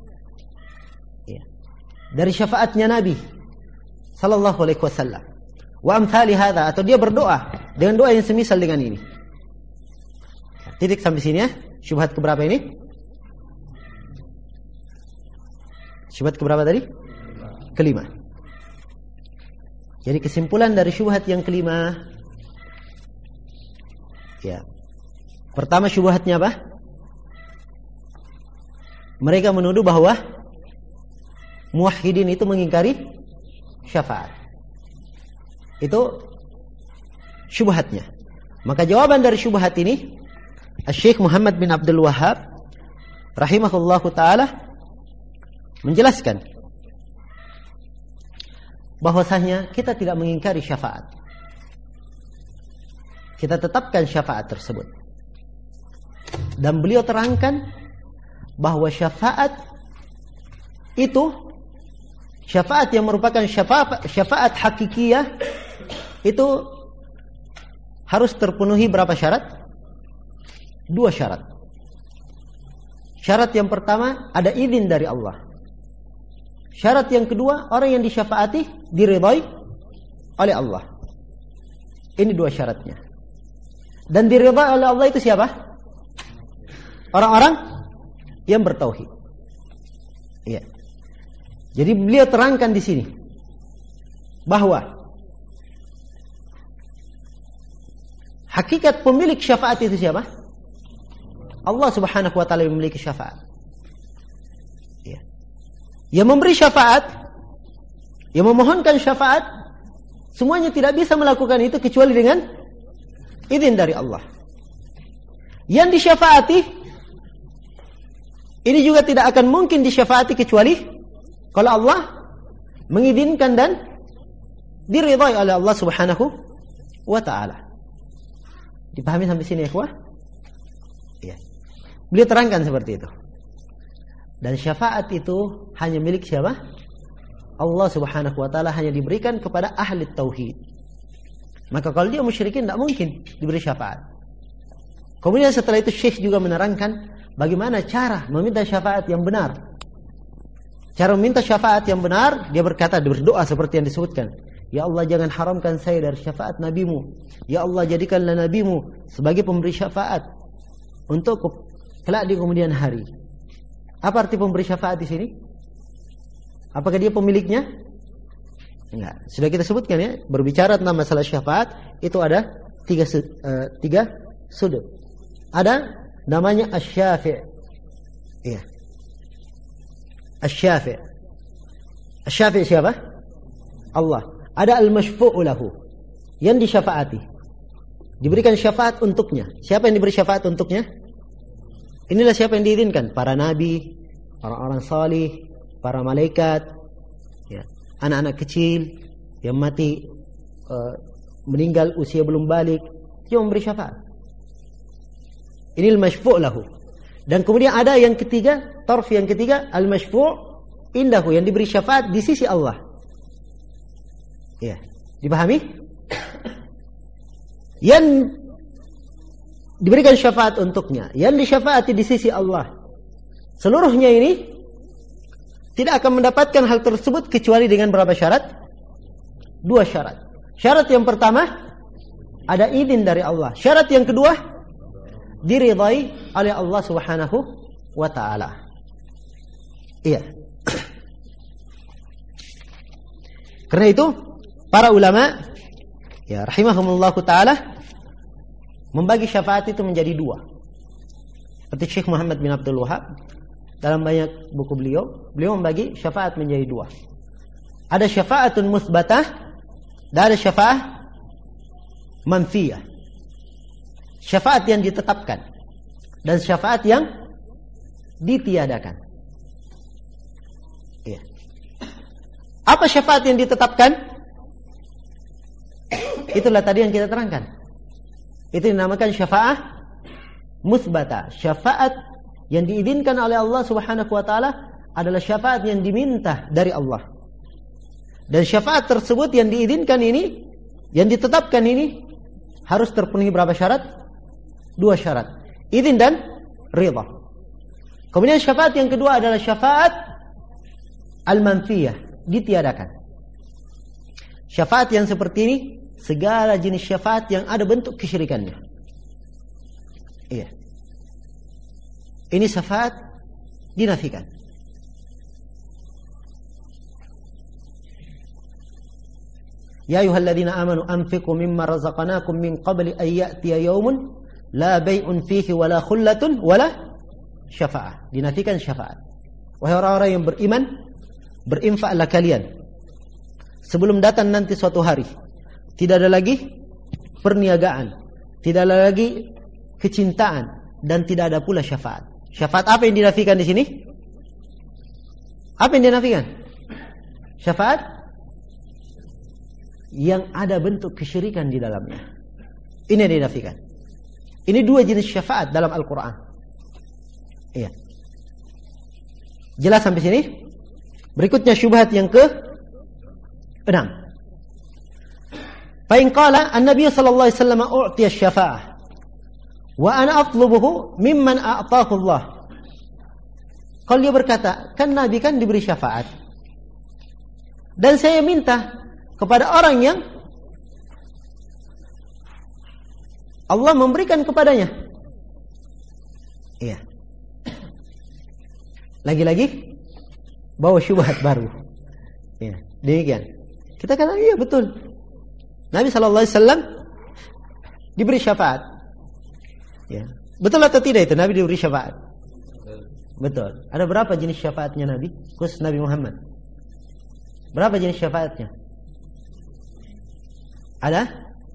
Speaker 2: dari syafaatnya Nabi sallallahu alaihi wasallam. Wa amthali hadza, atau dia berdoa dengan doa yang semisal dengan ini. Titik sampai sini ya. Syubhat keberapa ini? Syubhat keberapa tadi? Kelima. Jadi kesimpulan dari syubhat yang kelima, ya. Pertama, syubhatnya apa? Mereka menuduh bahwa muwahhidin itu mengingkari syafaat. Itu syubhatnya. Maka jawaban dari syubhat ini, Syekh Muhammad bin Abdul Wahhab rahimahullahu taala menjelaskan bahwasanya kita tidak mengingkari syafaat. Kita tetapkan syafaat tersebut. Dan beliau terangkan bahwa syafaat itu, syafaat yang merupakan syafaat hakikiyah, itu harus terpenuhi berapa syarat? 2 syarat. Syarat yang pertama, ada izin dari Allah. Syarat yang kedua, orang yang disyafaati diridhai oleh Allah. Ini 2 syaratnya. Dan diridhai oleh Allah itu siapa? Orang-orang yang bertauhid. Iya. Jadi beliau terangkan di sini bahwa hakikat pemilik syafaat itu siapa? Allah Subhanahu wa taala yang memiliki syafaat. Ya. Yang memberi syafaat, yang memohonkan syafaat, semuanya tidak bisa melakukan itu kecuali dengan izin dari Allah. Yang disyafaati, ini juga tidak akan mungkin disyafaati kecuali kalau Allah mengizinkan dan diridhai oleh Allah Subhanahu wa taala. Dipahami sampai sini ya, ikhwah? Iya. Beliau terangkan seperti itu. Dan syafaat itu hanya milik siapa? Allah Subhanahu wa taala, hanya diberikan kepada ahli tauhid. Maka kalau dia musyrikin tidak mungkin diberi syafaat. Kemudian setelah itu Syekh juga menerangkan bagaimana cara meminta syafaat yang benar. Cara meminta syafaat yang benar, dia berkata, berdoa seperti yang disebutkan. Ya Allah, jangan haramkan saya dari syafaat nabimu. Ya Allah, jadikanlah nabimu sebagai pemberi syafaat untukku kelak di kemudian hari. Apa arti pemberi syafaat di sini? Apakah dia pemiliknya? Enggak. Sudah kita sebutkan ya, berbicara tentang masalah syafaat itu ada tiga sudut. Ada namanya asy-syafi'. Iya. Asy-syafi'. Asy-syafi' siapa? Allah. Ada al-masyfu'u lahu, yang disyafaati. Diberikan syafaat untuknya. Siapa yang diberi syafaat untuknya? Inilah siapa yang diizinkan? Para nabi, orang-orang salih, para malaikat, ya, anak-anak kecil yang mati meninggal usia belum balik, dia memberi syafaat. Ini al-masyfu' lahu. Dan kemudian ada yang ketiga, tarf yang ketiga, al-masyfu' indahu, yang diberi syafaat di sisi Allah. Ya, dipahami? Yang diberikan syafaat untuknya, yang disyafaati di sisi Allah, seluruhnya ini tidak akan mendapatkan hal tersebut kecuali dengan berapa syarat? 2 syarat. Syarat yang pertama, ada izin dari Allah. Syarat yang kedua, diridai oleh Allah Subhanahu wa ta'ala. Iya. Karena itu para ulama, ya rahimahumullahu ta'ala, membagi syafaat itu menjadi 2. Seperti Syekh Muhammad bin Abdul Wahab dalam banyak buku beliau membagi syafaat menjadi 2. Ada syafaatun musbatah dan ada syafaat manfiyah. Syafaat yang ditetapkan dan syafaat yang ditiadakan. Iya. Apa syafaat yang ditetapkan? Itulah tadi yang kita terangkan. Itu dinamakan syafaat musbata. Syafaat yang diizinkan oleh Allah Subhanahu wa ta'ala adalah syafaat yang diminta dari Allah. Dan syafaat tersebut yang diizinkan ini, yang ditetapkan ini, harus terpenuhi berapa syarat? 2 syarat. Izin dan ridha. Kemudian syafaat yang kedua adalah syafaat al-manfiyah, ditiadakan. Syafaat yang seperti ini, segala jenis syafaat yang ada bentuk kesyirikannya. Iya. Ini syafaat dinafikan. Ya ayyuhalladzina amanu anfiqu mimma razaqnakum min qabli an ya'tiya yaumun la bai'un fihi wala khullatun wala syafa'ah. Dinafikan syafaat. Wahai orang-orang yang beriman, berinfaklah kalian sebelum datang nanti suatu hari. Tidak ada lagi perniagaan, tidak ada lagi kecintaan, dan tidak ada pula syafaat. Syafaat apa yang dinafikan di sini? Apa yang dinafikan? Syafaat yang ada bentuk kesyirikan di dalamnya. Ini yang dinafikan. Ini 2 jenis syafaat dalam Al-Quran. Iya. Jelas sampai sini? Berikutnya syubhat yang ke-6. Fa'in qala an-nabiy sallallahu alaihi wasallam u'tiya asy-syafa'ah wa ana atlubuhu mimman a'tahu Allah. Kalau dia berkata, kan Nabi kan diberi syafaat, dan saya minta kepada orang yang Allah memberikan kepadanya. Iya. Lagi-lagi bawa syubhat baru. Iya, demikian. Kita katakan iya betul. Nabi SAW diberi syafaat. Ya. Betul atau tidak itu Nabi diberi syafaat? Betul. Ada berapa jenis syafaatnya Nabi? Khusus Nabi Muhammad. Berapa jenis syafaatnya? Ada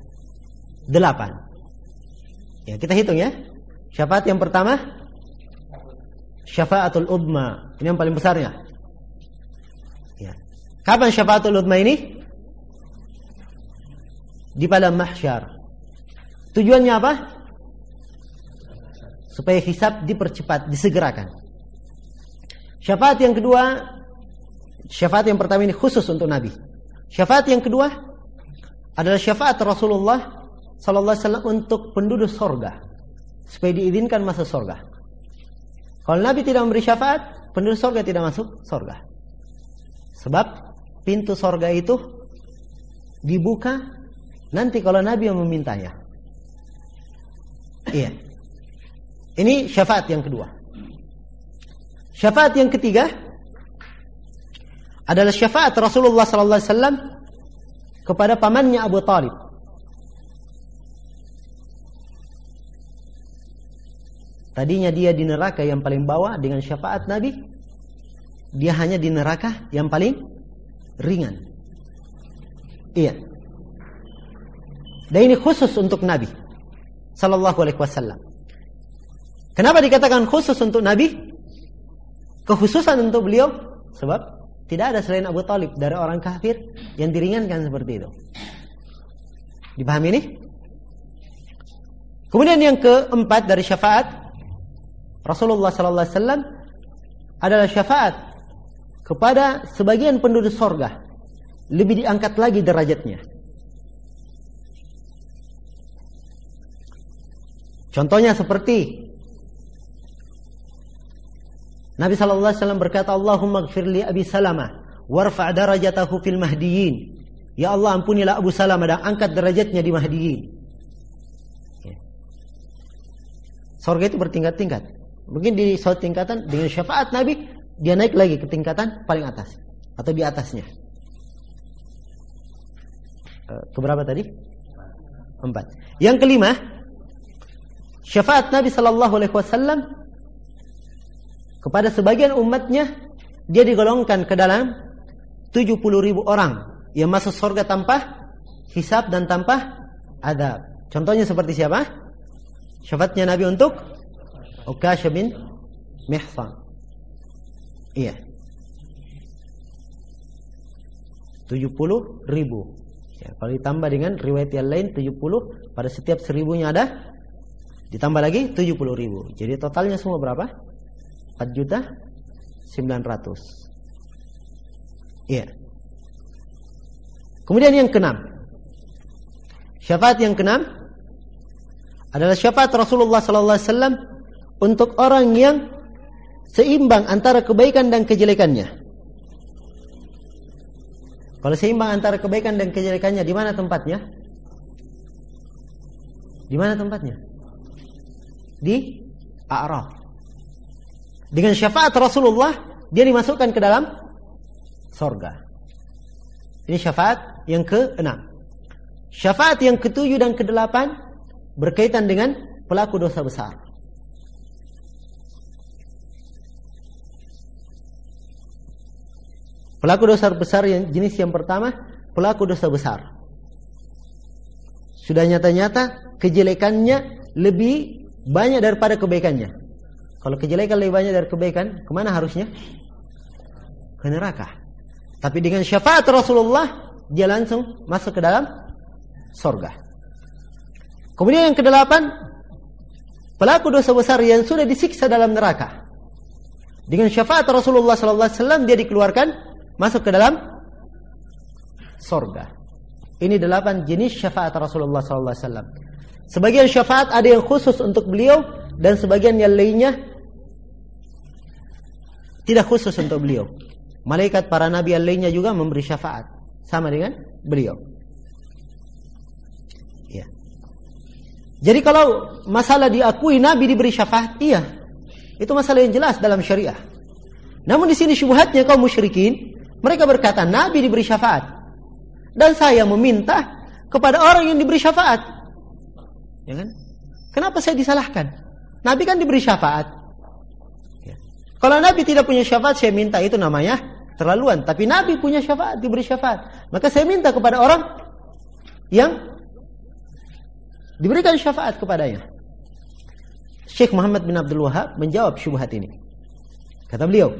Speaker 2: 8. Ya, kita hitung ya. Syafaat yang pertama, syafaatul udma. Ini yang paling besarnya. Ya. Kapan syafaatul udma ini? Di padang mahsyar. Tujuannya apa? Supaya hisab dipercepat, disegerakan. Syafaat yang kedua, syafaat yang pertama ini khusus untuk Nabi. Syafaat yang kedua adalah syafaat Rasulullah sallallahu alaihi wasallam untuk penduduk surga, supaya diizinkan masuk surga. Kalau Nabi tidak memberi syafaat, penduduk surga tidak masuk surga. Sebab pintu surga itu dibuka nanti kalau Nabi yang memintanya. Iya. Ini syafaat yang kedua. Syafaat yang ketiga adalah syafaat Rasulullah sallallahu alaihi wasallam kepada pamannya Abu Talib. Tadinya dia di neraka yang paling bawah, dengan syafaat Nabi dia hanya di neraka yang paling ringan. Iya. Dan ini khusus untuk Nabi sallallahu alaihi wasallam. Kenapa dikatakan khusus untuk Nabi? Kekhususan untuk beliau sebab tidak ada selain Abu Talib dari orang kafir yang diringankan seperti itu. Dipahami ini? Kemudian yang keempat dari syafaat Rasulullah sallallahu alaihi wasallam adalah syafaat kepada sebagian penduduk surga, lebih diangkat lagi derajatnya. Contohnya seperti Nabi sallallahu alaihi wasallam berkata, "Allahumma ighfir li Abi Salamah warfa' darajatahu fil mahdiyin." Ya Allah, ampunilah Abu Salamah dan angkat derajatnya di mahdiyin. Surga itu bertingkat-tingkat. Mungkin di suatu tingkatan dengan syafaat Nabi dia naik lagi ke tingkatan paling atas atau di atasnya. Keberapa tadi? 4. Yang kelima, syafaat Nabi sallallahu alaihi wasallam kepada sebagian umatnya, dia digolongkan ke dalam 70.000 orang yang masuk surga tanpa hisab dan tanpa adab. Contohnya seperti siapa? Syafaatnya Nabi untuk Uqasyah bin Mihsan. Iya. 70.000. Ya, kalau ditambah dengan riwayat yang lain 70, pada setiap 1000-nya ada ditambah lagi 70.000. Jadi totalnya semua berapa? 4.900.000. Iya. Kemudian yang keenam. Syafaat yang keenam adalah syafaat Rasulullah sallallahu alaihi wasallam untuk orang yang seimbang antara kebaikan dan kejelekannya. Kalau seimbang antara kebaikan dan kejelekannya, di mana tempatnya? Di mana tempatnya? Di A'raf. Dengan syafaat Rasulullah, dia dimasukkan ke dalam surga. Ini syafaat yang ke-6. Syafaat yang ke-7 dan ke-8 berkaitan dengan pelaku dosa besar. Pelaku dosa besar yang jenis yang pertama, pelaku dosa besar. Sudah nyata-nyata kejelekannya lebih banyak daripada kebaikannya. Kalau kejelekan lebih banyak dari kebaikan, kemana harusnya? Ke neraka. Tapi dengan syafaat Rasulullah, dia langsung masuk ke dalam surga. Kemudian yang ke-8, pelaku dosa besar yang sudah disiksa dalam neraka. Dengan syafaat Rasulullah SAW, dia dikeluarkan, masuk ke dalam surga. Ini 8 jenis syafaat Rasulullah SAW. Sebagian syafaat ada yang khusus untuk beliau, dan sebagian yang lainnya tidak khusus untuk beliau. Malaikat para nabi yang lainnya juga memberi syafaat sama dengan beliau. Ya. Jadi kalau masalah diakui nabi diberi syafaat, iya, itu masalah yang jelas dalam syariah. Namun di sini syubhatnya kaum musyrikin, mereka berkata nabi diberi syafaat, dan saya meminta kepada orang yang diberi syafaat. Ya kan? Kenapa saya disalahkan? Nabi kan diberi syafaat. Ya. Kalau Nabi tidak punya syafaat, saya minta, itu namanya terlaluan. Tapi Nabi punya syafaat, diberi syafaat. Maka saya minta kepada orang yang diberikan syafaat kepadanya. Syekh Muhammad bin Abdul Wahab menjawab syubhat ini. Kata beliau,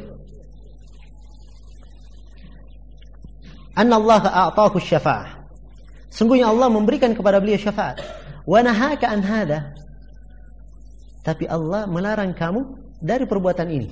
Speaker 2: Anna Allah a'tahu syafa'ah. Sungguhnya Allah memberikan kepada beliau syafaat. Wa nahaka an hada. Tapi Allah melarang kamu dari perbuatan ini.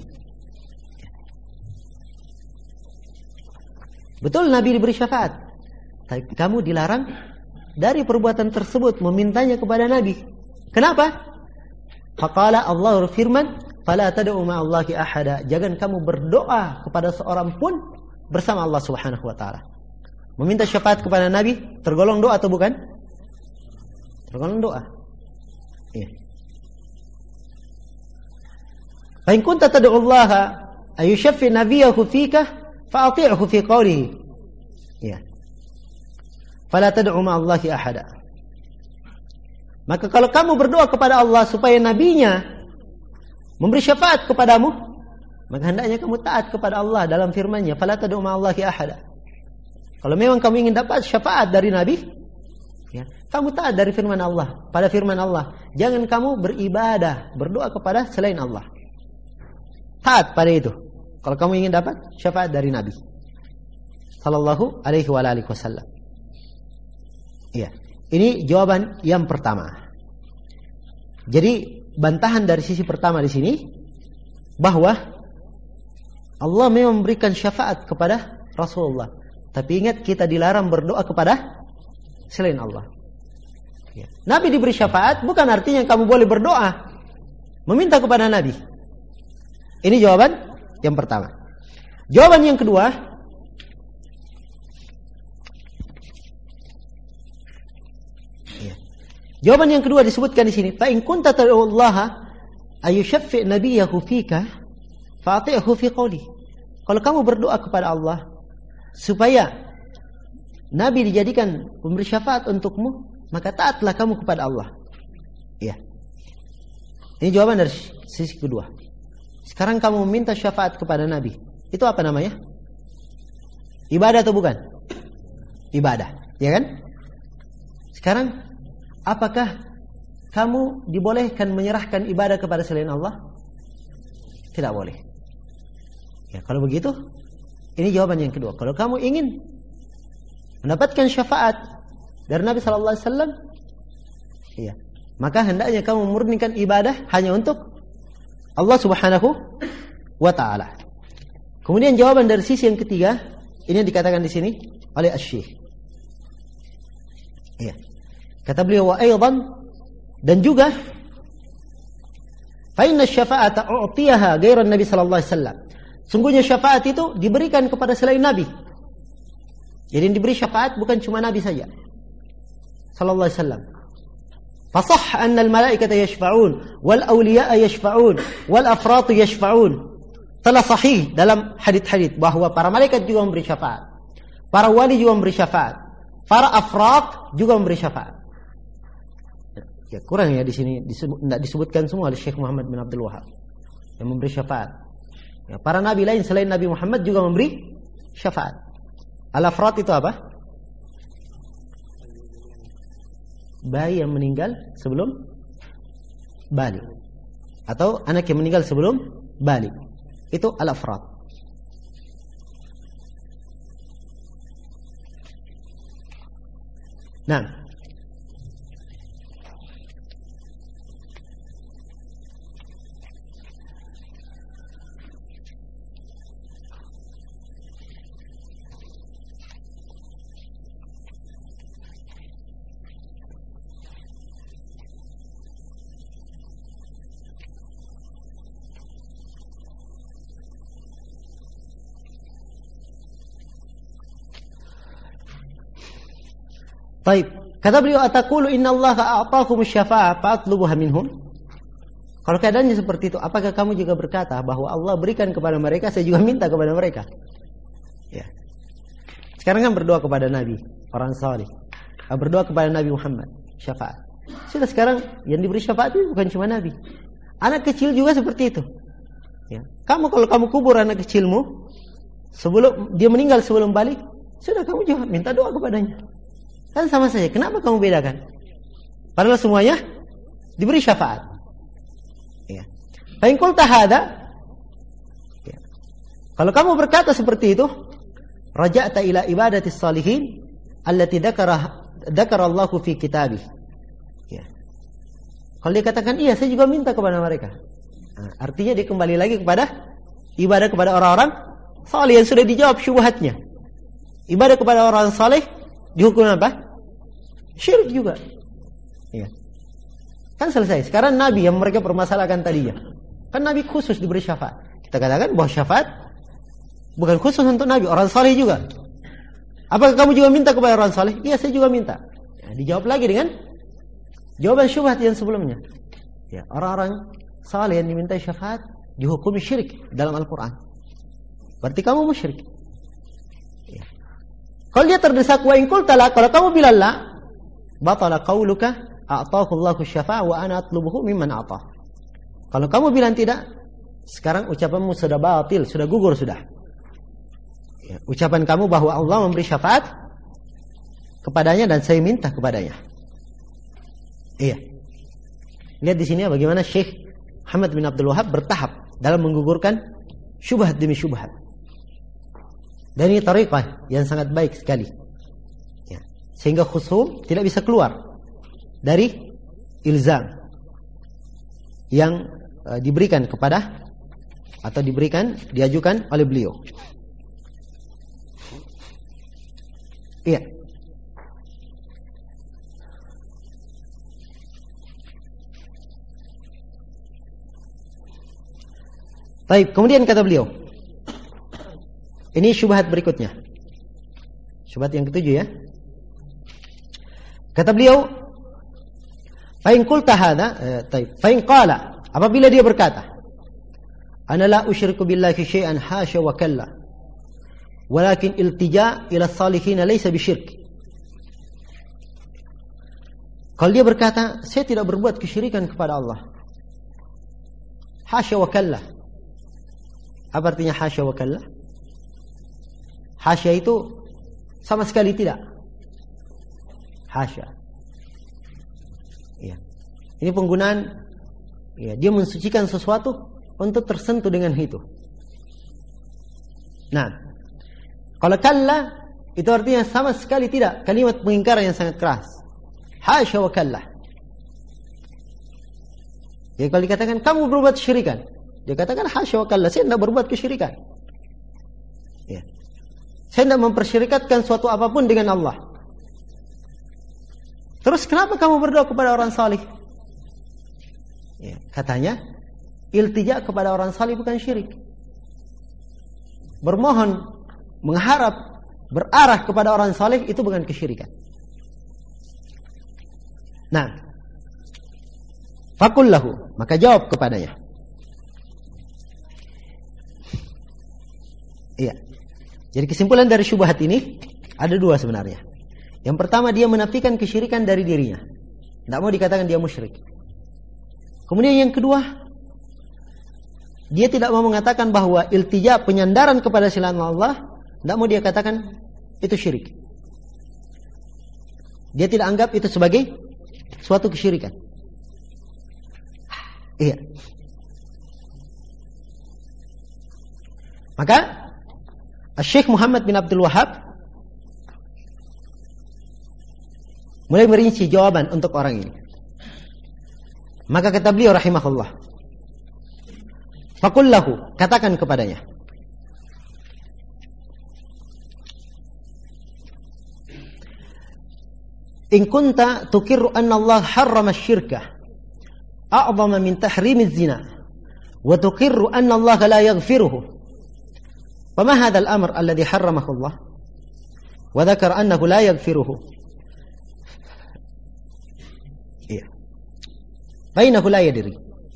Speaker 2: Betul Nabi diberi syafaat, tapi kamu dilarang dari perbuatan tersebut, memintanya kepada Nabi. Kenapa? Faqala Allah firman, Fala tad'u ma'allahi ahada. Jangan kamu berdoa kepada seorang pun bersama Allah Subhanahu wa taala. Meminta syafaat kepada Nabi tergolong doa atau bukan? Tergolong doa. Iya. Fa in kunta tad'u Allah ayushaffi nabiyahu fika fa'ati'hu fi qawlihi. Iya. Fala tad'u ma'allahi ahada. Maka kalau kamu berdoa kepada Allah supaya nabinya memberi syafaat kepadamu, maka hendaknya kamu taat kepada Allah dalam firman-Nya, fala tad'u ma'allahi ahada. Kalau memang kamu ingin dapat syafaat dari Nabi, ya, kamu taat dari firman Allah. Pada firman Allah, jangan kamu beribadah, berdoa kepada selain Allah. Taat pada itu. Kalau kamu ingin dapat syafaat dari Nabi sallallahu alaihi wa alihi wasallam. Iya. Ini jawaban yang pertama. Jadi bantahan dari sisi pertama di sini bahwa Allah memang memberikan syafaat kepada Rasulullah. Tapi ingat, kita dilarang berdoa kepada selain Allah. Ya. Nabi diberi syafaat bukan artinya kamu boleh berdoa meminta kepada Nabi. Ini jawaban yang pertama. Jawaban yang kedua, ya. Jawaban yang kedua disebutkan di sini, fa in kunta tad'ullaha ayushaffi nabiyahu fika fa'ati'hu fi qawli. Kalau kamu berdoa kepada Allah supaya Nabi dijadikan pemberi syafaat untukmu, maka taatlah kamu kepada Allah. Ya. Ini jawaban dari sisi kedua. Sekarang kamu meminta syafaat kepada Nabi. Itu apa namanya? Ibadah atau bukan? Ibadah, ya kan? Sekarang, apakah kamu dibolehkan menyerahkan ibadah kepada selain Allah? Tidak boleh. Ya, kalau begitu, ini jawaban yang kedua. Kalau kamu ingin mendapatkan syafaat dari Nabi sallallahu alaihi wasallam, iya, maka hendaknya kamu memurnikan ibadah hanya untuk Allah Subhanahu wa taala. Kemudian jawaban dari sisi yang ketiga, ini yang dikatakan di sini oleh Asy-Syaikh. Iya. Kata beliau, wa aidan, dan juga fa inna syafa'ata u'tiyaha ghairan Nabi sallallahu alaihi wasallam. Sungguhnya syafaat itu diberikan kepada selain Nabi. Jadi yang diberi syafaat bukan cuma Nabi saja sallallahu alaihi wasallam. Fasah anna al-malaikata yashfa'un wal awliya'a yashfa'un wal afrat yashfa'un. Telah sahih dalam hadits-hadits bahwa para malaikat juga memberi syafaat. Para wali juga memberi syafaat. Para afrat juga memberi syafaat. Ya, kurang ya di sini tidak disebutkan semua oleh Syekh Muhammad bin Abdul Wahab yang memberi syafaat. Ya, para nabi lain selain Nabi Muhammad juga memberi syafaat. Al-afrat itu apa? Bayi yang meninggal sebelum balik, atau anak yang meninggal sebelum balik. Itu al-afrat. Nah, baik, kata beliau, ataqulu innallaha a'taakum asy-syafa'ah fa'atlubuha minhum. Kalau keadaannya seperti itu, apakah kamu juga berkata bahwa Allah berikan kepada mereka, saya juga minta kepada mereka? Ya. Sekarang kan berdoa kepada Nabi, orang saleh. Berdoa kepada Nabi Muhammad, syafaat. Sudah, sekarang yang diberi syafaat itu bukan cuma Nabi. Anak kecil juga seperti itu. Ya. Kamu kalau kamu kubur anak kecilmu, sebelum dia meninggal sebelum balik, sudah kamu juga minta doa kepadanya. Kan sama saja. Kenapa kamu bedakan? Padahal semuanya diberi syafaat. Ya. Fa in qulta hada, ya. Kalau kamu berkata seperti itu, raja'ta ila ibadatis salihin allati dzakara Allahu fi kitabih. Ya. Kalau dia katakan iya, saya juga minta kepada mereka. Nah, artinya dia kembali lagi kepada ibadah kepada orang-orang saleh yang sudah dijawab syubhatnya. Ibadah kepada orang saleh dihukum apa? Syirik juga. Ya. Kan selesai. Sekarang Nabi yang mereka permasalahkan tadinya. Kan Nabi khusus diberi syafaat. Kita katakan bahwa syafaat bukan khusus untuk Nabi, orang saleh juga. Apakah kamu juga minta kepada orang saleh? Iya, saya juga minta. Ya, dijawab lagi dengan jawaban syubhat yang sebelumnya. Ya, orang-orang saleh yang diminta syafaat dihukumi syirik dalam Al-Quran. Berarti kamu musyrik. Ya. Kalau dia terdesak wa in qulta la, kalau kamu bilang la, batala qauluka a'tahu Allahu syafa'a wa ana atlubuhu mimman a'tah. Kalau kamu bilang tidak, sekarang ucapanmu sudah batil, sudah gugur sudah. Ya, ucapan kamu bahwa Allah memberi syafaat kepadanya dan saya minta kepadanya. Iya. Lihat di sini bagaimana Syekh Muhammad bin Abdul Wahab bertahap dalam menggugurkan syubhat demi syubhat. Dan ini tariqah yang sangat baik sekali. Ya. Sehingga khusum tidak bisa keluar dari ilzam yang diberikan kepada atau diajukan oleh beliau. Iya. Baik, kemudian kata beliau. Ini syubhat berikutnya. Syubhat yang ketujuh ya. Kata beliau, fa in qulta hadza, fa in qala, apabila dia berkata, ana la usyriku billahi syai'an hasya wa kalla. Walakin iltija ila salihin laysa bisyirk. Kalau dia berkata, saya tidak berbuat kesyirikan kepada Allah. Hasya wa kalla. Apa artinya hasya wa kalla? Hasya itu sama sekali tidak. Hasya. Ya. Ini penggunaan, ya, dia mensucikan sesuatu untuk tersentuh dengan itu. Nah, kalau kalla itu artinya sama sekali tidak, kalimat pengingkaran yang sangat keras. Hasya wa kalla. Ya, kalau dikatakan kamu berbuat kesyirikan, dia katakan hasya wa kalla, saya tidak berbuat kesyirikan. Ya. Saya tidak mempersyirikatkan suatu apapun dengan Allah. Terus kenapa kamu berdoa kepada orang salih? Ya, katanya iltija kepada orang salih bukan syirik. Bermohon, mengharap, berarah kepada orang saleh itu bukan kesyirikan. Nah, faqul lahu, maka jawab kepadanya. Iya. Jadi kesimpulan dari syubhat ini ada dua sebenarnya. Yang pertama, dia menafikan kesyirikan dari dirinya. Tidak mau dikatakan dia musyrik. Kemudian yang kedua, dia tidak mau mengatakan bahwa iltija, penyandaran kepada selain Allah, tidak mau dia katakan itu syirik. Dia tidak anggap itu sebagai suatu kesyirikan. Iya. Maka Syekh Muhammad bin Abdul Wahab mulai merinci jawaban untuk orang ini. Maka kata beliau rahimahullah, faqul lahu, katakan kepadanya, in kunta tukirru anna Allah harrama asy-syirka a'zama min tahrim az-zina wa tukirru anna Allah la yaghfiruhu fama hadha al-amr alladhi harramahu Allah wa dzakara annahu la yaghfiruhu. Iya. Bainahu la yadri.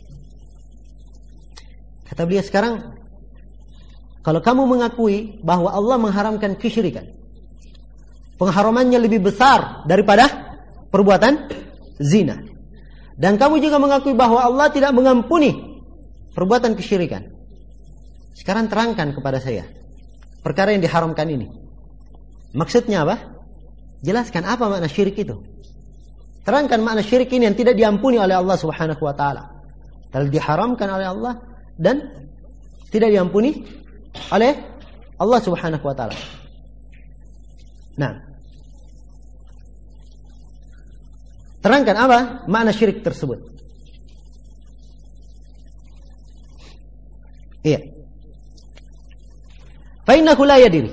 Speaker 2: Kata beliau sekarang, kalau kamu mengakui bahwa Allah mengharamkan kesyirikan, pengharamannya lebih besar daripada perbuatan zina, dan kamu juga mengakui bahwa Allah tidak mengampuni perbuatan kesyirikan, sekarang terangkan kepada saya perkara yang diharamkan ini. Maksudnya apa? Jelaskan apa makna syirik itu. Terangkan makna syirik ini yang tidak diampuni oleh Allah Subhanahu wa taala, telah diharamkan oleh Allah dan tidak diampuni oleh Allah Subhanahu wa taala. Nah, terangkan apa makna syirik tersebut. Iya. Fa innahu la yadri.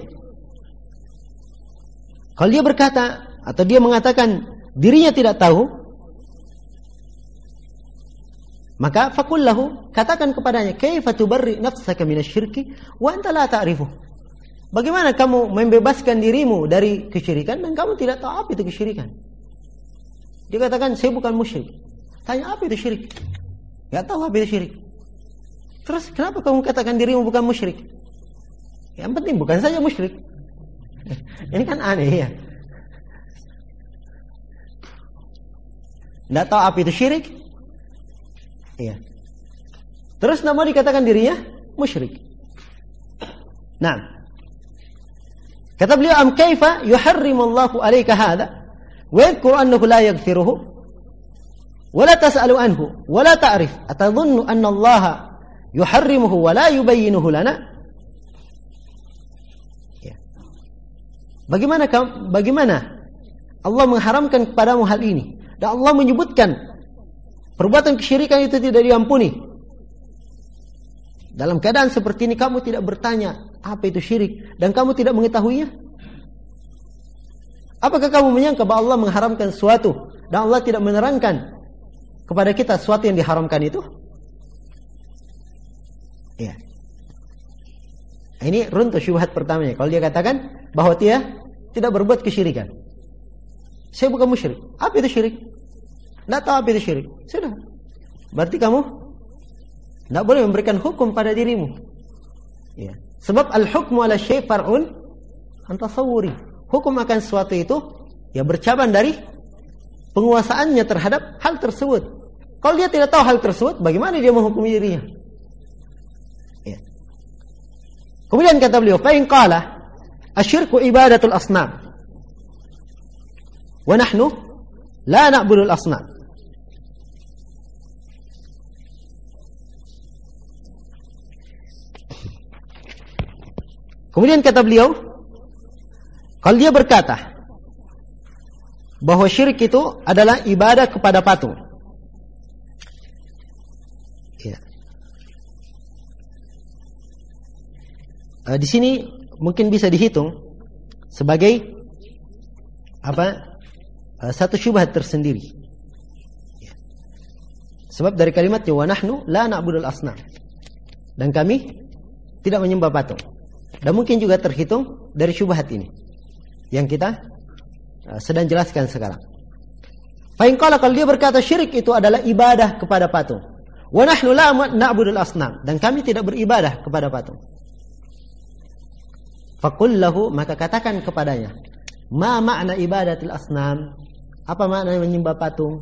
Speaker 2: Kalau dia berkata atau dia mengatakan dirinya tidak tahu, Maka fakullahu, katakan kepadanya, kaifa tubarri nafsaka minasyirki wa anta la ta'rifu. Bagaimana kamu membebaskan dirimu dari kesyirikan dan kamu tidak tahu apa itu kesyirikan? Dia katakan, saya bukan musyrik. Tanya, apa itu syirik? Enggak tahu apa itu syirik. Terus kenapa kamu katakan dirimu bukan musyrik? Yang penting bukan saja musyrik. Ini kan aneh ya. Enggak tahu apa itu syirik? Iya. Terus nama dikatakan dirinya musyrik. Nah, kata beliau, am kaifa yuharrimullahu alayka hadha wa yadhkuru annahu la yaghfiruhu wa la tas'alu anhu wa la ta'rif atadhunnu anna Allah yuharrimuhu wa la yubayyinuhu lana. Ya. Bagaimana Allah mengharamkan kepadamu hal ini dan Allah menyebutkan perbuatan kesyirikan itu tidak diampuni. Dalam keadaan seperti ini kamu tidak bertanya apa itu syirik dan kamu tidak mengetahuinya? Apakah kamu menyangka bahwa Allah mengharamkan sesuatu dan Allah tidak menerangkan kepada kita sesuatu yang diharamkan itu? Ya. Ini runtuh syubhat pertamanya. Kalau dia katakan bahwa dia tidak berbuat kesyirikan. Saya bukan musyrik. Apa itu syirik? Tidak tahu apa itu syirik. Sudah. Berarti kamu tidak boleh memberikan hukum pada dirimu. Ya. Sebab al-hukmu ala syai' far'un an tasawwuri. Hukum akan sesuatu itu ya bercabang dari penguasaannya terhadap hal tersebut. Kalau dia tidak tahu hal tersebut, bagaimana dia menghukumi dirinya? Ya. Kemudian kata beliau, fa in qala asyirku ibadatul asnam wa nahnu la na'budul asnam. Kemudian kata beliau, kalau dia berkata bahwa syirik itu adalah ibadah kepada patung. Ya. Di sini mungkin bisa dihitung sebagai satu syubhat tersendiri. Ya. Sebab dari kalimatnya wa nahnu la na'budul asnam. Dan kami tidak menyembah patung. Dan mungkin juga terhitung dari syubhat ini yang kita sedang jelaskan sekarang. Fa in qala, kalau dia berkata syirik itu adalah ibadah kepada patung. Wa nahnu la na'budul asnam, dan kami tidak beribadah kepada patung. Faqul lahu, maka katakan kepadanya, ma makna ibadatil asnam? Apa makna menyembah patung?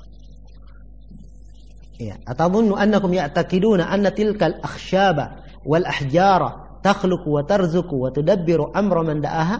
Speaker 2: Ya, atadhunnu annakum ya'taqiduna anna tilkal akhshaba wal ahjara takhluqu wa tarzuqu wa tudabbiru amra man da'aha?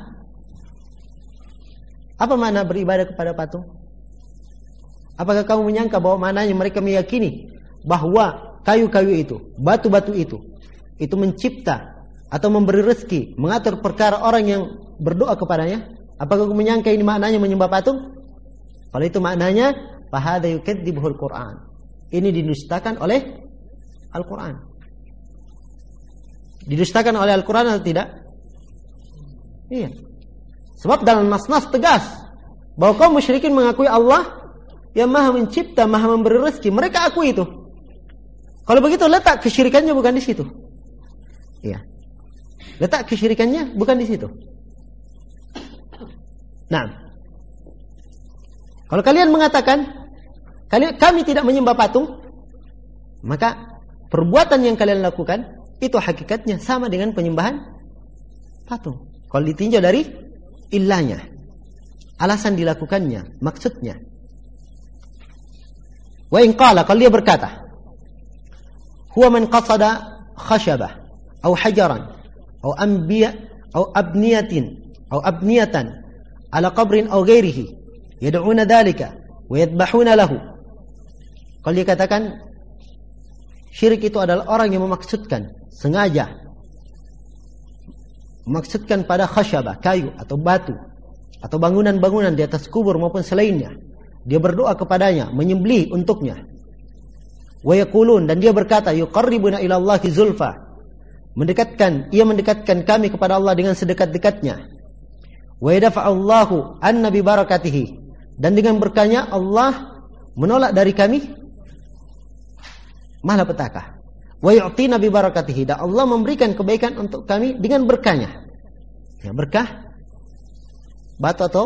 Speaker 2: Apa makna beribadah kepada patung? Apakah kamu menyangka bahwa maknanya mereka meyakini bahwa kayu-kayu itu, batu-batu itu mencipta atau memberi rezeki, mengatur perkara orang yang berdoa kepadanya? Apakah kamu menyangka ini maknanya menyembah patung? Kalau itu maknanya, fa hadza yukadzibuhul Qur'an. Ini didustakan oleh Al-Qur'an. Didustakan oleh Al-Quran atau tidak? Iya. Sebab dalam nas-nas tegas bahwa kaum musyrikin mengakui Allah yang maha mencipta, maha memberi rezeki. Mereka akui itu. Kalau begitu letak kesyirikannya bukan di situ. Iya. Letak kesyirikannya bukan di situ. Nah, kalau kalian mengatakan kami tidak menyembah patung, maka perbuatan yang kalian lakukan itu hakikatnya sama dengan penyembahan patung. Kalau ditinjau dari ilahnya, alasan dilakukannya, maksudnya. Wa in qala, kalau dia berkata, huwa man qasada khashabah atau hajaran atau anbiya atau abniyatan ala qabrin atau ghairihi yad'una dhalika wa yadbahuna lahu. Kalau dia katakan syirik itu adalah orang yang memaksudkan, sengaja memaksudkan pada khasyabah, kayu atau batu atau bangunan-bangunan di atas kubur maupun selainnya. Dia berdoa kepadanya, menyembelih untuknya. Wa yaqulun, dan dia berkata, yuqarribuna ila Allahi zulfa. Ia mendekatkan kami kepada Allah dengan sedekat-dekatnya. Wa yadfa'allahu anna bi barakatihi, dan dengan berkahnya Allah menolak dari kami malapetaka. Wa yu'tina bi barakatihi, dan Allah memberikan kebaikan untuk kami dengan berkahnya. Ya, berkah batu atau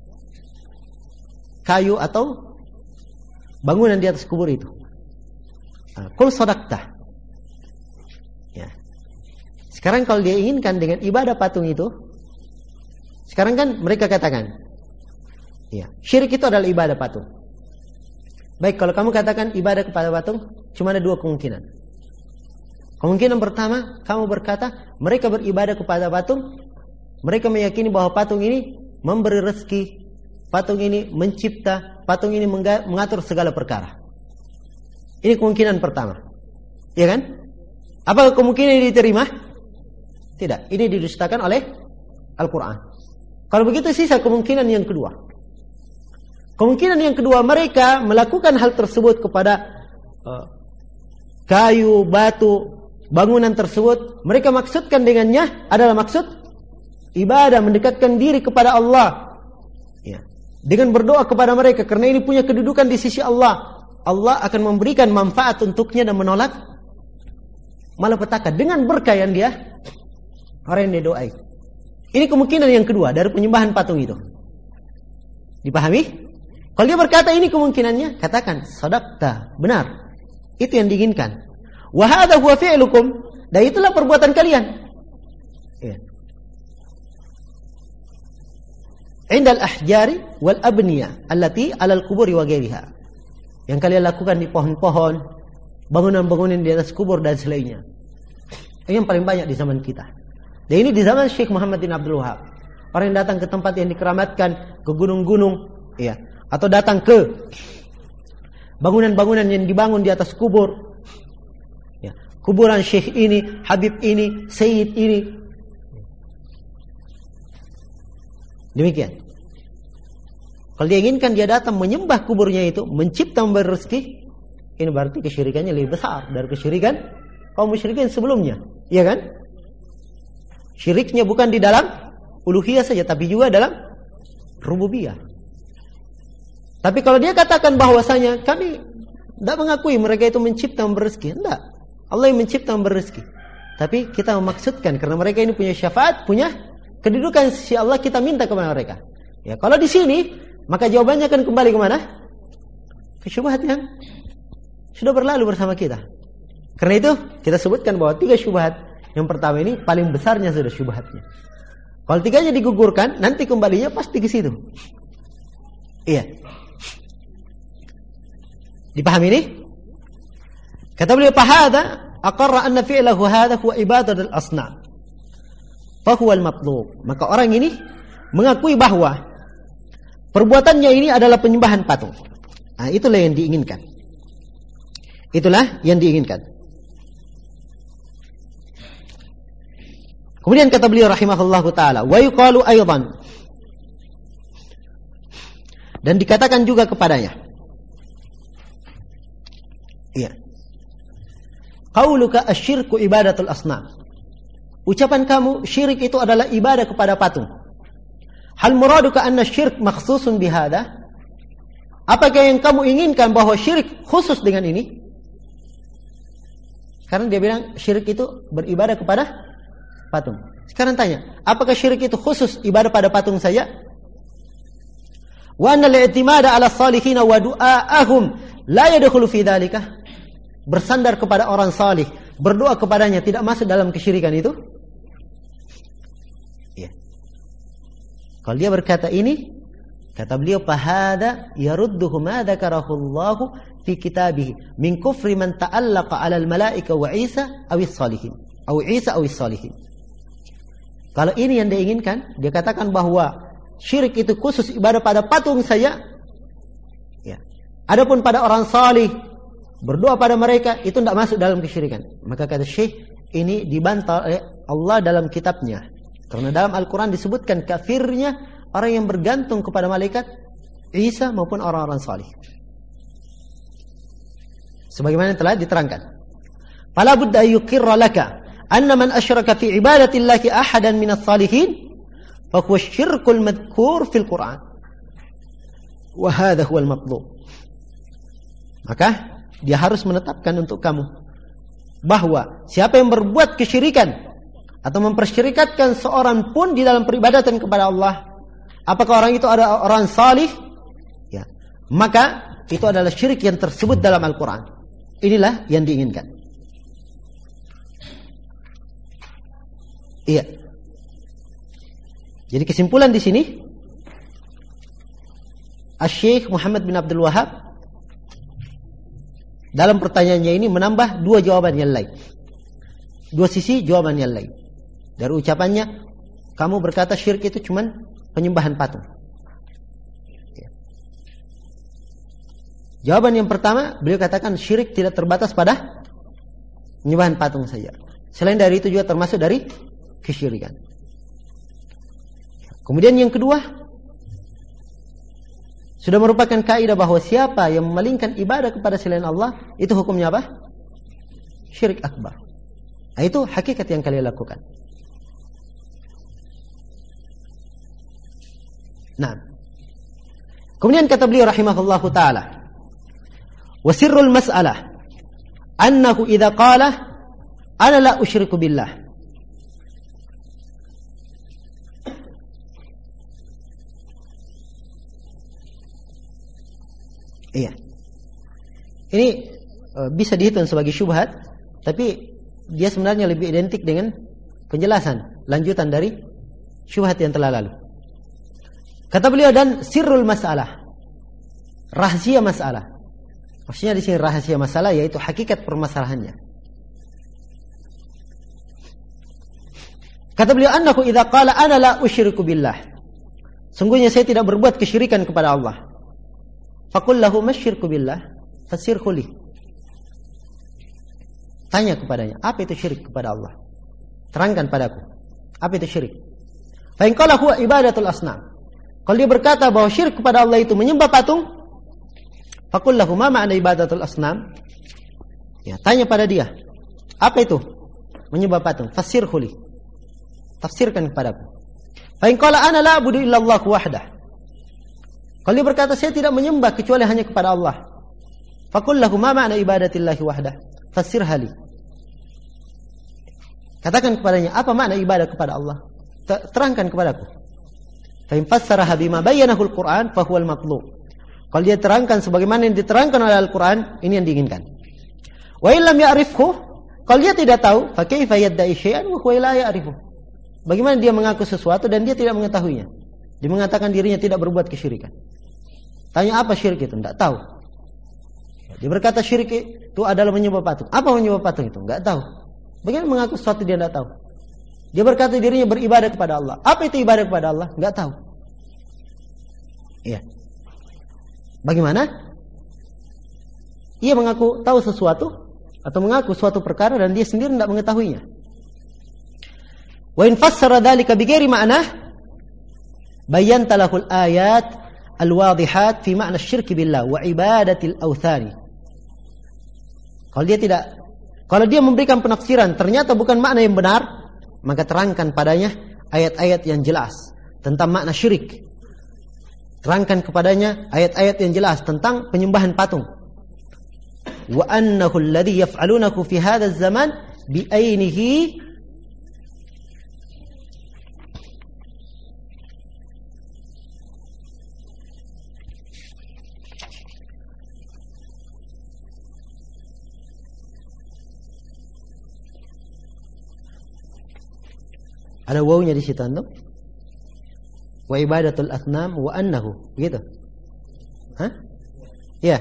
Speaker 2: kayu atau bangunan di atas kubur itu. Qul sadaqta. Ya. Sekarang kalau dia inginkan dengan ibadah patung itu, sekarang kan mereka katakan, ya, syirik itu adalah ibadah patung. Baik, kalau kamu katakan ibadah kepada patung, cuma ada dua kemungkinan. Kemungkinan pertama, kamu berkata mereka beribadah kepada patung, mereka meyakini bahwa patung ini memberi rezeki, patung ini mencipta, patung ini mengatur segala perkara. Ini kemungkinan pertama, ya kan? Apakah kemungkinan ini diterima? Tidak, ini didustakan oleh Al-Quran. Kalau begitu sisa kemungkinan yang kedua. Kemungkinan yang kedua, mereka melakukan hal tersebut kepada kayu, batu, bangunan tersebut. Mereka maksudkan dengannya adalah maksud ibadah, mendekatkan diri kepada Allah, ya, dengan berdoa kepada mereka, karena ini punya kedudukan di sisi Allah. Allah akan memberikan manfaat untuknya dan menolak malapetaka dengan berkah yang dia orang yang dia doai. Ini kemungkinan yang kedua dari penyembahan patung itu. Dipahami? Kalau dia berkata ini kemungkinannya, katakan sadaqta, benar. Itu yang diinginkan. Wa hadha huwa fi'lukum, dan itulah perbuatan kalian. Ya. Indal ahjari wal abniyah allati 'alal quburi wa ghairiha. Yang kalian lakukan di pohon-pohon, bangunan-bangunan di atas kubur dan selainnya. Ini yang paling banyak di zaman kita. Dan ini di zaman Syekh Muhammad bin Abdul Wahab. Orang yang datang ke tempat yang dikeramatkan, ke gunung-gunung, ya, atau datang ke bangunan-bangunan yang dibangun di atas kubur. Ya, kuburan Syekh ini, Habib ini, Sayyid ini. Demikian. Kalau dia inginkan, dia datang menyembah kuburnya itu, mencipta, memberi rezeki, ini berarti kesyirikannya lebih besar dari kesyirikan kaum musyrikin sebelumnya, iya kan? Syiriknya bukan di dalam uluhiyah saja, tapi juga dalam rububiyah. Tapi kalau dia katakan bahwasanya kami tidak mengakui mereka itu mencipta, memberi rezeki, tidak. Allah yang mencipta, memberi rezeki. Tapi kita memaksudkan karena mereka ini punya syafaat, punya kedudukan sisi Allah, kita minta kepada mereka. Ya, kalau di sini, maka jawabannya akan kembali kemana? Ke syubhat yang sudah berlalu bersama kita. Karena itu kita sebutkan bahwa 3 syubhat. Yang pertama ini paling besarnya sudah syubhatnya. Kalau 3-nya digugurkan, nanti kembalinya pasti ke situ. Iya. Dipahami ini? Kata beliau, "Fahada aqarra anna fi'lahu hadha huwa ibadatul asnam. Fa huwa al-matlub." Maka orang ini mengakui bahwa perbuatannya ini adalah penyembahan patung. Nah, itulah yang diinginkan. Itulah yang diinginkan. Kemudian kata beliau rahimahullahu taala, "Wa yuqalu aidan." Dan dikatakan juga kepadanya. Iya. Qauluka asyirku ibadatul asnam. Ucapan kamu syirik itu adalah ibadah kepada patung. Hal muraduka anna syirk makhsusun bihada? Apakah yang kamu inginkan bahwa syirik khusus dengan ini? Karena dia bilang syirik itu beribadah kepada patung. Sekarang tanya, apakah syirik itu khusus ibadah pada patung saja? Wa anna al-i'timada 'ala salihin wa du'a'ahum la yadkhulu fi dzalika. Bersandar kepada orang salih, berdoa kepadanya tidak masuk dalam kesyirikan itu? Ya. Kalau dia berkata ini, kata beliau, "Fahada yarudduhu ma dzakarahu Allah fi kitabih min kufri man ta'allaqa 'ala al-malaika wa Isa awis salihin." Aw Isa awis salihin. Kalau ini yang dia inginkan, dia katakan bahwa syirik itu khusus ibadah pada patung saja. Ya. Adapun pada orang salih, berdoa pada mereka itu tidak masuk dalam kesyirikan. Maka kata Syekh, ini dibantah oleh Allah dalam kitabnya. Karena dalam Al-Quran disebutkan kafirnya orang yang bergantung kepada malaikat Isa maupun orang-orang salih. Sebagaimana telah diterangkan. Fala budda yuqirra laka anna man asyraka fi ibadatillahi ahadan minas salihin fa huwa syirkul madhkur fil Quran. Wa hadha huwal matlub. Maka dia harus menetapkan untuk kamu bahwa siapa yang berbuat kesyirikan atau mempersyirikatkan seorang pun di dalam peribadatan kepada Allah, apakah orang itu ada orang salih? Ya, maka itu adalah syirik yang tersebut dalam Al-Quran. Inilah yang diinginkan. Iya. Jadi kesimpulan di sini, Asy-Syaikh Muhammad bin Abdul Wahhab dalam pertanyaannya ini menambah dua jawaban yang lain. Dua sisi jawaban yang lain. Dari ucapannya, kamu berkata syirik itu cuman penyembahan patung. Jawaban yang pertama, beliau katakan syirik tidak terbatas pada penyembahan patung saja. Selain dari itu juga termasuk dari kesyirikan. Kemudian yang kedua, sudah merupakan kaidah bahwa siapa yang memalingkan ibadah kepada selain Allah, itu hukumnya apa? Syirik akbar. Nah, itu hakikat yang kalian lakukan. Nah, kemudian kata beliau rahimahullahu ta'ala, wa sirrul mas'alah annahu idza qala ana la usyriku billah. Iya. Ini bisa dihitung sebagai syubhat, tapi dia sebenarnya lebih identik dengan penjelasan lanjutan dari syubhat yang telah lalu. Kata beliau, dan sirrul masalah, rahasia masalah. Maksudnya di sini rahasia masalah yaitu hakikat permasalahannya. Kata beliau, annahu idza qala ana la usyriku billah. Sungguhnya saya tidak berbuat kesyirikan kepada Allah. Faqul lahu masyirku billah, fasirhu li. Tanya kepadanya, apa itu syirik kepada Allah? Terangkan padaku, apa itu syirik? Fa in qala huwa ibadatul asnam. Kalau dia berkata bahwa syirik kepada Allah itu menyembah patung, faqul lahu ma ma'na ibadatul asnam? Ya, tanya pada dia, apa itu menyembah patung? Fasirhu li. Tafsirkan kepadaku. Fa in qala ana la a'budu illa Allah wahdah. Kalau dia berkata saya tidak menyembah kecuali hanya kepada Allah, faqul lahu ma ma'na ibadatillahi wahdah? Fasirha li. Katakan kepadanya, apa makna ibadah kepada Allah? Terangkan kepadaku. Fa in fassaraha bima bayyanahu al-Qur'an fa huwa al-matlub. Kalau dia terangkan sebagaimana yang diterangkan oleh Al-Qur'an, ini yang diinginkan. Wa illam ya'rifhu, kalau dia tidak tahu, fa kaifa yadda'i syai'an wa huwa la ya'rifu. Bagaimana dia mengaku sesuatu dan dia tidak mengetahuinya? Dia mengatakan dirinya tidak berbuat kesyirikan. Tanya apa syirik itu? Tidak tahu. Dia berkata syirik itu adalah menyembah patung. Apa menyembah patung itu? Enggak tahu. Bagaimana mengaku sesuatu dia tidak tahu? Dia berkata dirinya beribadah kepada Allah. Apa itu ibadah kepada Allah? Enggak tahu. Iya. Bagaimana? Ia mengaku tahu sesuatu atau mengaku suatu perkara dan dia sendiri tidak mengetahuinya. Wa in fassara dzalika bighairi ma'nah bayyanta lahul ayat al-wadihat fi ma'na asy-syirki billah wa ibadatil awthani. Kalau dia memberikan penafsiran ternyata bukan makna yang benar, maka terangkan padanya ayat-ayat yang jelas tentang makna syirik. Terangkan kepadanya ayat-ayat yang jelas tentang penyembahan patung. Wa annahu alladhi yaf'alunahu fi hadha az-zaman bi ainihi ada wawunya di situ antum. Wa ibadatul asnam wa annahu, gitu. Hah? Ya.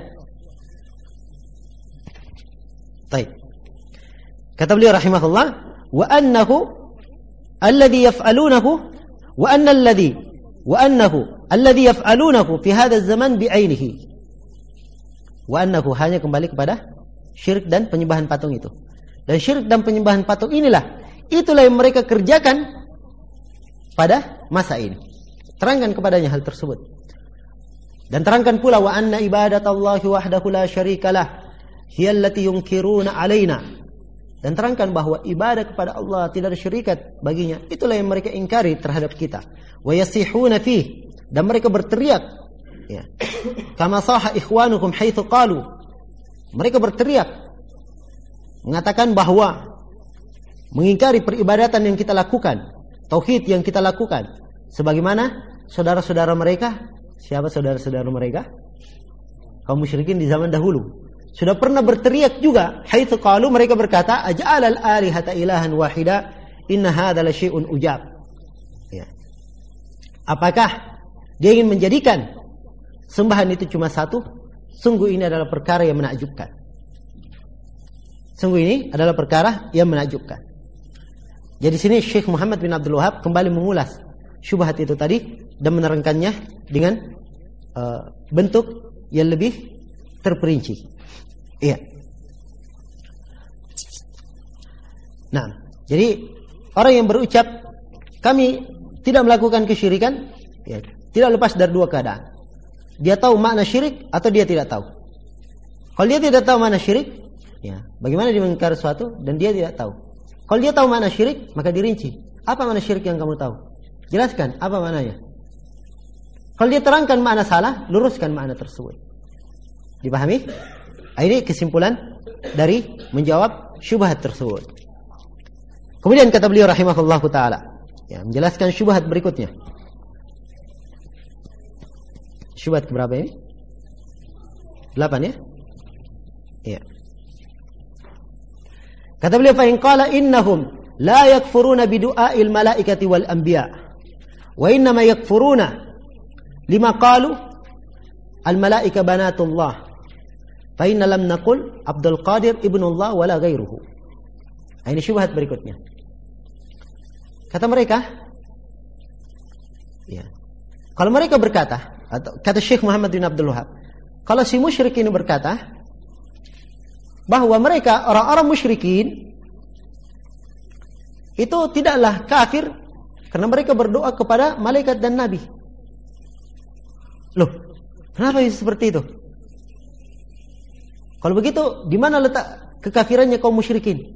Speaker 2: Baik. Kata beliau rahimahullah, wa annahu alladhi yaf'alunahu wa anna alladhi wa annahu alladhi yaf'alunahu fi hadha az-zaman bi'ainihi. Wa annahu hanya kembali kepada syirik dan penyembahan patung itu. Dan syirik dan penyembahan patung itulah yang mereka kerjakan pada masa ini. Terangkan kepadanya hal tersebut. Dan terangkan pula wa anna ibadatallahi wahdahu la syarikalah hiya allati yunkiruna alaina. Dan terangkan bahwa ibadah kepada Allah tidak ada syarikat baginya. Itulah yang mereka ingkari terhadap kita. Wa yasihuna fih, dan mereka berteriak, ya. Kama saha ikhwanukum haitsu qalu, Mereka berteriak mengatakan bahwa mengingkari peribadatan yang kita lakukan, tauhid yang kita lakukan, sebagaimana saudara-saudara mereka. Siapa saudara-saudara mereka? Kaum musyrikin di zaman dahulu sudah pernah berteriak juga. Haitsu qalu, mereka berkata, aj'alal alihata ilahan wahida inna hadza la syai'un ujab. Ya. Apakah dia ingin menjadikan sembahan itu cuma satu? Sungguh ini adalah perkara yang menakjubkan. Sungguh ini adalah perkara yang menakjubkan. Jadi sini Syekh Muhammad bin Abdul Wahab kembali mengulas syubhat itu tadi dan menerangkannya dengan bentuk yang lebih terperinci. Iya. Nah, jadi orang yang berucap kami tidak melakukan kesyirikan, ya, tidak lepas dari dua keadaan. Dia tahu makna syirik atau dia tidak tahu. Kalau dia tidak tahu makna syirik, ya, bagaimana dia mengingkari sesuatu dan dia tidak tahu. Kalau dia tahu makna syirik, maka dirinci. Apa makna syirik yang kamu tahu? Jelaskan apa maknanya. Kalau dia terangkan makna salah, luruskan makna tersebut. Dipahami? Ini kesimpulan dari menjawab syubhat tersebut. Kemudian kata beliau rahimahullahu taala, ya, menjelaskan syubhat berikutnya. Syubhat keberapa ini? 8 ya? Iya. Kata beliau, fa in qala innahum la yakfuruna bi du'ail malaikati wal anbiya wa innama yakfuruna lima qalu al malaika banatullah fa inna lam naqul Abdul Qadir ibnullah wala ghairuhu. Ini syubhat berikutnya. Kata mereka, ya, kalau mereka berkata, atau kata Syekh Muhammad bin Abdul Wahab, kalau si musyrik ini berkata bahwa mereka orang-orang musyrikin itu tidaklah kafir karena mereka berdoa kepada malaikat dan nabi. Loh, kenapa bisa seperti itu? Kalau begitu, di mana letak kekafirannya kaum musyrikin?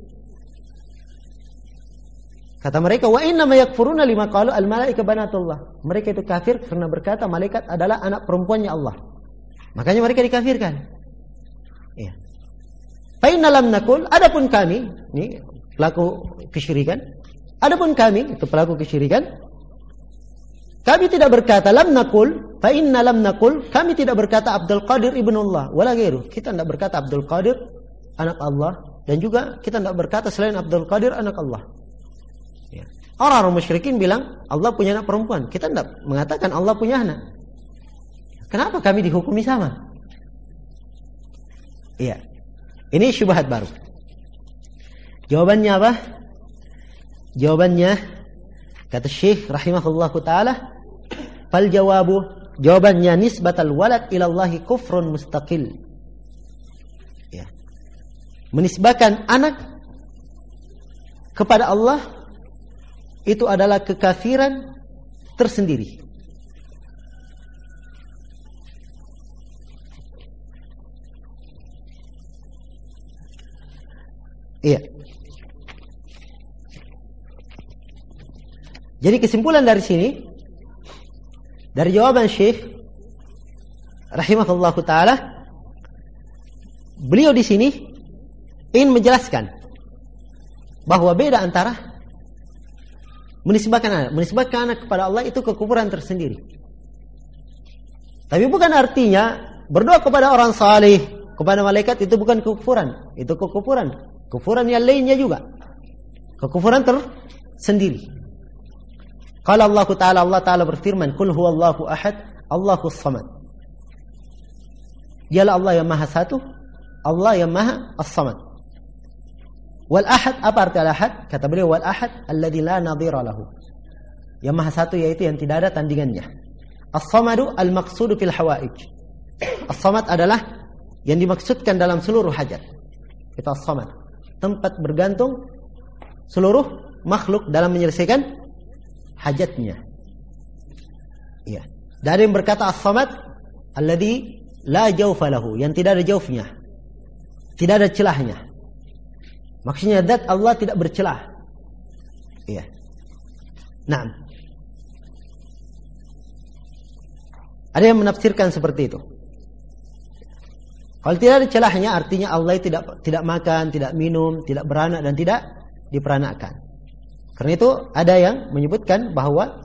Speaker 2: Kata mereka, wa inna ma yakfuruna lima qalu al malaika banatullah. Mereka itu kafir karena berkata malaikat adalah anak perempuannya Allah. Makanya mereka dikafirkan. Iya. Fa inna lam naqul, adapun kami, ini pelaku kesyirikan, adapun kami itu pelaku kesyirikan, kami tidak berkata lam naqul, fa inna lam naqul, kami tidak berkata Abdul Qadir ibnullah wala ghairu. Kita tidak berkata Abdul Qadir anak Allah, dan juga kita tidak berkata selain Abdul Qadir anak Allah. Ya. Orang-orang musyrikin bilang Allah punya anak perempuan. Kita tidak mengatakan Allah punya anak. Kenapa kami dihukumi sama? Iya. Ini syubhat baru. Jawabannya apa? Jawabannya kata Syekh rahimahullahu taala, fal jawabu, jawabannya nisbatal walad ila Allahi kufrun mustaqil. Ya. Menisbahkan anak kepada Allah itu adalah kekafiran tersendiri. Iya. Jadi kesimpulan dari sini, dari jawaban Syekh rahimahullahu taala, beliau di sini ingin menjelaskan bahwa beda antara menisbahkan anak kepada Allah itu kekufuran tersendiri. Tapi bukan artinya berdoa kepada orang saleh, kepada malaikat itu bukan kekufuran. Itu kekufuran. Kekufuran yang lainnya juga. Kekufuran tersendiri. Qala Allah Ta'ala berfirman, Qul huwallahu ahad, Allahus samad. Dialah Allah yang maha satu, Allah yang maha as-samad. Wal ahad, apa arti al-ahad? Kata beliau, wal ahad alladzi la nadhira lahu. Yang maha satu yaitu yang tidak ada tandingannya. As-samadu al-maqsudu fil hawaij. As-samad adalah yang dimaksudkan dalam seluruh hajat. Itu as-samad. Tempat bergantung seluruh makhluk dalam menyelesaikan hajatnya. Iya. Dari yang berkata as-samad alladzi la jawfa lahu, yang tidak ada jawfnya. Tidak ada celahnya. Maksudnya zat Allah tidak bercelah. Iya. Nah, ada yang menafsirkan seperti itu. Kalau tidak ada celahnya, artinya Allah tidak makan, tidak minum, tidak beranak dan tidak diperanakkan. Karena itu ada yang menyebutkan bahwa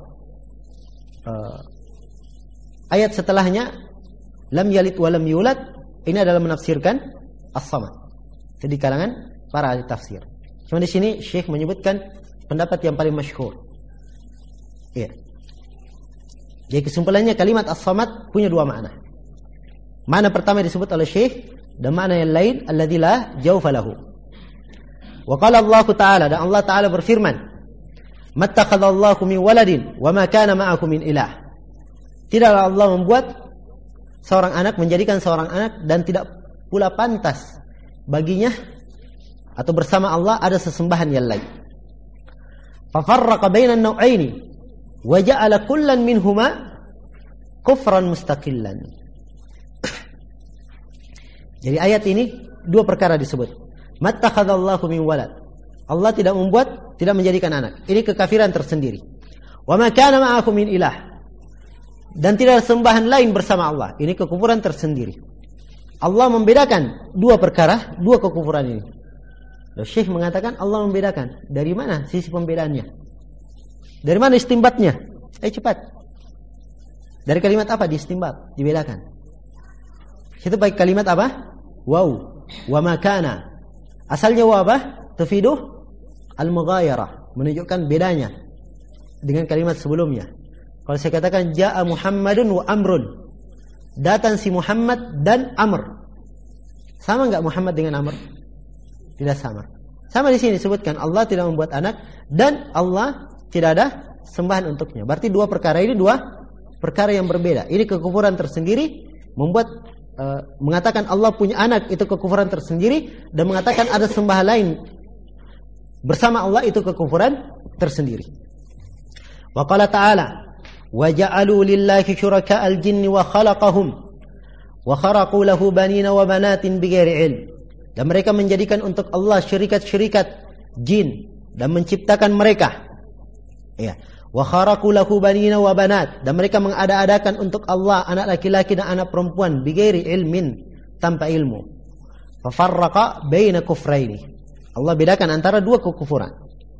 Speaker 2: ayat setelahnya lam yalid wa lam yulad ini adalah menafsirkan as-samad. Itu di kalangan para ahli tafsir. Cuma di sini Syekh menyebutkan pendapat yang paling masyhur. Iya. Jadi kesimpulannya kalimat as-samad punya dua makna. Makna pertama disebut oleh Syekh dan makna yang lain alladzi la jawfa lahu. Wa qala Allah Ta'ala, dan Allah Ta'ala berfirman, "Mattakhadallahu min waladin wa ma kana ma'ahu min ilah." Tidaklah Allah membuat seorang anak, menjadikan seorang anak, dan tidak pula pantas baginya atau bersama Allah ada sesembahan yang lain. Fa farraqa bainan naw'aini wa ja'ala kullan minhuma kufran mustaqillan. Jadi ayat ini dua perkara disebut. Mattakhadallahu min walad. Allah tidak membuat, tidak menjadikan anak. Ini kekafiran tersendiri. Wa ma kana ma'ahu min ilah. Dan tidak ada sembahan lain bersama Allah. Ini kekufuran tersendiri. Allah membedakan dua perkara, dua kekufuran ini. Syekh mengatakan Allah membedakan. Dari mana sisi pembedaannya? Dari mana istimbatnya? Cepat. Dari kalimat apa diistimbat? Dibedakan. Itu baik kalimat apa? Wow. Wa makana. Asalnya wa apa? Tufiduh al-mughayarah. Menunjukkan bedanya dengan kalimat sebelumnya. Kalau saya katakan ja'a Muhammadun wa Amrun, datang si Muhammad dan Amr, sama enggak Muhammad dengan Amr? Tidak sama. Sama di sini disebutkan Allah tidak membuat anak dan Allah tidak ada sembahan untuknya. Berarti dua perkara ini dua perkara yang berbeda. Ini kekufuran tersendiri, membuat mengatakan Allah punya anak itu kekufuran tersendiri, dan mengatakan ada sembahan lain bersama Allah itu kekufuran tersendiri. Wa qala ta'ala wa ja'alu lillahi syuraka'al jinni wa khalaqahum wa kharaqu lahu banina wa banatin bighairi ilm. Dan mereka menjadikan untuk Allah syirikat-syirikat jin dan menciptakan mereka. Ya. Wa kharaqu lahu banina wa banat, dan mereka mengada-adakan untuk Allah anak laki-laki dan anak perempuan bighairi ilmin, tanpa ilmu. Fa farraqa baina kufraini. Allah bedakan antara dua kekufuran.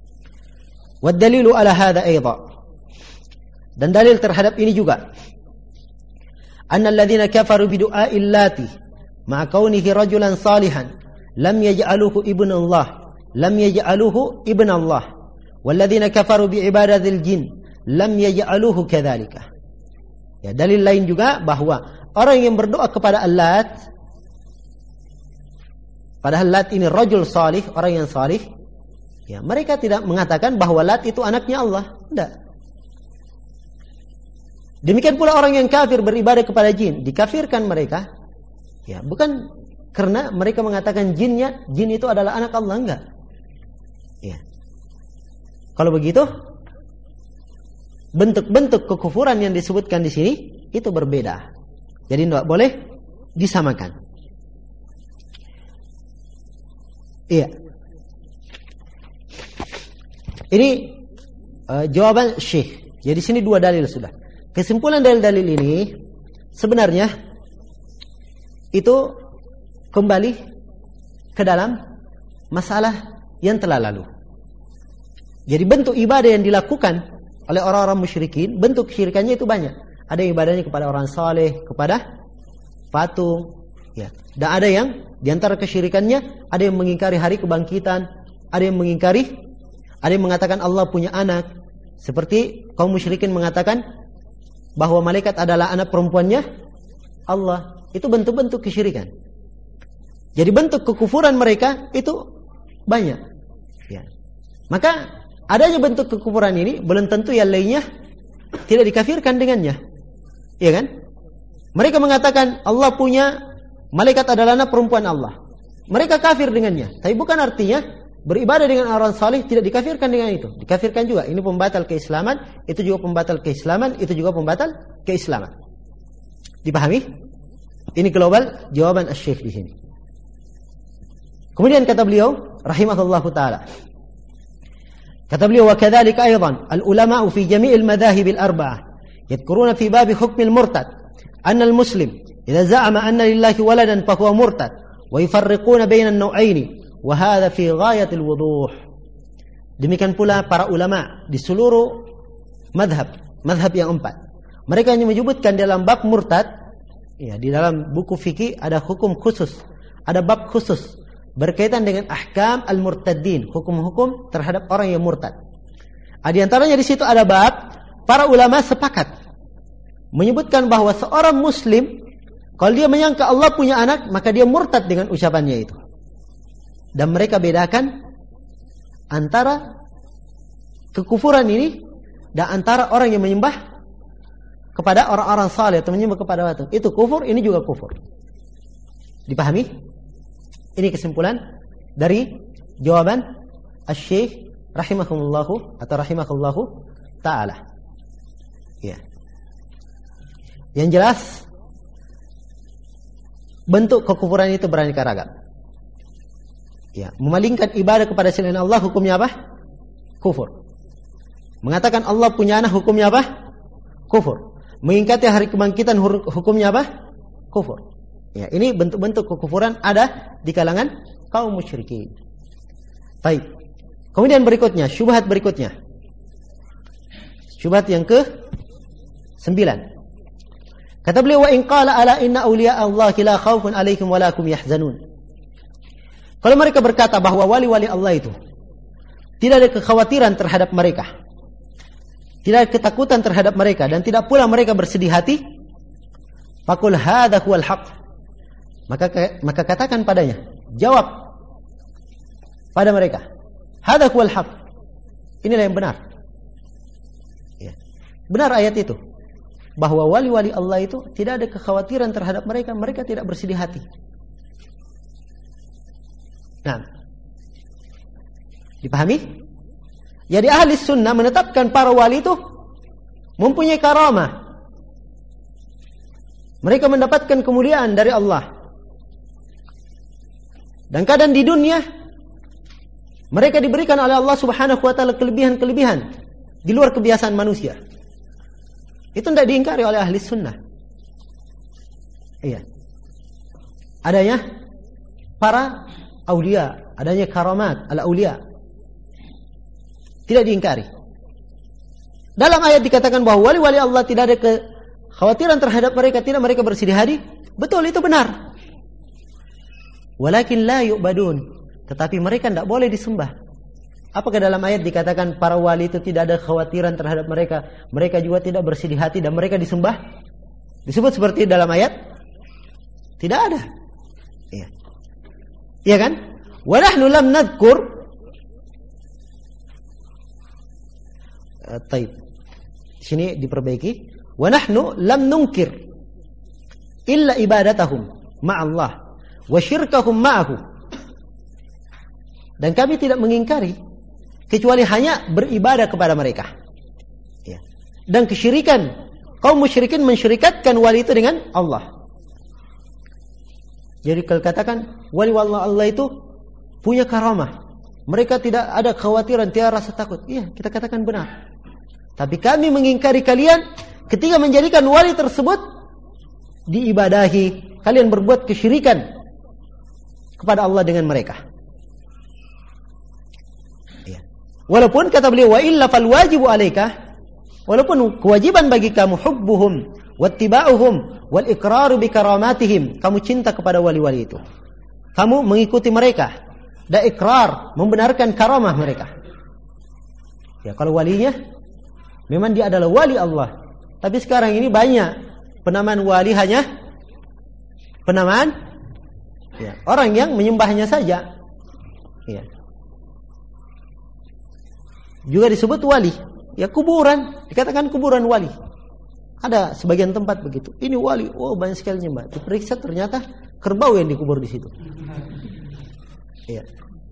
Speaker 2: Wa dalilu ala hadza aidan. Dan dalil terhadap ini juga, annal ladzina kafaru bi du'a'i allati ma'a kaunihi rajulan salihan lam yaj'aluhu ibn Allah, lam yaj'aluhu ibn Allah, wal ladzina kafaru bi ibadatil jin lam yaj'aluhu kadzalika. Ya, dalil lain juga bahwa orang yang berdoa kepada Allat, padahal Lat ini rajul salih, orang yang salih, ya, mereka tidak mengatakan bahwa Lat itu anaknya Allah. Tidak. Demikian pula orang yang kafir beribadah kepada jin, dikafirkan mereka, ya, bukan karena mereka mengatakan jin itu adalah anak Allah, enggak. Ya. Kalau begitu, bentuk-bentuk kekufuran yang disebutkan di sini itu berbeda. Jadi tidak boleh disamakan. Iya. Ini jawaban Syekh. Jadi sini dua dalil sudah. Kesimpulan dalil-dalil ini sebenarnya itu kembali ke dalam masalah yang telah lalu. Jadi bentuk ibadah yang dilakukan oleh orang-orang musyrikin, bentuk kesyirikannya itu banyak. Ada yang ibadahnya kepada orang saleh, kepada patung, ya. Dan ada yang diantara kesyirikannya ada yang mengingkari hari kebangkitan, ada yang mengatakan Allah punya anak, seperti kaum musyrikin mengatakan bahwa malaikat adalah anak perempuannya Allah. Itu bentuk-bentuk kesyirikan. Jadi bentuk kekufuran mereka itu banyak, ya. Maka adanya bentuk kekufuran ini belum tentu yang lainnya tidak dikafirkan dengannya, iya kan? Mereka mengatakan Allah punya malaikat adalah anak perempuan Allah, mereka kafir dengannya. Tapi bukan artinya beribadah dengan orang saleh tidak dikafirkan dengan itu. Dikafirkan juga. Ini pembatal keislaman, itu juga pembatal keislaman, itu juga pembatal keislaman. Dipahami? Ini global jawaban Asy-Syaikh di sini. Kemudian kata beliau rahimahullahu taala, kata beliau, wa kadzalika aidan al-ulama fi jami' al-madahib al-arba'ah yadhkuruna fi bab hukm al-murtad anna al-muslim Idza za'ama anna lillahi waladan fa huwa murtad wa yufarriquna baina an-naw'aini wa hadha fi ghayatil wuduh. Demikian pula para ulama di seluruh mazhab yang 4. Mereka hanya menyebutkan dalam bab murtad, ya, di dalam buku fikih ada hukum khusus, ada bab khusus berkaitan dengan ahkam al-murtaddin, hukum-hukum terhadap orang yang murtad. Di antaranya di situ ada bab para ulama sepakat menyebutkan bahwa seorang muslim kalau dia menyangka Allah punya anak, maka dia murtad dengan ucapannya itu. Dan mereka bedakan antara kekufuran ini dan antara orang yang menyembah kepada orang-orang saleh atau menyembah kepada batu. Itu kufur, ini juga kufur. Dipahami? Ini kesimpulan dari jawaban Asy-Syaikh rahimahullahu atau rahimakallahu taala. Ya. Yang jelas bentuk kekufuran itu beraneka ragam. Ya, memalingkan ibadah kepada selain Allah hukumnya apa? Kufur. Mengatakan Allah punya anak hukumnya apa? Kufur. Mengingkari hari kebangkitan hukumnya apa? Kufur. Ya, ini bentuk-bentuk kekufuran ada di kalangan kaum musyrikin. Baik. Kemudian berikutnya, syubhat berikutnya. Syubhat yang ke-9. Kata beliau, wa in qala ala inna awliya Allah la khaufun alaikum wa la hum yahzanun. Kalau mereka berkata bahwa wali-wali Allah itu tidak ada kekhawatiran terhadap mereka, tidak ada ketakutan terhadap mereka, dan tidak pula mereka bersedih hati, faqul hadza huwal haqq. Maka katakan padanya, jawab pada mereka, hadza huwal haqq. Inilah yang benar. Ya. Benar ayat itu. Bahwa wali-wali Allah itu tidak ada kekhawatiran terhadap mereka, mereka tidak bersedih hati. Nah, dipahami? Jadi ahli sunnah menetapkan para wali itu mempunyai karamah. Mereka mendapatkan kemuliaan dari Allah. Dan kadang di dunia mereka diberikan oleh Allah Subhanahu wa taala kelebihan-kelebihan di luar kebiasaan manusia. Itu tidak diingkari oleh ahli sunnah. Iya. Adanya para aulia, adanya karamat al-aulia. Tidak diingkari. Dalam ayat dikatakan bahwa wali-wali Allah tidak ada kekhawatiran terhadap mereka, tidak mereka bersedih hati. Betul, itu benar. Walakin la yu'badun. Tetapi mereka tidak boleh disembah. Apakah dalam ayat dikatakan para wali itu tidak ada kekhawatiran terhadap mereka, mereka juga tidak bersedih hati dan mereka disembah? Disebut seperti dalam ayat? Tidak ada. Iya. Iya kan? Wa nahnu lam nadhkur. Taib. Sini diperbaiki. Wa nahnu lam nunkir illa ibadatahum ma'allah wa syirkahum ma'ahu. Dan kami tidak mengingkari kecuali hanya beribadah kepada mereka. Ya. Dan kesyirikan, kaum musyrikin mensyirikatkan wali itu dengan Allah. Jadi kalau katakan wali Allah itu punya karamah, mereka tidak ada kekhawatiran, tidak rasa takut. Iya, kita katakan benar. Tapi kami mengingkari kalian ketika menjadikan wali tersebut diibadahi, kalian berbuat kesyirikan kepada Allah dengan mereka. Walaupun kata beliau wa illa fal wajibu alaika, walaupun kewajiban bagi kamu hubbuhum wattiba'uhum wal iqraru bi karamatihim, kamu cinta kepada wali-wali itu, kamu mengikuti mereka dan ikrar membenarkan karamah mereka. Ya, kalau walinya memang dia adalah wali Allah. Tapi sekarang ini banyak penamaan wali hanya penamaan ya, orang yang menyembahnya saja. Ya. Juga disebut wali, ya kuburan, dikatakan kuburan wali. Ada sebagian tempat begitu. Ini wali, oh banyak sekali nyembah. Diperiksa ternyata kerbau yang dikubur di situ. Iya.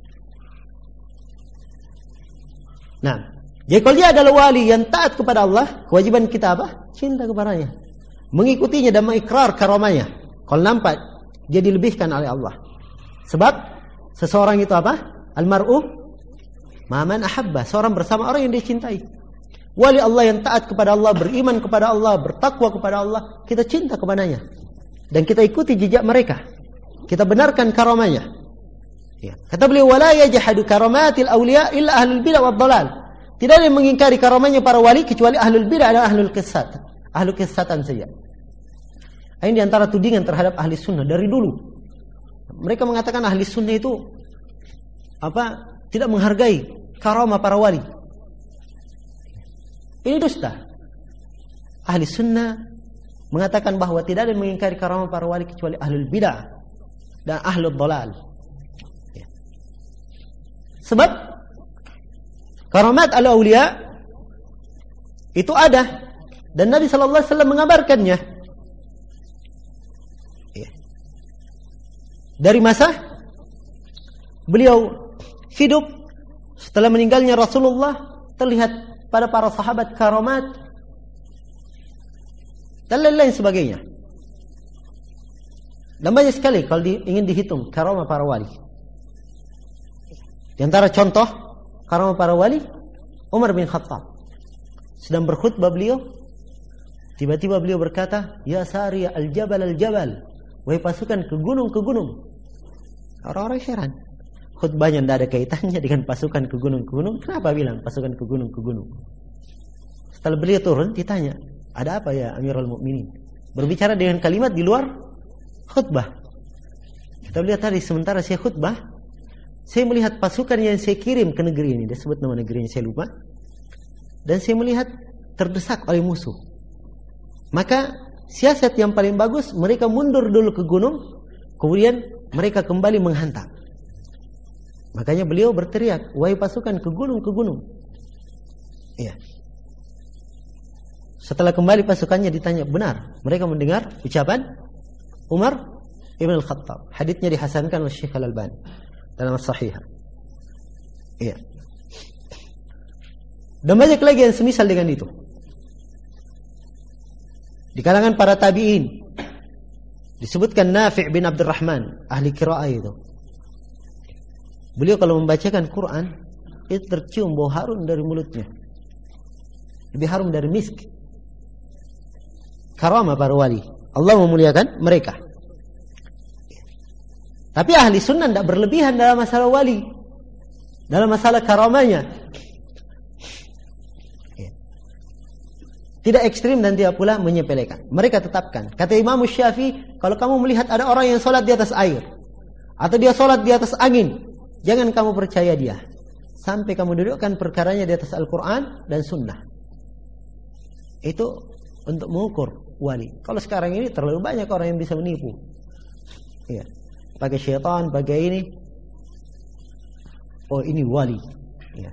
Speaker 2: Nah, jadi kalau dia adalah wali yang taat kepada Allah, kewajiban kita apa? Cinta kepadanya, mengikutinya dan mengikrar karamahnya. Kalau nampak dia dilebihkan oleh Allah. Sebab seseorang itu apa? Almar'u Maman ahabba, seorang bersama orang yang dia cintai. Wali Allah yang taat kepada Allah, beriman kepada Allah, bertakwa kepada Allah, kita cinta kepadanya. dan kita ikuti jejak mereka. Kita benarkan karamahnya. Ya. Kata beliau, wala yajhadu karamatil awliya illa ahlul bid'ah wad dhalal. Tidak ada yang mengingkari karamahnya para wali kecuali ahlul bid'ah dan ahlul qissat. Ahlul qissatan saja. Ini di antara tudingan terhadap ahli sunnah dari dulu. Mereka mengatakan ahli sunnah itu tidak menghargai karamah para wali. Ini dusta. Ahli sunnah mengatakan bahwa tidak ada yang mengingkari karamah para wali kecuali ahlul bid'ah dan ahlul dhalal. Ya. Sebab karamat al-awliya itu ada dan Nabi sallallahu alaihi wasallam mengabarkannya. Ya. Dari masa beliau hidup setelah meninggalnya Rasulullah, terlihat pada para sahabat karamat dan lain-lain sebagainya. Dan banyak sekali kalau ingin dihitung karamah para wali. Di antara contoh karamah para wali, Umar bin Khattab sedang berkhutbah beliau, tiba-tiba beliau berkata, "Ya sari al-jabal al-jabal." Wahai pasukan ke gunung ke gunung. Orang-orang heran. Khutbahnya tidak ada kaitannya dengan pasukan ke gunung ke gunung. Kenapa bilang pasukan ke gunung ke gunung? Setelah beliau turun, ditanya, "Ada apa ya Amirul Mukminin?" Berbicara dengan kalimat di luar khutbah. Kita lihat tadi, sementara saya khutbah, saya melihat pasukan yang saya kirim ke negeri ini. Dia sebut nama negerinya, saya lupa. Dan saya melihat terdesak oleh musuh. Maka siasat yang paling bagus, mereka mundur dulu ke gunung, kemudian mereka kembali menghantam. Makanya beliau berteriak, "Wahai pasukan ke gunung ke gunung." Iya. Setelah kembali pasukannya ditanya, benar mereka mendengar ucapan Umar ibn al-Khattab. Haditsnya dihasankan oleh Syekh Al-Albani dalam As-Sahihah. Iya. Dan banyak lagi yang semisal dengan itu. Di kalangan para tabi'in disebutkan Nafi' bin Abdurrahman, ahli qiraah itu. Beliau kalau membacakan Quran, itu tercium bau harum dari mulutnya. Lebih harum dari misk. Karamah para wali. Allah memuliakan mereka. Tapi ahli sunnah tidak berlebihan dalam masalah wali, dalam masalah karamahnya. Tidak ekstrim dan tidak pula menyepelekan. Mereka tetapkan. Kata Imam Syafi'i, kalau kamu melihat ada orang yang sholat di atas air, atau dia sholat di atas angin, jangan kamu percaya dia sampai kamu dudukkan perkaranya di atas Al-Quran dan Sunnah. Itu untuk mengukur wali. Kalau sekarang ini terlalu banyak orang yang bisa menipu. Ya. Pakai syaitan, pakai ini. Oh, ini wali. Ya.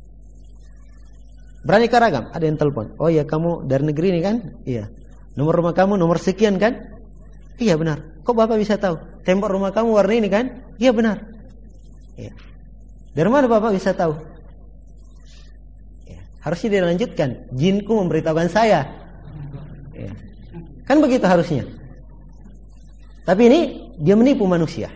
Speaker 2: Berani ragam, ada yang telepon. Oh ya, kamu dari negeri ini kan? Iya. Nomor rumah kamu nomor sekian kan? Iya benar. Kok Bapak bisa tahu? Tembok rumah kamu warna ini kan? Iya benar. Iya. Dari mana Bapak bisa tahu? Ya. Harusnya dia lanjutkan. Jinku memberitahukan saya. Ya. Kan begitu harusnya. Tapi ini dia menipu manusia.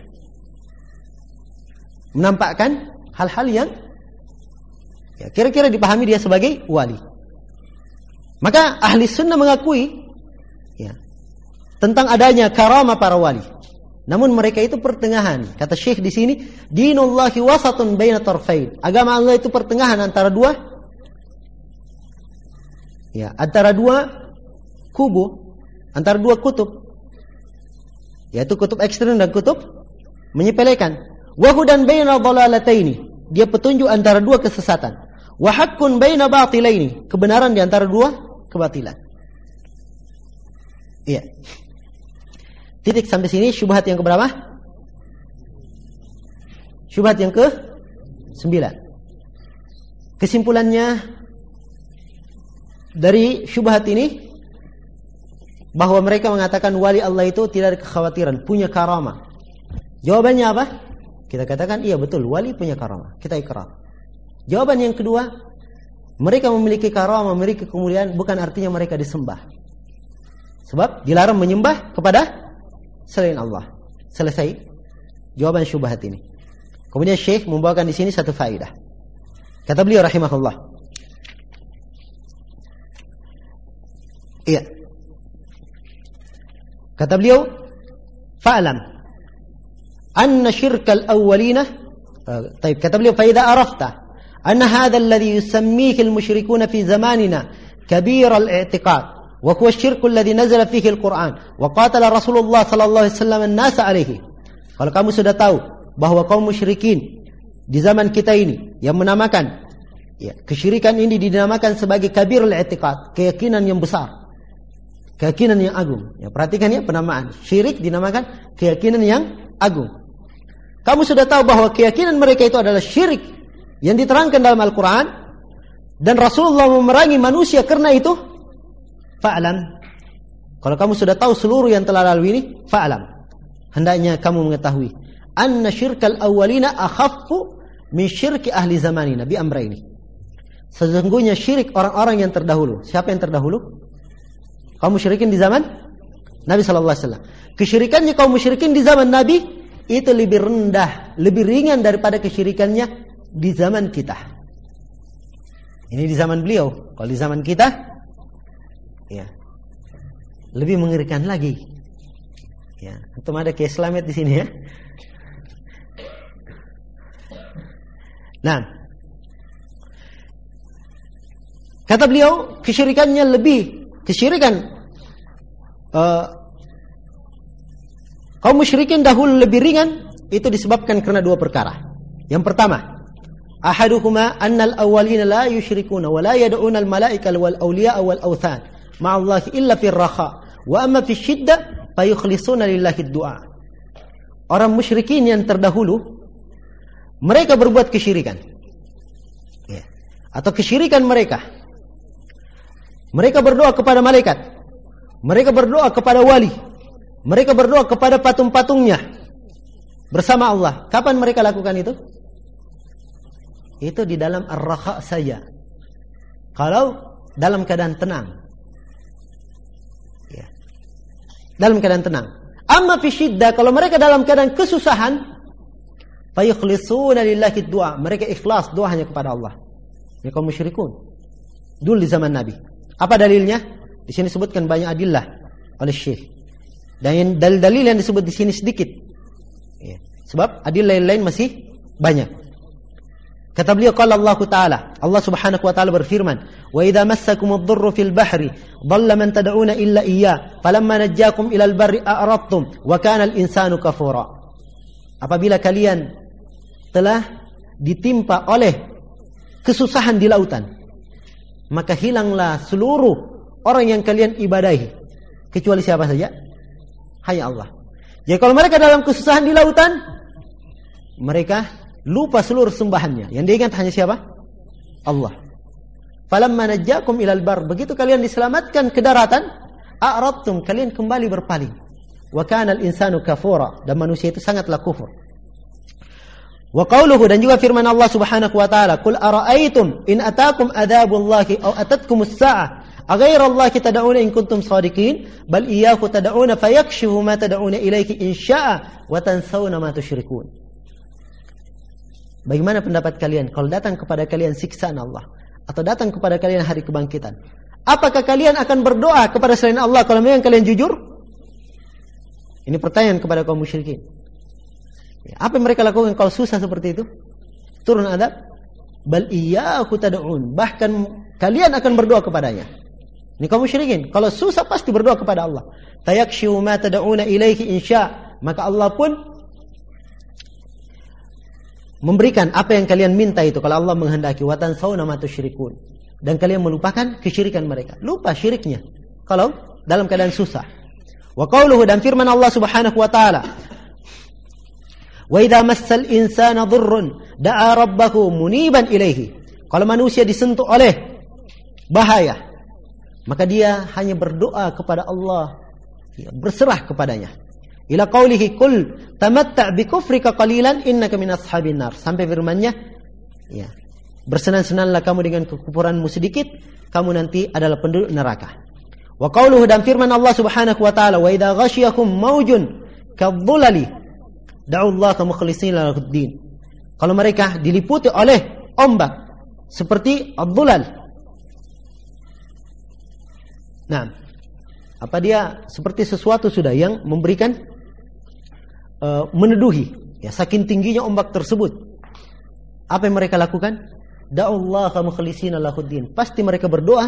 Speaker 2: Menampakkan hal-hal yang ya, kira-kira dipahami dia sebagai wali. Maka ahli sunnah mengakui ya, tentang adanya karamah para wali. Namun mereka itu pertengahan. Kata Syekh di sini, dinullahi wasatun baina tarfain. Agama Allah itu pertengahan antara dua ya, antara dua kubu, antara dua kutub. Yaitu kutub ekstrem dan kutub menyepelekan. Wa hudan baina dhalalataini. Dia petunjuk antara dua kesesatan. Wa haqqun baina batilaini. Kebenaran di antara dua kebatilan. Iya. Titik sampai sini syubhat yang keberapa? Syubhat yang ke-9. Kesimpulannya dari syubhat ini bahwa mereka mengatakan wali Allah itu tidak ada kekhawatiran, punya karamah. Jawabannya apa? Kita katakan iya betul, wali punya karamah. Kita ikrar. Jawaban yang kedua, mereka memiliki karamah, memiliki kemuliaan bukan artinya mereka disembah. Sebab dilarang menyembah kepada selain Allah. Selesai jawaban syubhat ini. Kemudian Syekh membawakan di sini satu faedah. Kata beliau rahimahullah. Iya. Kata beliau, fa'lam anna syirkal awwalina. Baik, kata beliau, fa idza arafta anna hadha alladhi yusammihi al-musyrikuna fi zamanina kabir al-i'tiqad wa huwa asy-syirku alladhi nazala fihi al-Qur'an wa qatala Rasulullah sallallahu alaihi wasallam an-nas alaihi. Kalau kamu sudah tahu bahwa kaum musyrikin di zaman kita ini yang menamakan kesyirikan ini dinamakan sebagai kabirul i'tiqad, keyakinan yang besar, keyakinan yang agung. Ya, perhatikan ya penamaan. Syirik dinamakan keyakinan yang agung. Kamu sudah tahu bahwa keyakinan mereka itu adalah syirik yang diterangkan dalam Al-Quran, dan Rasulullah memerangi manusia karena itu, fa'lam. Kalau kamu sudah tahu seluruh yang telah lalu ini, fa'lam. Hendaknya kamu mengetahui anna syirkal awwalina akhaffu min syirki ahli zamanina bi amrayni. Sesungguhnya syirik orang-orang yang terdahulu. Siapa yang terdahulu? Kaum musyrikin di zaman Nabi sallallahu alaihi wasallam. Kesyirikannya kaum musyrikin di zaman Nabi itu lebih rendah, lebih ringan daripada kesyirikannya di zaman kita. Ini di zaman beliau. Kalau di zaman kita, ya, lebih mengerikan lagi. Ya, antum ada keislamet di sini ya. Nah, kata beliau, kesyirikannya kaum musyrikin dahulu lebih ringan, itu disebabkan karena dua perkara. Yang pertama, ahaduhuma annal awwalina la yusyrikuna wa la yad'una al malaika wal awliya wal awthan ma'allahi illa fir raha wa amma fi syiddah fayukhlisuna lillahi du'a. Orang musyrikin yang terdahulu, mereka berbuat kesyirikan, ya, atau kesyirikan mereka berdoa kepada malaikat, mereka berdoa kepada wali, mereka berdoa kepada patung-patungnya bersama Allah. Kapan mereka lakukan itu? Itu di dalam ar-raha saja. Kalau dalam keadaan tenang, ya, dalam keadaan tenang. Amma fi syiddah, kalau mereka dalam keadaan kesusahan, fayukhlisuna lillahi du'a, mereka ikhlas doa hanya kepada Allah. Ya, kaum musyrikun dulu di zaman Nabi. Apa dalilnya? Di sini disebutkan banyak adillah oleh Syekh. Dan dalil-dalil yang disebut di sini sedikit. Ya, sebab adillah lain masih banyak. Kata beliau, qala Allah Ta'ala, Allah Subhanahu wa taala berfirman, "Wa idza massakumud dhurru fil bahri, dhalla man tad'una illa iyyah, falamma najjakum ilal barri a'radtum wa kana al-insanu kafura." Apabila kalian telah ditimpa oleh kesusahan di lautan, maka hilanglah seluruh orang yang kalian ibadahi, kecuali siapa saja? Hanya Allah. Jadi kalau mereka dalam kesusahan di lautan, mereka lupa seluruh sembahannya. Yang diingat hanya siapa? Allah. Falamma najjakum ilal bar, begitu kalian diselamatkan ke daratan, a'radtum, kalian kembali berpaling. Wa kana al-insanu kafura, dan manusia itu sangatlah kufur. Wa qauluhu, dan juga firman Allah Subhanahu wa taala, qul ara'aytum in ataakum adzabullahi aw atatkumus saa'ah aghayra Allahi tad'una in kuntum shadiqin bal iyyahu tad'una fayakshifu ma tad'una ilayhi in syaa'a wa tansawna ma tusyrikun. Bagaimana pendapat kalian kalau datang kepada kalian siksaan Allah atau datang kepada kalian hari kebangkitan? Apakah kalian akan berdoa kepada selain Allah kalau memang kalian jujur? Ini pertanyaan kepada kaum musyrikin. Apa yang mereka lakukan kalau susah seperti itu? Turun adab. Bal iyyahu tad'un, bahkan kalian akan berdoa kepadanya. Ini kaum musyrikin, kalau susah pasti berdoa kepada Allah. Tayakshifu ma tad'una ilaihi insya, maka Allah pun memberikan apa yang kalian minta itu kalau Allah menghendaki. Wa tansawna ma tusyrikun, dan kalian melupakan kesyirikan mereka. Lupa syiriknya kalau dalam keadaan susah. Wa qauluhu, dan firman Allah Subhanahu wa taala, wa idza massal insana dhurrun da'a rabbahu muniban ilaihi. Kalau manusia disentuh oleh bahaya, maka dia hanya berdoa kepada Allah, berserah kepadanya. Ila qaulihi qul tamatta' bi kufrika qalilan innaka min ashabin nar, sampai firman-Nya, ya, bersenang-senanglah kamu dengan kekufuranmu sedikit, kamu nanti adalah penduduk neraka. Wa qauluhu, dan firman Allah Subhanahu wa taala, wa idza ghasyiyakum maujun kadh-dhulali da'ullaha mukhlishina lahuddin. Kalau mereka diliputi oleh ombak seperti ad-dhulal. Nah, apa dia seperti sesuatu sudah yang memberikan meneduhi, ya, saking tingginya ombak tersebut. Apa yang mereka lakukan? Da'ullaha mukhlishina lahuddin. Pasti mereka berdoa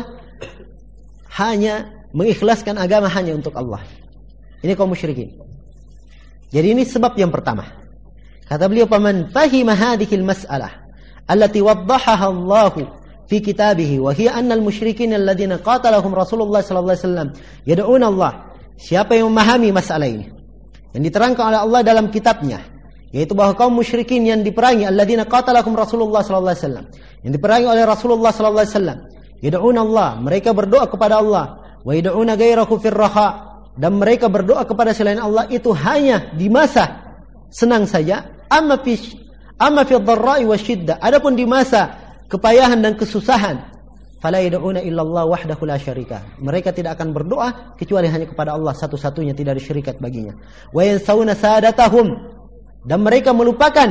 Speaker 2: hanya mengikhlaskan agama hanya untuk Allah. Ini kaum musyrikin. Jadi ini sebab yang pertama. Kata beliau, "Faman fahima hadhihi al-mas'alah allati waddahaha Allah fi kitabih wa hiya anna al-musyrikin alladziina qatalahum Rasulullah sallallahu alaihi wasallam yad'una Allah." Siapa yang memahami masalah ini yang diterangkan oleh Allah dalam kitabnya, yaitu bahwa kaum musyrikin yang diperangi alladziina qatalahum Rasulullah sallallahu alaihi wasallam, yang diperangi oleh Rasulullah sallallahu alaihi wasallam, yad'una Allah, mereka berdoa kepada Allah, wa yad'una ghairahu fir raha, dan mereka berdoa kepada selain Allah itu hanya di masa senang saja. Amma fi dharra'i wasyiddah, adapun di masa kepayahan dan kesusahan, fala yad'una illallah wahdahu la syarika, mereka tidak akan berdoa kecuali hanya kepada Allah satu-satunya, tidak ada syirikat baginya. Wa yansawna sadatahum, dan mereka melupakan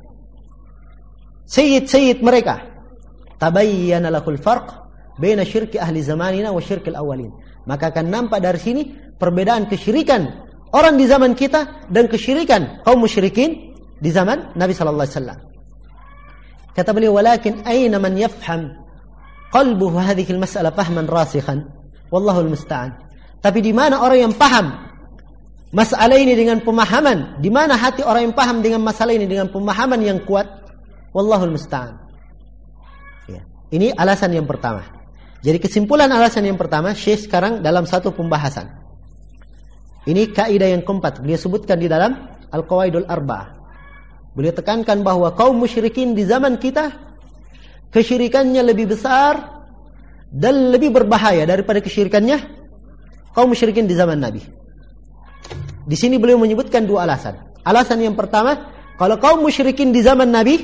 Speaker 2: sayyid-sayyid mereka. Tabayyana lahul farq baina syirki ahli zamanina wa syirkil awwalin, maka akan nampak dari sini perbedaan kesyirikan orang di zaman kita dan kesyirikan kaum musyrikin di zaman Nabi sallallahu alaihi wasallam. Kata beliau, "Walakin aina man yafham qalbuhu hadhihi al-mas'alah fahman rasikhan, wallahu al-musta'an." Tapi di mana orang yang paham masalah ini dengan pemahaman, di mana hati orang yang paham dengan masalah ini dengan pemahaman yang kuat, wallahu al-musta'an. Ya, ini alasan yang pertama. Jadi kesimpulan alasan yang pertama, Syekh sekarang dalam satu pembahasan. Ini kaidah yang keempat, beliau sebutkan di dalam Al-Qawaidul Arba'ah. Beliau tekankan bahwa kaum musyrikin di zaman kita kesyirikannya lebih besar dan lebih berbahaya daripada kesyirikannya kaum musyrikin di zaman Nabi. Di sini beliau menyebutkan dua alasan. Alasan yang pertama, kalau kaum musyrikin di zaman Nabi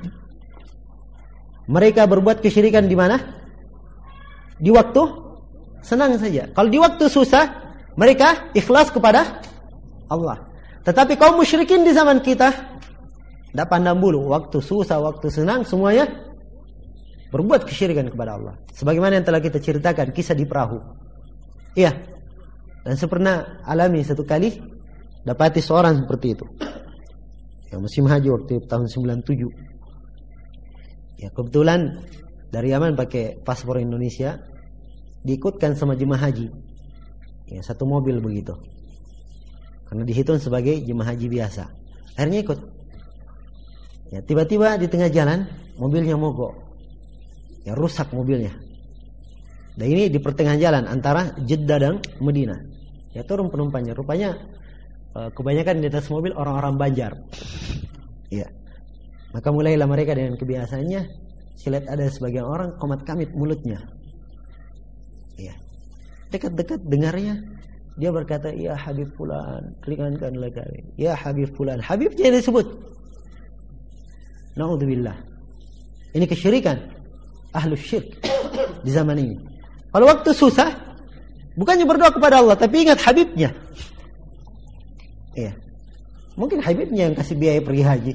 Speaker 2: mereka berbuat kesyirikan di mana? Di waktu senang saja. Kalau di waktu susah mereka ikhlas kepada Allah. Tetapi kaum musyrikin di zaman kita tidak pandang bulu, waktu susah, waktu senang, semuanya berbuat kesyirikan kepada Allah. Sebagaimana yang telah kita ceritakan kisah di perahu. Iya. Dan saya pernah alami satu kali dapati seorang seperti itu. Yang musim haji waktu tahun 97. Ya, kebetulan dari Yaman pakai paspor Indonesia, diikutkan sama jemaah haji. Ya, satu mobil begitu. Karena dihitung sebagai jemaah haji biasa. Akhirnya ikut. Ya, tiba-tiba di tengah jalan mobilnya mogok. Ya, rusak mobilnya. Dan ini di pertengahan jalan antara Jeddah dan Madinah. Ya, turun penumpangnya. Rupanya kebanyakan di atas mobil orang-orang Banjar. Ya. Maka mulailah mereka dengan kebiasaannya, silat ada sebagian orang komat-kamit mulutnya. Ya. Dekat-dekat dengarnya dia berkata, "Ya Habib fulan, ringankanlah kami. Ya Habib fulan." Habibnya disebut. Na'udzubillah. Ini kesyirikan ahlus syirk di zaman ini. Kalau waktu susah, bukannya berdoa kepada Allah, tapi ingat Habibnya. Iya. Mungkin Habibnya yang kasih biaya pergi haji.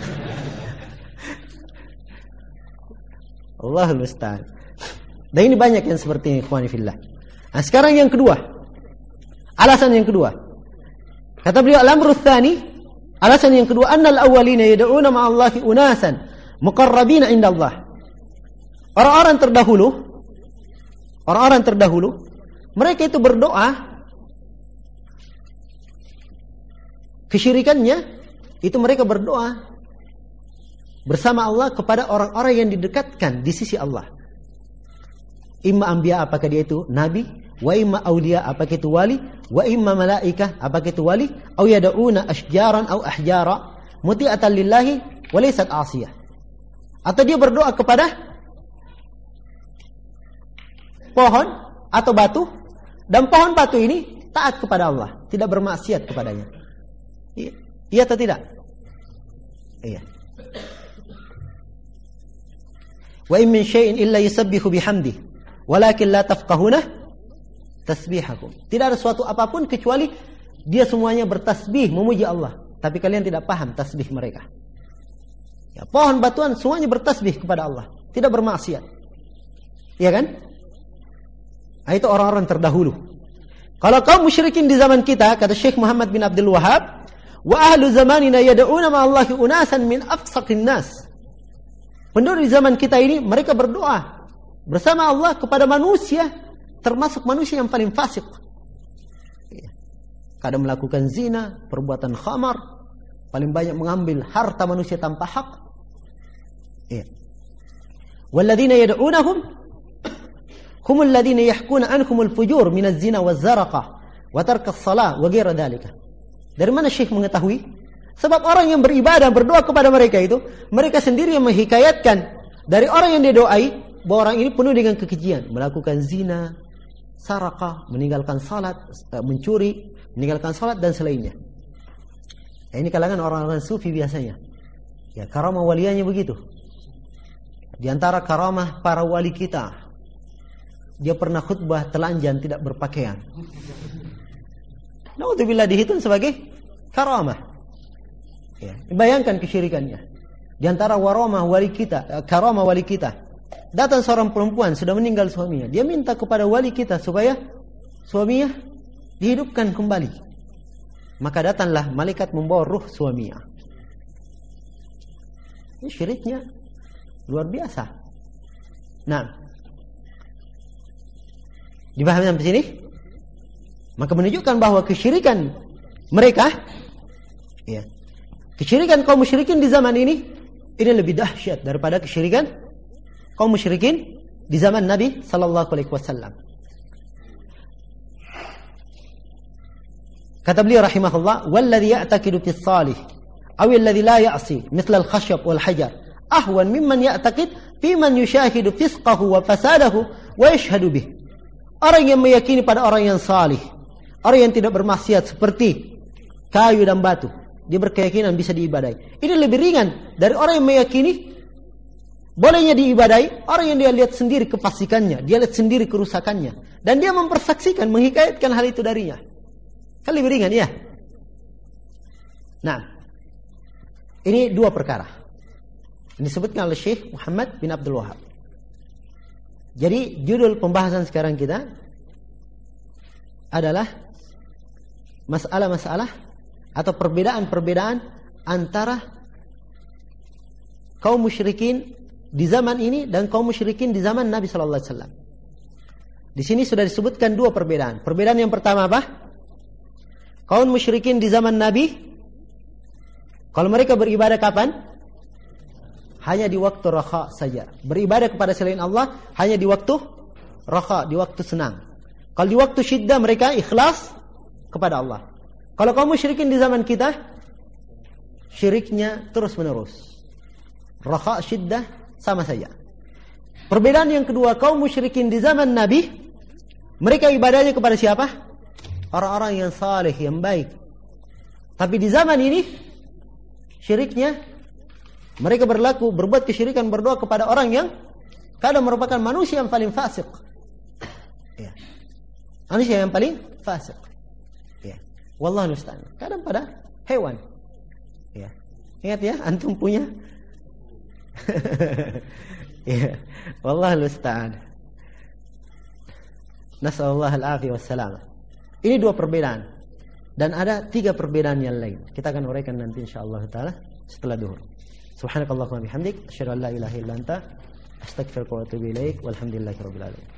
Speaker 2: Allahul musta'an. Dan ini banyak yang seperti ini, ikhwani fillah. Nah, sekarang yang kedua. Alasan yang kedua. Kata beliau, al-amru tsani, alasan yang kedua, annal awwalina yad'una ma'allahi unasan muqarrabina indallah. Orang-orang terdahulu, mereka itu berdoa, kesyirikannya itu mereka berdoa bersama Allah kepada orang-orang yang didekatkan di sisi Allah. Imma anbiya, apakah dia itu nabi, wa imma auliya, apakah itu wali, wa imma malaikah, apakah itu wali, au yad'una ashjaran au ahjara muti'atan lillahi wa laysat asiyah. Atau dia berdoa kepada pohon atau batu, dan pohon batu ini taat kepada Allah, tidak bermaksiat kepadanya. Iya atau tidak? Iya. Wa in min syai'in illa yusabbihu bihamdihi walakin la tafqahuna tasbihakum. Tidak ada suatu apapun kecuali dia semuanya bertasbih memuji Allah, tapi kalian tidak paham tasbih mereka. Ya, pohon batuan semuanya bertasbih kepada Allah, tidak bermaksiat. Iya kan? Nah, itu orang-orang terdahulu. Kalau kaum musyrikin di zaman kita, kata Syekh Muhammad bin Abdul Wahab, Wa ahlu zamanina yad'una ma'allahi unasan min afsaqin nas. Penduduk di zaman kita ini mereka berdoa bersama Allah kepada manusia, termasuk manusia yang paling fasik. Kadang melakukan zina, perbuatan khamar, paling banyak mengambil harta manusia tanpa hak. Walladzina yad'unahum humul ladzina yahkuna anhumul fujur minaz zina waz zaraqah wa tarkas shalah wa ghairi dzalika. Dari mana Syekh mengetahui? Sebab orang yang beribadah berdoa kepada mereka itu, mereka sendiri yang menghikayatkan dari orang yang dia doai bahwa orang ini penuh dengan kekejian, melakukan zina, sarakah, meninggalkan salat, mencuri, meninggalkan salat dan selainnya. Ini kalangan orang-orang sufi biasanya. Ya, karamah waliannya begitu. Di antara karamah para wali kita, dia pernah khutbah telanjang tidak berpakaian. Naudzubillah dihitung sebagai karamah. Ya, bayangkan kesyirikannya. Di antara karamah wali kita, datang seorang perempuan sudah meninggal suaminya. Dia minta kepada wali kita supaya suaminya dihidupkan kembali. Maka datanglah malaikat membawa ruh suaminya. Ini syiriknya luar biasa. Nah, dipahami sampai sini? Maka menunjukkan bahwa kesyirikan mereka, ya, kesyirikan kaum musyrikin di zaman ini lebih dahsyat daripada kesyirikan kaum musyrikin di zaman Nabi sallallahu alaihi wasallam. Kata beliau rahimahullah, "Walladhi ya'taqidu fis salih aw alladhi la ya'si mithla al-khashyab wal hajar ahwan mimman ya'taqid fi man yushahidu fisqahu wa fasadahu wa yashhadu bih." Orang yang meyakini pada orang yang salih, orang yang tidak bermaksiat seperti kayu dan batu, dia berkeyakinan bisa diibadai. Ini lebih ringan dari orang yang meyakini bolehnya diibadai, orang yang dia lihat sendiri kefasikannya, dia lihat sendiri kerusakannya, dan dia mempersaksikan, menghikayatkan hal itu darinya. Kan lebih ringan, ya? Nah, ini dua perkara. Ini disebutkan oleh Syekh Muhammad bin Abdul Wahab. Jadi judul pembahasan sekarang kita adalah masalah-masalah atau perbedaan-perbedaan antara kaum musyrikin di zaman ini dan kaum musyrikin di zaman Nabi sallallahu alaihi wasallam. Di sini sudah disebutkan dua perbedaan. Perbedaan yang pertama apa? Kaum musyrikin di zaman Nabi, kalau mereka beribadah kapan? Hanya di waktu raha saja. Beribadah kepada selain Allah hanya di waktu raha, di waktu senang. Kalau di waktu syiddah mereka ikhlas kepada Allah. Kalau kaum musyrikin di zaman kita, syiriknya terus menerus. Raha, syiddah sama saja. Perbedaan yang kedua, kaum musyrikin di zaman Nabi, mereka ibadahnya kepada siapa? Orang-orang yang saleh, yang baik. Tapi di zaman ini, syiriknya, mereka berbuat kesyirikan, berdoa kepada orang yang kadang merupakan manusia yang paling fasik. Ya. Manusia yang paling fasik. Ya. Wallahu musta'an. Kadang pada hewan. Ya. Ingat ya, antum punya. Ya. Wallahu musta'an. Nasallallahu al-afiyah wassalam. Ini dua perbedaan. Dan ada tiga perbedaan yang lain. Kita akan uraikan nanti insyaallah taala setelah duhur. Subhanakallahumma bihamdik, asyhadu an la ilaha illa anta, astaghfiruka wa atubu ilaik, walhamdulillahirabbil alamin.